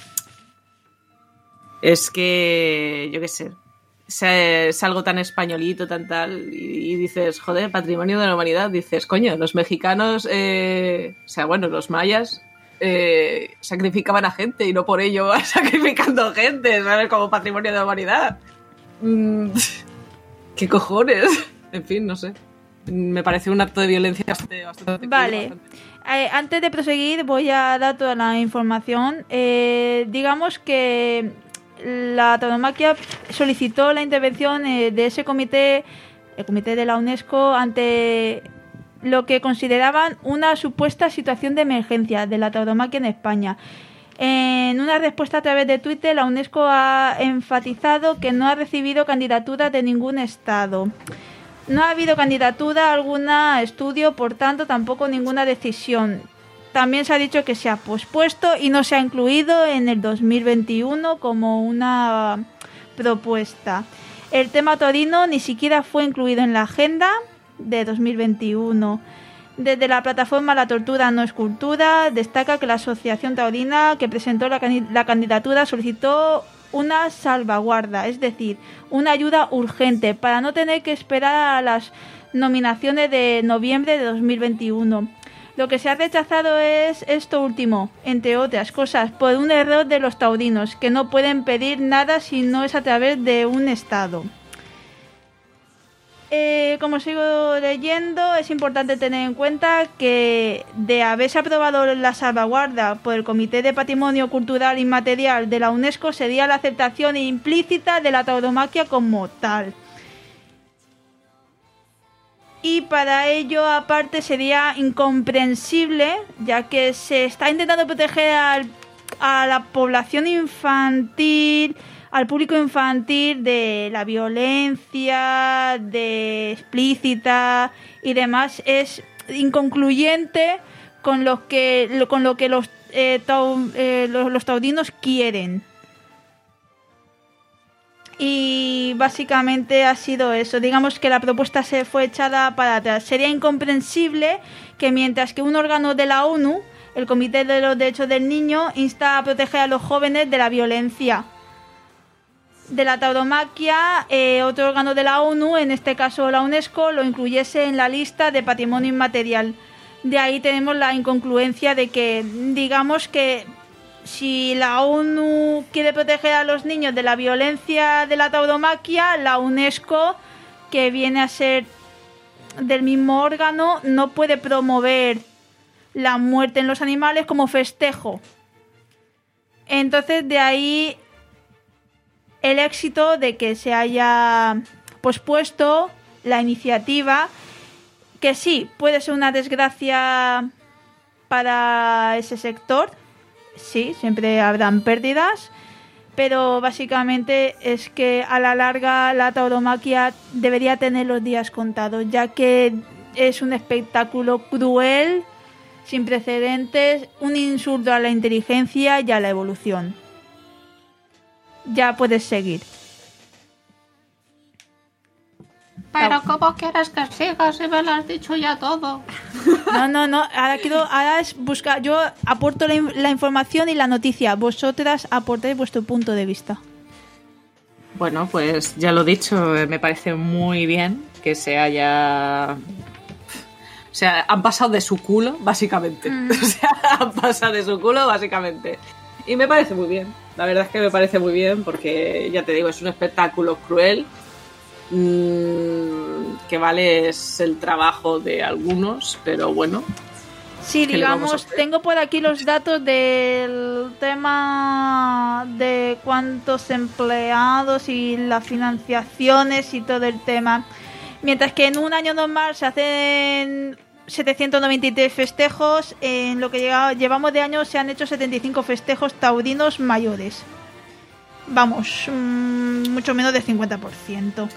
Es que, yo qué sé, es algo tan españolito, tan tal, y, y dices, joder, patrimonio de la humanidad, dices, coño, los mexicanos, eh, o sea, bueno, los mayas eh, sacrificaban a gente y no por ello van sacrificando gente, ¿sabes? Como patrimonio de la humanidad. Mm, ¿Qué cojones? En fin, no sé. Me parece un acto de violencia bastante... bastante Vale. bastante. Eh, antes de proseguir, voy a dar toda la información. Eh, digamos que la tauromaquia solicitó la intervención eh, de ese comité, el comité de la UNESCO, ante lo que consideraban una supuesta situación de emergencia de la tauromaquia en España. En una respuesta a través de Twitter, la UNESCO ha enfatizado que no ha recibido candidaturas de ningún estado. No ha habido candidatura alguna estudio, por tanto, tampoco ninguna decisión. También se ha dicho que se ha pospuesto y no se ha incluido en el dos mil veintiuno como una propuesta. El tema taurino ni siquiera fue incluido en la agenda de dos mil veintiuno. Desde la plataforma La Tortura No es Cultura, destaca que la Asociación Taurina que presentó la, la candidatura solicitó una salvaguarda, es decir, una ayuda urgente para no tener que esperar a las nominaciones de noviembre de dos mil veintiuno. Lo que se ha rechazado es esto último, entre otras cosas, por un error de los taurinos, que no pueden pedir nada si no es a través de un estado. eh, como sigo leyendo, es importante tener en cuenta que de haberse aprobado la salvaguarda por el Comité de Patrimonio Cultural Inmaterial de la UNESCO sería la aceptación implícita de la tauromaquia como tal. Y para ello, aparte, sería incomprensible, ya que se está intentando proteger al, a la población infantil, al público infantil de la violencia, de explícita y demás. Es inconcluyente con lo que, con lo que los, eh, tau, eh, los, los taurinos quieren. Y básicamente ha sido eso. Digamos que la propuesta se fue echada para atrás. Sería incomprensible que mientras que un órgano de la ONU, el Comité de los Derechos del Niño, insta a proteger a los jóvenes de la violencia de la tauromaquia, eh, otro órgano de la ONU, en este caso la UNESCO, lo incluyese en la lista de patrimonio inmaterial. De ahí tenemos la incongruencia de que, digamos que si la ONU quiere proteger a los niños de la violencia de la tauromaquia, la UNESCO, que viene a ser del mismo órgano, no puede promover la muerte en los animales como festejo. Entonces, de ahí el éxito de que se haya pospuesto la iniciativa, que sí, puede ser una desgracia para ese sector. Sí, siempre habrán pérdidas, pero básicamente es que a la larga la tauromaquia debería tener los días contados, ya que es un espectáculo cruel, sin precedentes, un insulto a la inteligencia y a la evolución. Ya puedes seguir. Pero ¿cómo quieres que siga si me lo has dicho ya todo? No, no, no. Ahora quiero, ahora es buscar. Yo aporto la, la información y la noticia. Vosotras aportáis vuestro punto de vista. Bueno, pues ya lo he dicho. Me parece muy bien que se haya. O sea, han pasado de su culo, básicamente. Mm. O sea, han pasado de su culo, básicamente. Y me parece muy bien. La verdad es que me parece muy bien porque, ya te digo, es un espectáculo cruel. Que vale es el trabajo de algunos, pero bueno. Sí, digamos, tengo por aquí los datos del tema de cuántos empleados y las financiaciones y todo el tema. Mientras que en un año normal se hacen setecientos noventa y tres festejos, en lo que llevamos de año se han hecho setenta y cinco festejos taurinos mayores. Vamos, mmm, mucho menos del cincuenta por ciento.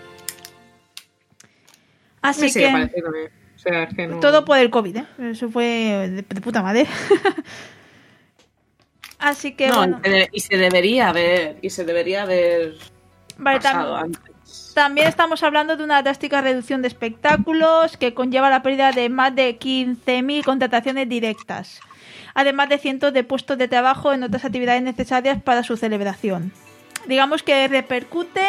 Así sí, que, o sea, es que no... todo por el COVID, ¿eh? Eso fue de, de puta madre. Así que no, bueno. Y se debería haber, y se debería haber vale, pasado tam- antes. También estamos hablando de una drástica reducción de espectáculos que conlleva la pérdida de más de quince mil contrataciones directas, además de cientos de puestos de trabajo en otras actividades necesarias para su celebración. Digamos que repercute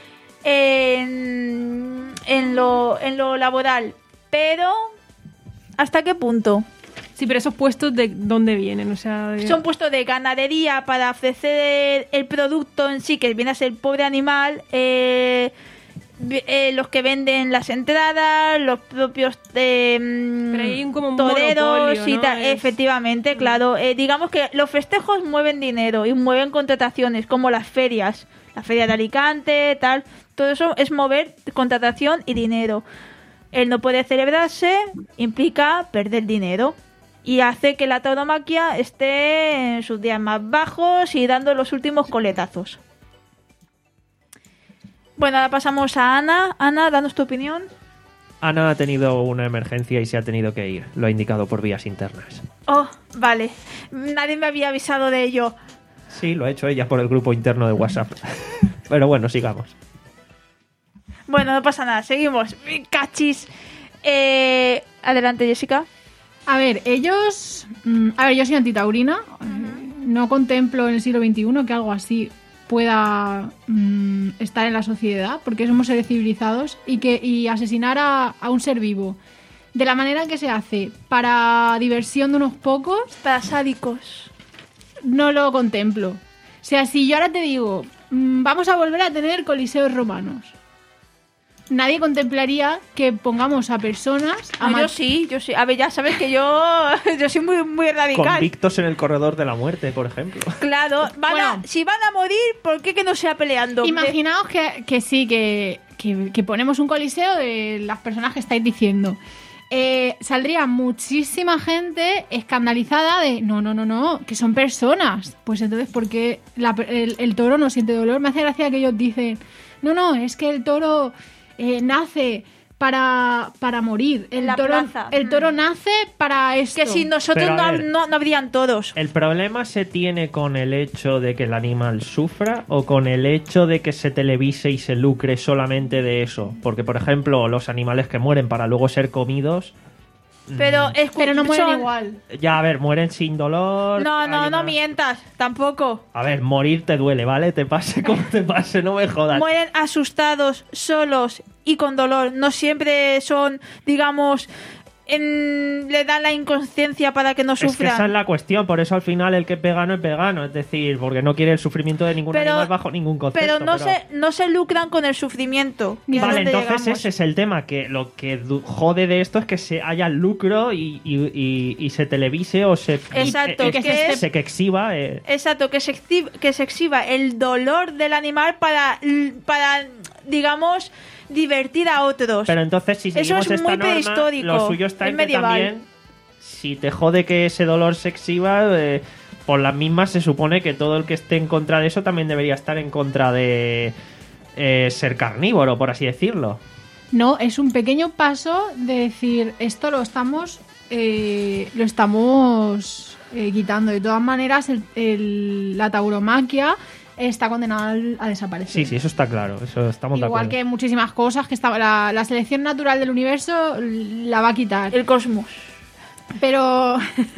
En, en, lo, en lo laboral, pero ¿hasta qué punto? Sí, pero esos puestos de dónde vienen, o sea, de... son puestos de ganadería para ofrecer el producto en sí, que viene a ser el pobre animal, eh, eh, los que venden las entradas, los propios eh, pero hay un como un toreros y ¿no? tal, es... efectivamente, claro. Eh, digamos que los festejos mueven dinero y mueven contrataciones, como las ferias, la feria de Alicante, tal. Todo eso es mover contratación y dinero. El no poder celebrarse implica perder dinero y hace que la tauromaquia esté en sus días más bajos y dando los últimos coletazos. Bueno, ahora pasamos a Ana. Ana, danos tu opinión. Ana ha tenido una emergencia y se ha tenido que ir. Lo ha indicado por vías internas. Oh, vale. Nadie me había avisado de ello. Sí, lo ha hecho ella por el grupo interno de WhatsApp. Pero bueno, sigamos. Bueno, no pasa nada, seguimos. Cachis. Eh, adelante, Jessica. A ver, ellos... Mmm, a ver, yo soy antitaurina. Uh-huh. No contemplo en el siglo veintiuno que algo así pueda mmm, estar en la sociedad, porque somos seres civilizados, y que y asesinar a, a un ser vivo de la manera que se hace para diversión de unos pocos... Para sádicos. No lo contemplo. O sea, si yo ahora te digo, mmm, vamos a volver a tener coliseos romanos... nadie contemplaría que pongamos a personas... A Ah, ma- yo sí, yo sí. A ver, ya sabes que yo, yo soy muy, muy radical. Convictos en el corredor de la muerte, por ejemplo. Claro, van a- Bueno. si van a morir, ¿por qué que no sea peleando? Imaginaos que, que sí, que, que, que ponemos un coliseo de las personas que estáis diciendo. Eh, saldría muchísima gente escandalizada de no, no, no, no, que son personas. Pues entonces, ¿por qué la- el, el toro no siente dolor? Me hace gracia que ellos dicen, no, no, es que el toro eh, nace para, para morir. El, la toro, plaza. el toro Mm. nace para esto. Que si nosotros Pero no, a ver. no, no habrían todos. ¿El problema se tiene con el hecho de que el animal sufra o con el hecho de que se televise y se lucre solamente de eso? Porque, por ejemplo, los animales que mueren para luego ser comidos, Pero, es, Pero no mueren son- igual. ya, a ver, mueren sin dolor. No, hay no, no una- mientas, tampoco. A ver, morir te duele, ¿vale? Te pase como te pase, no me jodas. Mueren asustados, solos y con dolor. No siempre son, digamos, en- le dan la inconsciencia para que no Es que sufran. esa es la cuestión, por eso al final el que es vegano es vegano, es decir, porque no quiere el sufrimiento de ningún Pero- animal bajo ningún concepto. Pero no se no se lucran con el sufrimiento. que es Vale, donde entonces llegamos. ese es el tema, que lo que du- jode de esto es que se haya lucro y, y, y- y se televise o se... Exacto, eh, que eh, es- se que exhiba... eh, Exacto, que se, exhi- que se exhiba el dolor del animal para, para digamos, divertir a otros. Pero entonces si Eso seguimos es esta muy norma, prehistórico, lo suyo está es en que medieval. también, si te jode que ese dolor se exhiba, eh, por las mismas se supone que todo el que esté en contra de eso también debería estar en contra de eh, ser carnívoro, por así decirlo. No, es un pequeño paso de decir, esto lo estamos eh, lo estamos eh, quitando. De todas maneras, el- el- la tauromaquia está condenada al- a desaparecer. Sí, sí, eso está claro, eso estamos de Igual acuerdo. que muchísimas cosas que estaba la, la selección natural del universo la va a quitar. El cosmos. Pero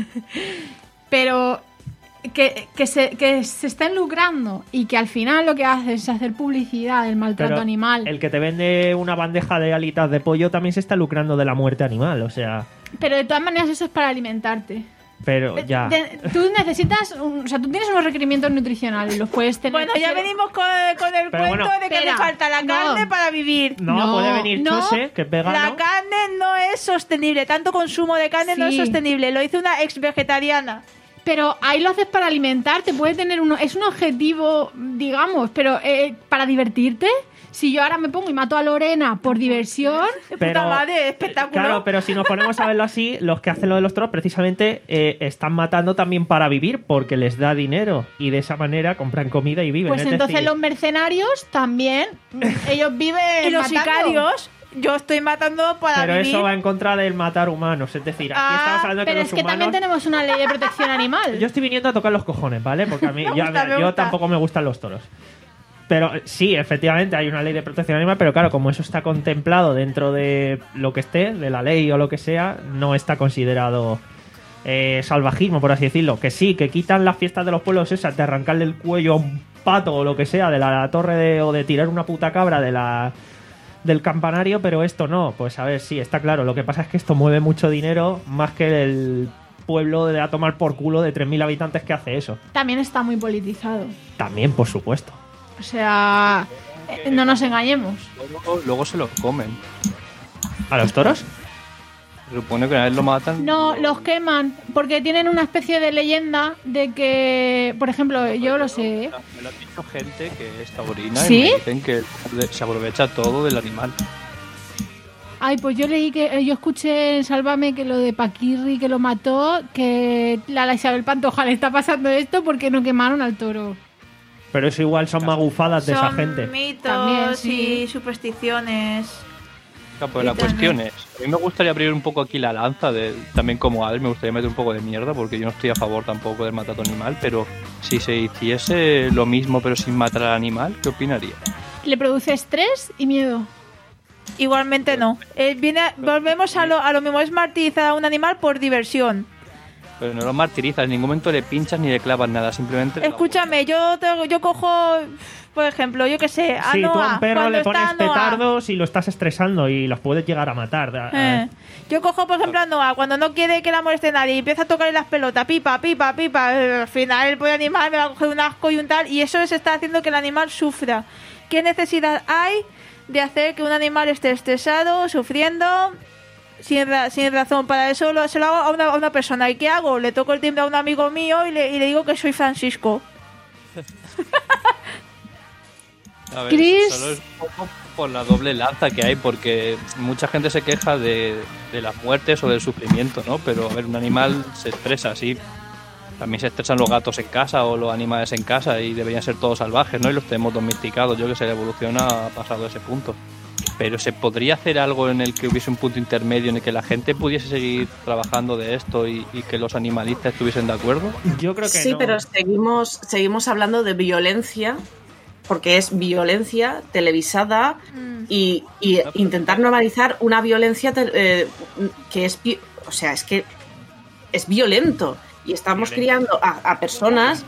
pero que, que, se, que se estén lucrando y que al final lo que hace es hacer publicidad del maltrato Pero animal. el que te vende una bandeja de alitas de pollo también se está lucrando de la muerte animal, o sea, Pero de todas maneras eso es para alimentarte. pero ya... De- tú necesitas, un- o sea, tú tienes unos requerimientos nutricionales, los puedes tener. Bueno, ya venimos con, con el Pero cuento bueno. de que Espera, le falta la no. carne para vivir. No, No, puede venir no. Chose, que es vegano. La carne no es sostenible. Tanto consumo de carne no es Sí. sostenible. Lo hizo una ex vegetariana. Pero ahí lo haces para alimentarte, puede tener uno, es un objetivo, digamos, pero eh, para divertirte. Si yo ahora me pongo y mato a Lorena por diversión, De Pero- puta madre, espectáculo. Claro, pero si nos ponemos a verlo así, los que hacen lo de los toros precisamente eh, están matando también para vivir porque les da dinero y de esa manera compran comida y viven. pues es entonces decir, los mercenarios también, ellos viven y los matando. sicarios, yo estoy matando para Pero vivir. eso va en contra del matar humanos, es decir, aquí Ah, estamos hablando de que Pero los es que humanos... también tenemos una ley de protección animal. Yo estoy viniendo a tocar los cojones, ¿vale? Porque a mí, Me yo, a gusta, ver, me yo gusta. tampoco me gustan los toros. Pero eh, sí, efectivamente hay una ley de protección animal, pero claro, como eso está contemplado dentro de lo que esté, de la ley o lo que sea, no está considerado eh, salvajismo, por así decirlo. Que sí, que quitan las fiestas de los pueblos esas de arrancarle el cuello a un pato o lo que sea de la torre de, o de tirar una puta cabra de la del campanario, pero esto no. Pues a ver, sí, está claro. Lo que pasa es que esto mueve mucho dinero más que el pueblo de a tomar por culo de tres mil habitantes que hace eso. También está muy politizado. También, por supuesto. O sea, eh, no nos engañemos. Luego, luego se los comen. ¿A los toros? Se supone que una vez lo matan. No, los queman porque tienen una especie de leyenda de que, por ejemplo, yo lo sé, ¿eh? Me lo han dicho gente que es taurina ¿Sí? y me dicen que se aprovecha todo del animal. Ay, pues yo leí que, eh, yo escuché en Sálvame que lo de Paquirri que lo mató, que la, la Isabel Pantoja le está pasando esto porque no quemaron al toro. Pero eso igual son magufadas de esa Son gente. mitos También, sí. y supersticiones. Claro, pues la Y también- cuestión es, a mí me gustaría abrir un poco aquí la lanza, de, también como Adel, me gustaría meter un poco de mierda, porque yo no estoy a favor tampoco del maltrato animal, pero si se hiciese lo mismo pero sin matar al animal, ¿qué opinaría? Le produce estrés y miedo. Igualmente no. Eh, viene, volvemos a lo, a lo mismo. Es martirizar a un animal por diversión. Pero no lo martirizas, en ningún momento le pinchas ni le clavas nada, simplemente... le- Escúchame, yo te- yo cojo, por ejemplo, yo que sé, a Sí, tú a Noah, un perro cuando le está pones Noah. petardos y lo estás estresando y los puedes llegar a matar. A- a- Eh, Yo cojo, por ejemplo, a Noah, cuando no quiere que la moleste nadie y empieza a tocarle las pelotas, pipa, pipa, pipa, eh, al final el pobre animal me va a coger un asco y un tal, y eso es está haciendo que el animal sufra. ¿Qué necesidad hay de hacer que un animal esté estresado, sufriendo, sin, ra- sin razón. Para eso lo, se lo hago a una, a una persona. ¿Y qué hago? Le toco el timbre a un amigo mío y le, y le digo que soy Francisco. A ver, Chris. solo es un poco por la doble lanza que hay, porque mucha gente se queja de, de las muertes o del sufrimiento, ¿no? Pero, a ver, un animal se estresa, así. También se estresan los gatos en casa o los animales en casa y deberían ser todos salvajes, ¿no? Y los tenemos domesticados. Yo que sé, la evolución ha pasado a ese punto. Pero ¿se podría hacer algo en el que hubiese un punto intermedio en el que la gente pudiese seguir trabajando de esto y, y que los animalistas estuviesen de acuerdo? Yo creo que Sí, no. pero seguimos, seguimos hablando de violencia, porque es violencia televisada y, y intentar normalizar una violencia te- eh, que es, vi- o sea, es que es violento. Y estamos criando a, a personas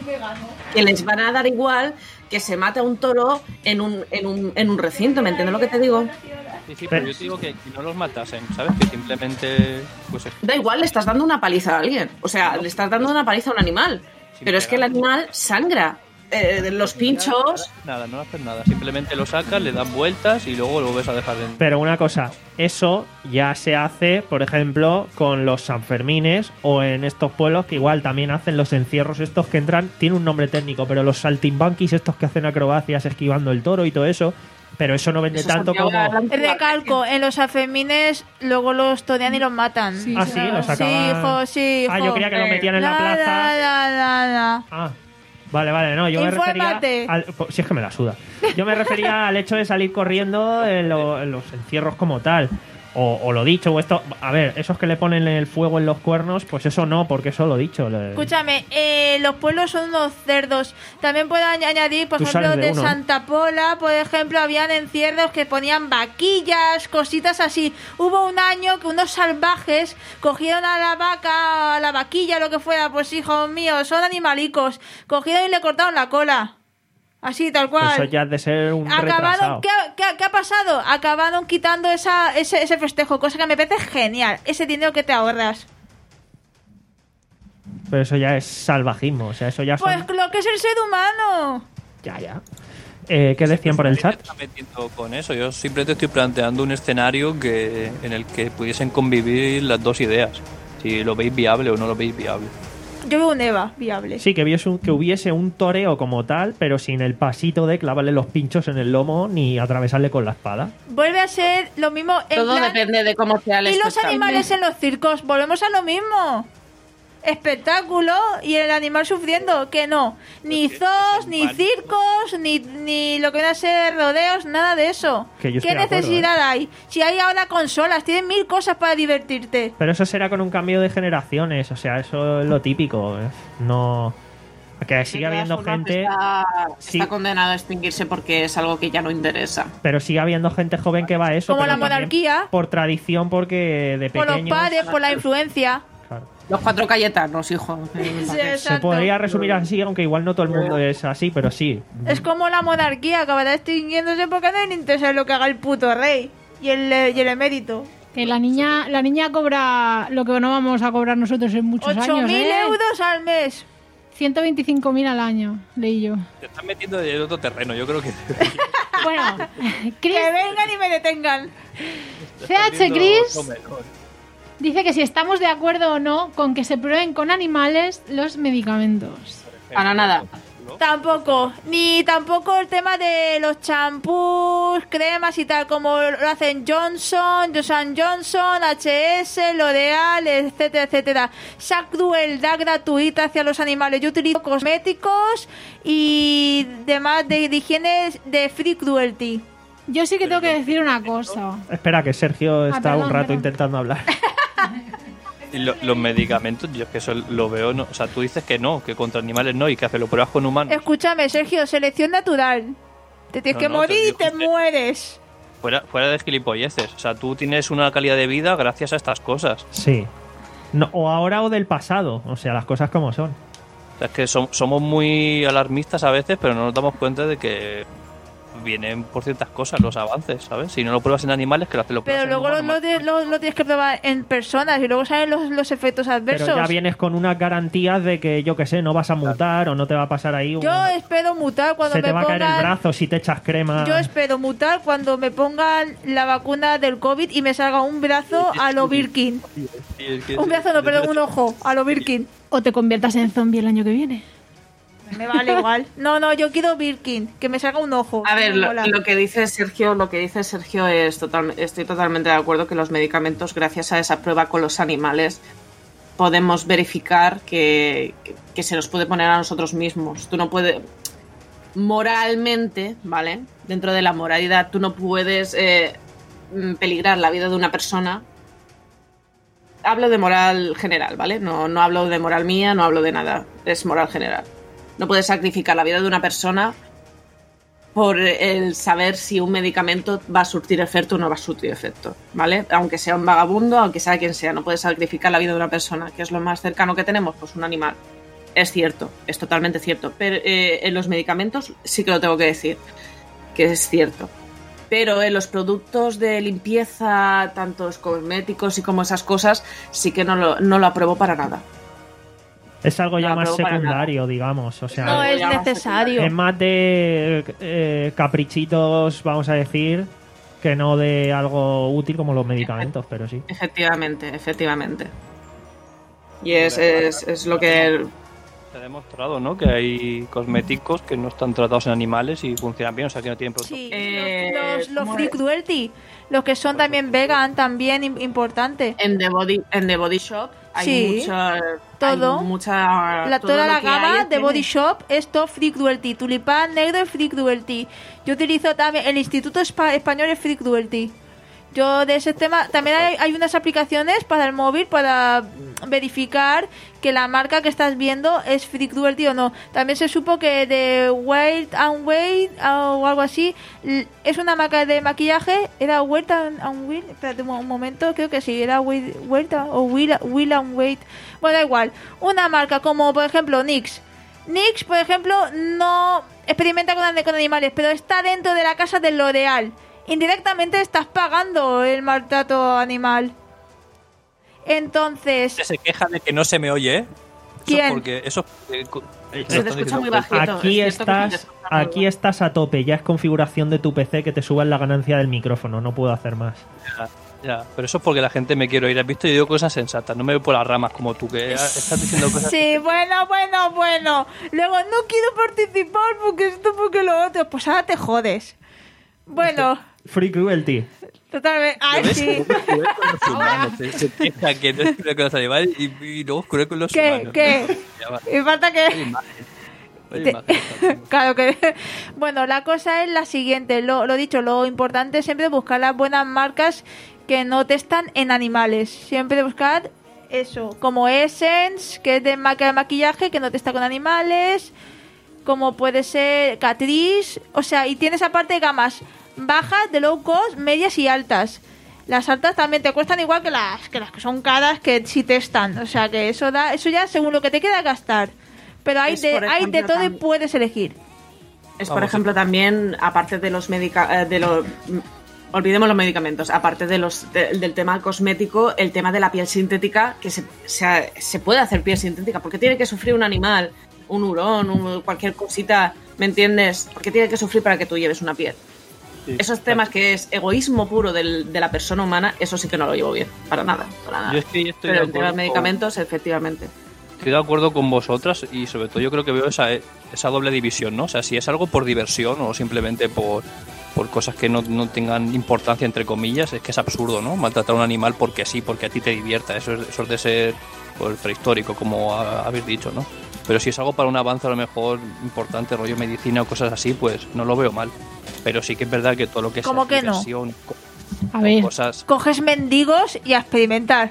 que les van a dar igual que se mate a un toro en un, en un, en un recinto, ¿me entiendes lo que te digo? Sí, sí, pero yo te digo que, que no los matasen, ¿sabes? Que simplemente... Pues, Da igual, le estás dando una paliza a alguien. O sea, le estás dando una paliza a un animal. Pero es que el animal sangra. Eh, los pinchos... Nada, no haces nada. Simplemente lo sacas, le das vueltas y luego lo ves a dejar en... Pero una cosa, eso ya se hace, por ejemplo, con los Sanfermines o en estos pueblos que igual también hacen los encierros estos que entran, tiene un nombre técnico, pero los saltimbanquis estos que hacen acrobacias esquivando el toro y todo eso, pero eso no vende Eso tanto Santiago como... Galán- Recalco, en los afemines luego los torean y los matan. Sí, Ah, sí, los Sí, acaban... hijo, sí, hijo. Ah, yo creía que lo metían en la Na, plaza. na, na, na, na. Ah, vale, vale, no, yo me Infórmate. refería al, pues, si es que me la suda. Yo me refería al hecho de salir corriendo en, lo- en los encierros como tal. O, o lo dicho, o esto. A ver, esos que le ponen el fuego en los cuernos, pues eso no, porque eso lo dicho. le- Escúchame, eh, los pueblos son unos cerdos. También puedo añ- añadir, por Tú ejemplo, sales de de, uno, ¿eh? Santa Pola, por ejemplo, habían encierros que ponían vaquillas, cositas así. Hubo un año que unos salvajes cogieron a la vaca, a la vaquilla, lo que fuera, pues hijos míos, son animalicos. Cogieron y le cortaron la cola. Así, tal cual. Eso ya es de ser un Acabaron, retrasado. ¿qué, ha- qué ha- qué ha pasado? Acabaron quitando esa, ese, ese festejo, cosa que me parece genial. Ese dinero que te ahorras. Pero eso ya es salvajismo, o sea, eso ya son... Pues lo que es el ser humano. Ya, ya. Eh, ¿Qué decían por el Nadie se chat? está metiendo con eso. Yo simplemente estoy planteando un escenario que en el que pudiesen convivir las dos ideas. Si lo veis viable o no lo veis viable. Yo veo un Eva viable. Sí, que hubiese, un, que hubiese un toreo como tal, pero sin el pasito de clavarle los pinchos en el lomo ni atravesarle con la espada. Vuelve a ser lo mismo en Todo plan- depende de cómo sea el Y los espectáculo. animales en los circos, volvemos a lo mismo. Espectáculo y el animal sufriendo, que no. Ni zoos, ni circos, ni, ni lo que viene a ser rodeos, nada de eso. Que yo estoy ¿Qué de acuerdo, necesidad hay? Si hay ahora consolas, tienen mil cosas para divertirte. Pero eso será con un cambio de generaciones, o sea, eso es lo típico. ¿eh? No... Que sigue habiendo gente... Está, Sí. está condenado a extinguirse porque es algo que ya no interesa. Pero sigue habiendo gente joven que va a eso. Como pero la también monarquía. Por tradición, porque de Por los pequeños... padres, por la influencia. Claro. Los cuatro Cayetanos, hijo. Sí, Se exacto. podría resumir así, aunque igual no todo el mundo es así, pero sí. Es como la monarquía, acabará extinguiéndose porque no le interesa lo que haga el puto rey y el, eh, y el emérito. Que la niña, la niña cobra lo que no vamos a cobrar nosotros en muchos ocho años, mil ¿eh? euros al mes. ciento veinticinco mil al año, leí yo. Te estás metiendo en otro terreno, yo creo que... Bueno, Chris, Que vengan y me detengan. C H Chris dice que si estamos de acuerdo o no con que se prueben con animales los medicamentos. Para nada. Tampoco, ni tampoco el tema de los champús, cremas y tal, como lo hacen Johnson, Johnson Johnson, H S, L'Oreal, etcétera, etcétera. Esa crueldad gratuita hacia los animales. Yo utilizo cosméticos y demás de, de higiene de free cruelty. Yo sí que tengo que decir una cosa. Espera, que Sergio Ah, está perdón, un rato perdón. intentando hablar. Y lo- los medicamentos, yo es que eso lo veo, no, o sea, tú dices que no, que contra animales no, y que hace lo pruebas con humanos. Escúchame, Sergio, selección natural. Te tienes No, que no, morir te y te digo que- mueres. Fuera, fuera de gilipolleces, o sea, tú tienes una calidad de vida gracias a estas cosas. Sí. No, o ahora o del pasado, o sea, las cosas como son. O sea, es que som- somos muy alarmistas a veces, pero no nos damos cuenta de que vienen por ciertas cosas los avances, ¿sabes? Si no lo pruebas en animales, que lo, lo Pero luego lo, lo, lo, lo tienes que probar en personas y luego salen los, los efectos adversos. Pero ya vienes con unas garantías de que, yo que sé, no vas a mutar o no te va a pasar ahí un... Yo espero mutar cuando se me te va pongan... a caer el brazo si te echas crema. Yo espero mutar cuando me pongan la vacuna del COVID y me salga un brazo a lo Birkin. Un brazo no, perdón, un ojo a lo Birkin. O te conviertas en zombie el año que viene. Me vale igual. No, no, yo quiero Birkin, que me salga un ojo. A ver, lo, Mola. lo que dice Sergio, lo que dice Sergio es total, estoy totalmente de acuerdo que los medicamentos, gracias a esa prueba con los animales, podemos verificar que, que, que se nos puede poner a nosotros mismos. Tú no puedes, moralmente, ¿vale? Dentro de la moralidad, tú no puedes eh, peligrar la vida de una persona. Hablo de moral general, ¿vale? No, no hablo de moral mía, no hablo de nada. Es moral general. No puedes sacrificar la vida de una persona por el saber si un medicamento va a surtir efecto o no va a surtir efecto, ¿vale? Aunque sea un vagabundo, aunque sea quien sea, no puedes sacrificar la vida de una persona, que es lo más cercano que tenemos, pues un animal. Es cierto, es totalmente cierto. Pero eh, en los medicamentos sí que lo tengo que decir, que es cierto. Pero en los productos de limpieza, tanto los cosméticos y como esas cosas, sí que no lo, no lo apruebo para nada. Es algo ya No, más pero para secundario, digamos. O sea, No es ya más necesario. es más de eh, caprichitos, vamos a decir, que no de algo útil como los medicamentos, pero sí. Efectivamente, efectivamente. Y es, es, es lo que... Se ha demostrado, ¿no? Que hay cosméticos que no están tratados en animales y funcionan bien, o sea que no tienen productos. Sí, Eh, los, los, los ¿cómo free es? cruelty, los que son también vegan, también im- importante. En The Body, en The Body Shop hay Sí, mucha... todo. Hay mucha La, todo toda lo la que gama hay de tiene- Body Shop es todo free cruelty. Tulipán negro es free cruelty. Yo utilizo también el Instituto Espa- Español es free cruelty. Yo de ese tema también hay, hay unas aplicaciones para el móvil para verificar que la marca que estás viendo es free cruelty o no. También se supo que de Wild and Wait o algo así l- es una marca de maquillaje. Era Wild and, and Wild. Espérate un, un momento, creo que sí, era Wild, Wild and- o Will, Will and Wait. Bueno, da igual. Una marca como por ejemplo N Y X. N Y X, por ejemplo, no experimenta con, con animales, pero está dentro de la casa del L'Oreal. Indirectamente estás pagando el maltrato animal. Entonces, Se queja de que no se me oye, ¿eh? Eso ¿quién? es porque eso eh, co- Se eh, lo te están escucha diciendo muy ustedes. bajito. Aquí es cierto que se te estás, escucha muy aquí estás a tope, ya es configuración de tu P C que te suban la ganancia del micrófono, no puedo hacer más. Ya, ya, pero eso es porque la gente me quiere oír. Has visto, yo digo cosas sensatas, no me voy por las ramas como tú, que estás diciendo cosas. sí, bueno, bueno, bueno. Luego, no quiero participar porque esto, porque lo otro. Pues ahora te jodes. Bueno, Free cruelty. totalmente. Ay, ¿Ves? sí. Como es cruel con los humanos, se- se queja que no es cruel con los animales y, y luego es cruel con los ¿Qué? humanos. ¿Qué? Ya va. Y falta Hay que... imágenes, hay Te- imágenes. Claro que... Bueno, la cosa es la siguiente. Lo, lo dicho, lo importante es siempre buscar las buenas marcas que no testan en animales. Siempre buscar eso. Como Essence, que es de marca de maquillaje, que no testa con animales. Como puede ser Catrice. O sea, y tienes aparte gamas bajas, de low cost, medias y altas. Las altas también te cuestan igual que las que las que son caras, que sí testan. O sea, que eso da eso ya según lo que te queda gastar. Pero hay Es, de por hay de ejemplo, todo y tam- puedes elegir. Es, por Vamos, ejemplo, también, aparte de los medicamentos, de los... Olvidemos los medicamentos, aparte de los de- del tema cosmético, el tema de la piel sintética, que se, se, se puede hacer piel sintética, porque tiene que sufrir un animal, un hurón, un- cualquier cosita, ¿me entiendes? Porque tiene que sufrir para que tú lleves una piel. Sí, Esos temas que es egoísmo puro del, de la persona humana, eso sí que no lo llevo bien, para nada, para nada. Yo es que yo estoy Pero de el tema de acuerdo medicamentos, efectivamente. Estoy de acuerdo con vosotras y sobre todo yo creo que veo esa, esa doble división, ¿no? O sea, si es algo por diversión o simplemente por, por cosas que no, no tengan importancia, entre comillas, es que es absurdo, ¿no? Maltratar a un animal porque sí, porque a ti te divierta. Eso es, eso es de ser pues, prehistórico, como ha- habéis dicho, ¿no? Pero si es algo para un avance a lo mejor importante, rollo medicina o cosas así, pues no lo veo mal. Pero sí que es verdad que todo lo que sea ¿Cómo que no? diversión, co- A ver, cosas... Coges mendigos y a experimentar.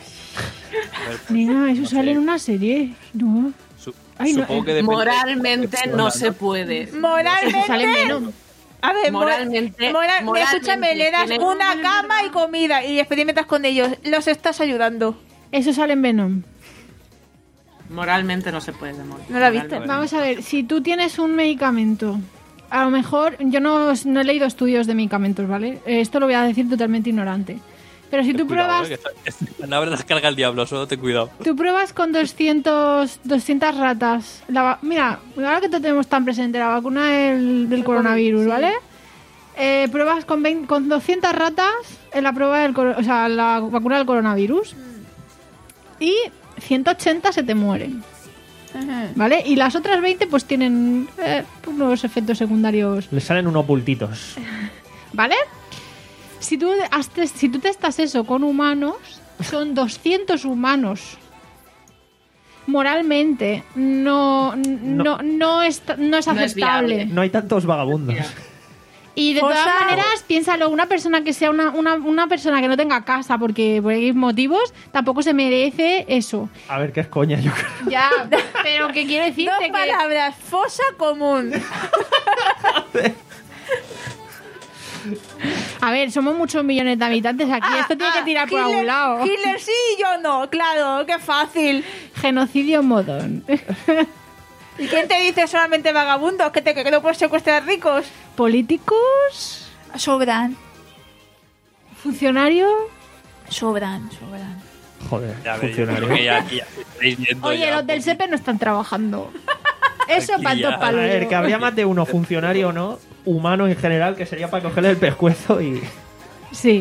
a ver, nena, eso no sale sé, en una serie. No. su- Ay, no, supongo que depende de Moralmente la no persona, se puede. Eso sale en Moralmente. Venom. A ver, Moralmente- moral, moralmente escúchame, le das tiene- una cama y comida y experimentas con ellos. Los estás ayudando. Eso sale en Venom. Moralmente no se puede. amor. ¿No la viste? Moralmente. Vamos a ver, si tú tienes un medicamento a lo mejor yo no, no he leído estudios de medicamentos, ¿vale? Eh, Esto lo voy a decir totalmente ignorante. Pero si tú Cuidado, pruebas... eh, que esta- esta- no abres las carga el diablo, solo ten cuidado. Tú pruebas con doscientas, doscientas ratas. La va- Mira, ahora que te tenemos tan presente la vacuna del, del coronavirus, sí. ¿vale? Eh, pruebas con, veinte con doscientas ratas en la prueba del coro- o sea, la vacuna del coronavirus. Y ciento ochenta se te mueren, Ajá. ¿vale? Y las otras veinte pues tienen eh, unos efectos secundarios, Le salen unos bultitos. ¿vale? Si tú, has tes- si tú testas eso con humanos, son doscientos humanos. Moralmente, no, no, no, es, no es No es aceptable. viable. No hay tantos vagabundos. Y de O todas sea- maneras, piénsalo, una persona que sea una, una, una persona que no tenga casa porque por X motivos, tampoco se merece eso. A ver, qué es coña, yo creo. Ya, pero que quiero decirte Dos que... palabras, fosa común. A ver, somos muchos millones de habitantes aquí. Esto tiene que tirar por Hitler- algún lado. Hitler sí y yo no, claro, qué fácil. Genocidio modón. ¿Y quién te dice solamente vagabundos? ¿Que te que no puedes secuestrar ricos? Políticos, Sobran, funcionarios. sobran, sobran. Joder, Ya ves, yo funcionario. creo que ya aquí ya estáis viendo Oye, ya los del un SEPE no están trabajando. Eso Aquí para ya. dos A palos. ver, que habría más de uno, funcionario o no, humano en general, que sería para cogerle el pescuezo y... Sí.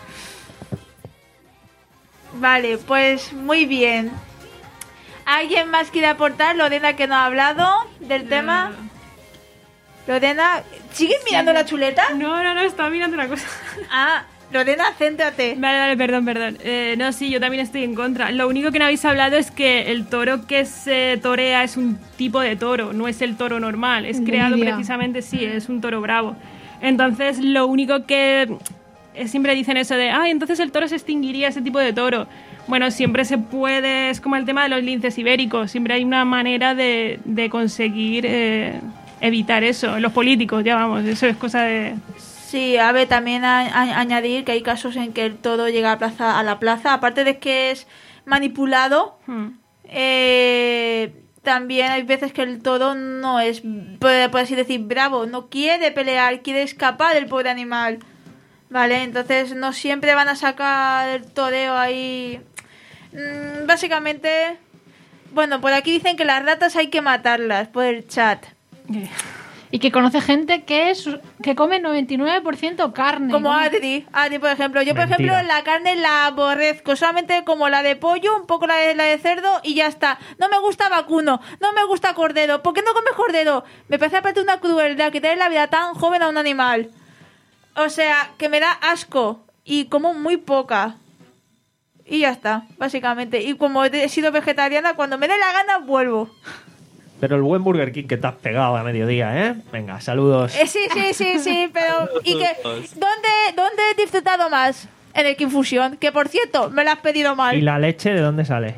Vale, pues muy bien. ¿Alguien más quiere aportar? Lorena, que no ha hablado del tema. Lorena, ¿sigues mirando la chuleta? No, no, no, estaba mirando una cosa. Ah, Lorena, céntrate. Vale, vale, perdón, perdón. Eh, no, sí, yo también estoy en contra. Lo único que no habéis hablado es que el toro que se torea es un tipo de toro, no es el toro normal. Es El de creado Lidia. precisamente, sí, es un toro bravo. Entonces, lo único que eh, siempre dicen eso de, ah, entonces el toro se extinguiría, ese tipo de toro. Bueno, siempre se puede, es como el tema de los linces ibéricos, siempre hay una manera de, de conseguir eh, evitar eso. Los políticos, ya vamos, eso es cosa de... Sí, a ver, también a- a- añadir que hay casos en que el toro llega a, plaza, a la plaza, aparte de que es manipulado, Hmm. eh, también hay veces que el toro no es, por, por así decir, bravo, no quiere pelear, quiere escapar del pobre animal. Vale, entonces no siempre van a sacar el toreo ahí. Mm, básicamente, bueno, por aquí dicen que las ratas hay que matarlas por el chat. Y que conoce gente que es que come noventa y nueve por ciento carne. Como Come- Adri, Adri, por ejemplo. Yo, por Mentira. ejemplo, la carne la aborrezco. Solamente como la de pollo, un poco la de, la de cerdo y ya está. No me gusta vacuno, no me gusta cordero. ¿Por qué no comes cordero? Me parece aparte una crueldad quitarle la vida tan joven a un animal. O sea, que me da asco. Y como muy poca. Y ya está, básicamente. Y como he sido vegetariana, cuando me dé la gana, vuelvo. Pero el buen Burger King que te has pegado a mediodía, ¿eh? Venga, saludos. Eh, sí, sí, sí, sí, pero... ¿Y que ¿Dónde, dónde he disfrutado más? En el King Fusion, que por cierto, me lo has pedido mal. ¿Y la leche de dónde sale?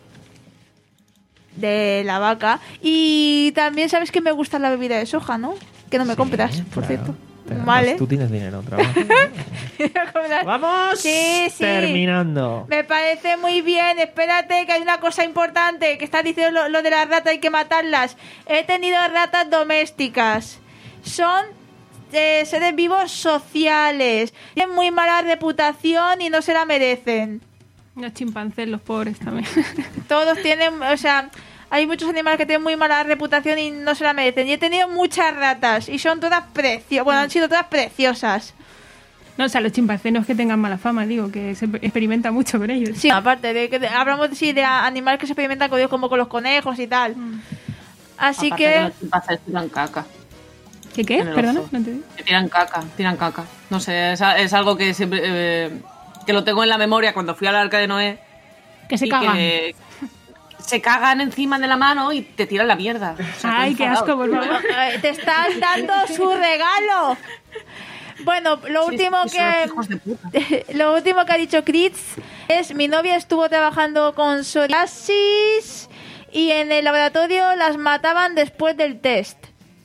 De la vaca. Y también sabes que me gusta la bebida de soja, ¿no? Que no me compras, por claro. cierto. Pero Vale. además Tú tienes dinero, trabajo. Vamos Sí, sí. terminando. Me parece muy bien. Espérate, que hay una cosa importante. Que estás diciendo lo, lo de las ratas, hay que matarlas. He tenido ratas domésticas. Son eh, seres vivos sociales. Tienen muy mala reputación y no se la merecen. Los chimpancés, los pobres también. Todos tienen, o sea, hay muchos animales que tienen muy mala reputación y no se la merecen. Y he tenido muchas ratas y son todas preciosas. Bueno, han sido todas preciosas. No, o sea, los chimpancés no es que tengan mala fama, digo, que se experimenta mucho con ellos. Sí, aparte de que de- hablamos sí, de animales que se experimentan con ellos, como con los conejos y tal. Así Aparte que... los chimpancés tiran caca. ¿Qué qué? En el Perdona, oso. no te digo. Que tiran caca, tiran caca. No sé, es, a- es algo que siempre... eh, que lo tengo en la memoria cuando fui al Arca de Noé. Que se y cagan. que se cagan encima de la mano y te tiran la mierda. O sea, Ay, estoy qué enfadado. asco, por favor. Eh, Te están dando su regalo. Bueno, lo Sí, último sí, son que hijos de puta. lo último que ha dicho Kritz es: mi novia estuvo trabajando con psoriasis y en el laboratorio las mataban después del test.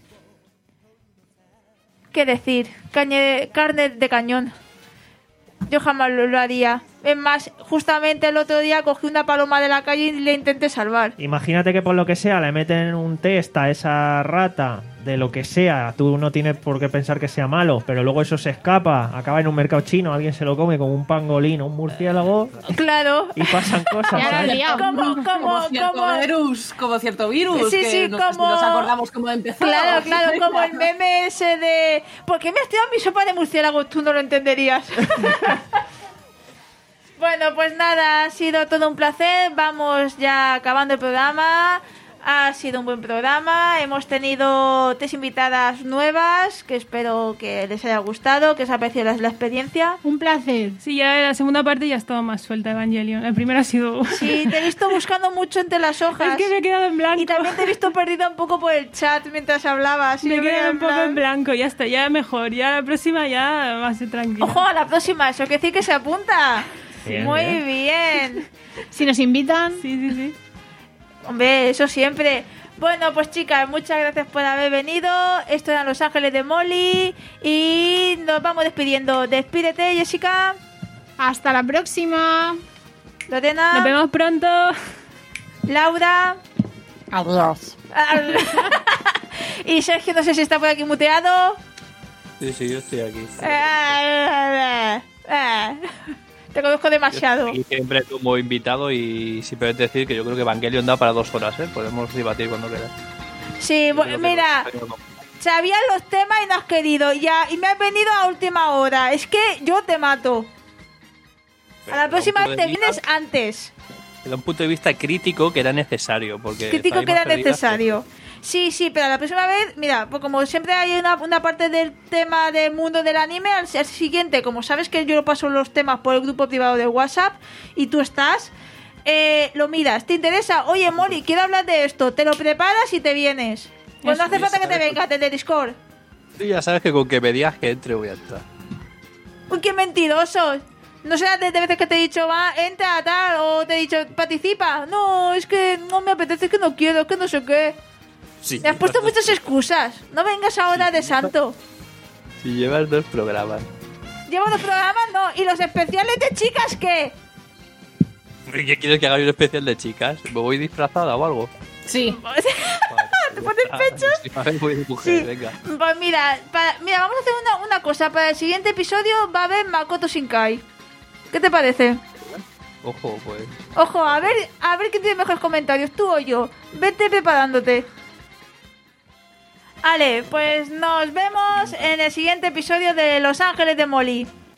¿Qué decir? Cañe- carne de cañón. Yo jamás lo, lo haría. Es más, justamente el otro día cogí una paloma de la calle y le intenté salvar. Imagínate que por lo que sea le meten un test a esa rata de lo que sea, tú no tienes por qué pensar que sea malo, pero luego eso se escapa, acaba en un mercado chino, alguien se lo come como un pangolín o un murciélago Claro. y pasan cosas, Ya la he ¿sabes? liado. Como, como, Como cierto como- virus, como cierto virus, Sí, que sí, nos, como- nos acordamos cómo empezó. Claro, claro, como el meme ese de... ¿Por qué me has tirado mi sopa de murciélago? Tú no lo entenderías. Bueno, pues nada, ha sido todo un placer. Vamos ya acabando el programa. Ha sido un buen programa. Hemos tenido tres invitadas nuevas que espero que les haya gustado, que os ha parecido la, la experiencia. Un placer. Sí, ya en la segunda parte ya estaba más suelta Evangelion. La primera ha sido... Sí, te he visto buscando mucho entre las hojas. Es que me he quedado en blanco. Y también te he visto perdida un poco por el chat mientras hablabas. Y me he yo quedaba quedado un poco plan- en blanco. Ya está, ya mejor. Ya la próxima ya va a ser tranquila. Ojo, a la próxima, eso quiere decir que se apunta. Bien, Muy bien. bien. Si nos invitan, Sí, sí, sí. Hombre, eso siempre. Bueno, pues chicas, muchas gracias por haber venido. Esto eran Los Ángeles de Molly. Y nos vamos despidiendo. Despídete, Jessica. hasta la próxima. Lorena. Nos vemos pronto. Laura. Adiós. Y Sergio, no sé si está por aquí muteado. Sí, sí, yo estoy aquí. Eh, eh, Te conozco demasiado. Y siempre como invitado y simplemente decir que yo creo que Evangelion da para dos horas, ¿eh? Podemos debatir cuando quieras. Sí, Yo bu- creo que mira, no- sabías los temas y no has querido. Ya, y me has venido a última hora. Es que yo te mato. A la Pero próxima un vez punto te de vienes vista- antes. Desde un punto de vista crítico que era necesario. Porque Crítico estáis que más era perdidas necesario. Sí, sí, pero la próxima vez, mira, pues como siempre hay una, una parte del tema del mundo del anime, al, al siguiente, como sabes que yo lo paso los temas por el grupo privado de WhatsApp y tú estás, eh, lo miras, ¿te interesa? Oye, Molly, quiero hablar de esto, te lo preparas y te vienes. Pues no hace Eso, falta que te ¿sabes? vengas desde Discord. Tú ya sabes que con que me digas que entre voy a entrar. Uy, qué mentirosos. No será desde veces que te he dicho, va, entra, tal, o te he dicho, participa. No, es que no me apetece, es que no quiero, es que no sé qué. Sí, Me has puesto muchas excusas. No vengas ahora de santo. Si llevas dos programas. Llevo los programas, no. ¿Y los especiales de chicas qué? ¿Qué quieres que haga yo un especial de chicas? ¿Me voy disfrazada o algo? Sí. ¿Te pones pechos? Sí, a ver, voy de mujer, Sí. venga. Pues mira, para- mira, vamos a hacer una, una cosa. Para el siguiente episodio va a haber Makoto Shinkai. ¿Qué te parece? Ojo, pues. Ojo, a ver, a ver quién tiene mejores comentarios, tú o yo. Vete preparándote. Vale, pues nos vemos en el siguiente episodio de Los Ángeles de Molly.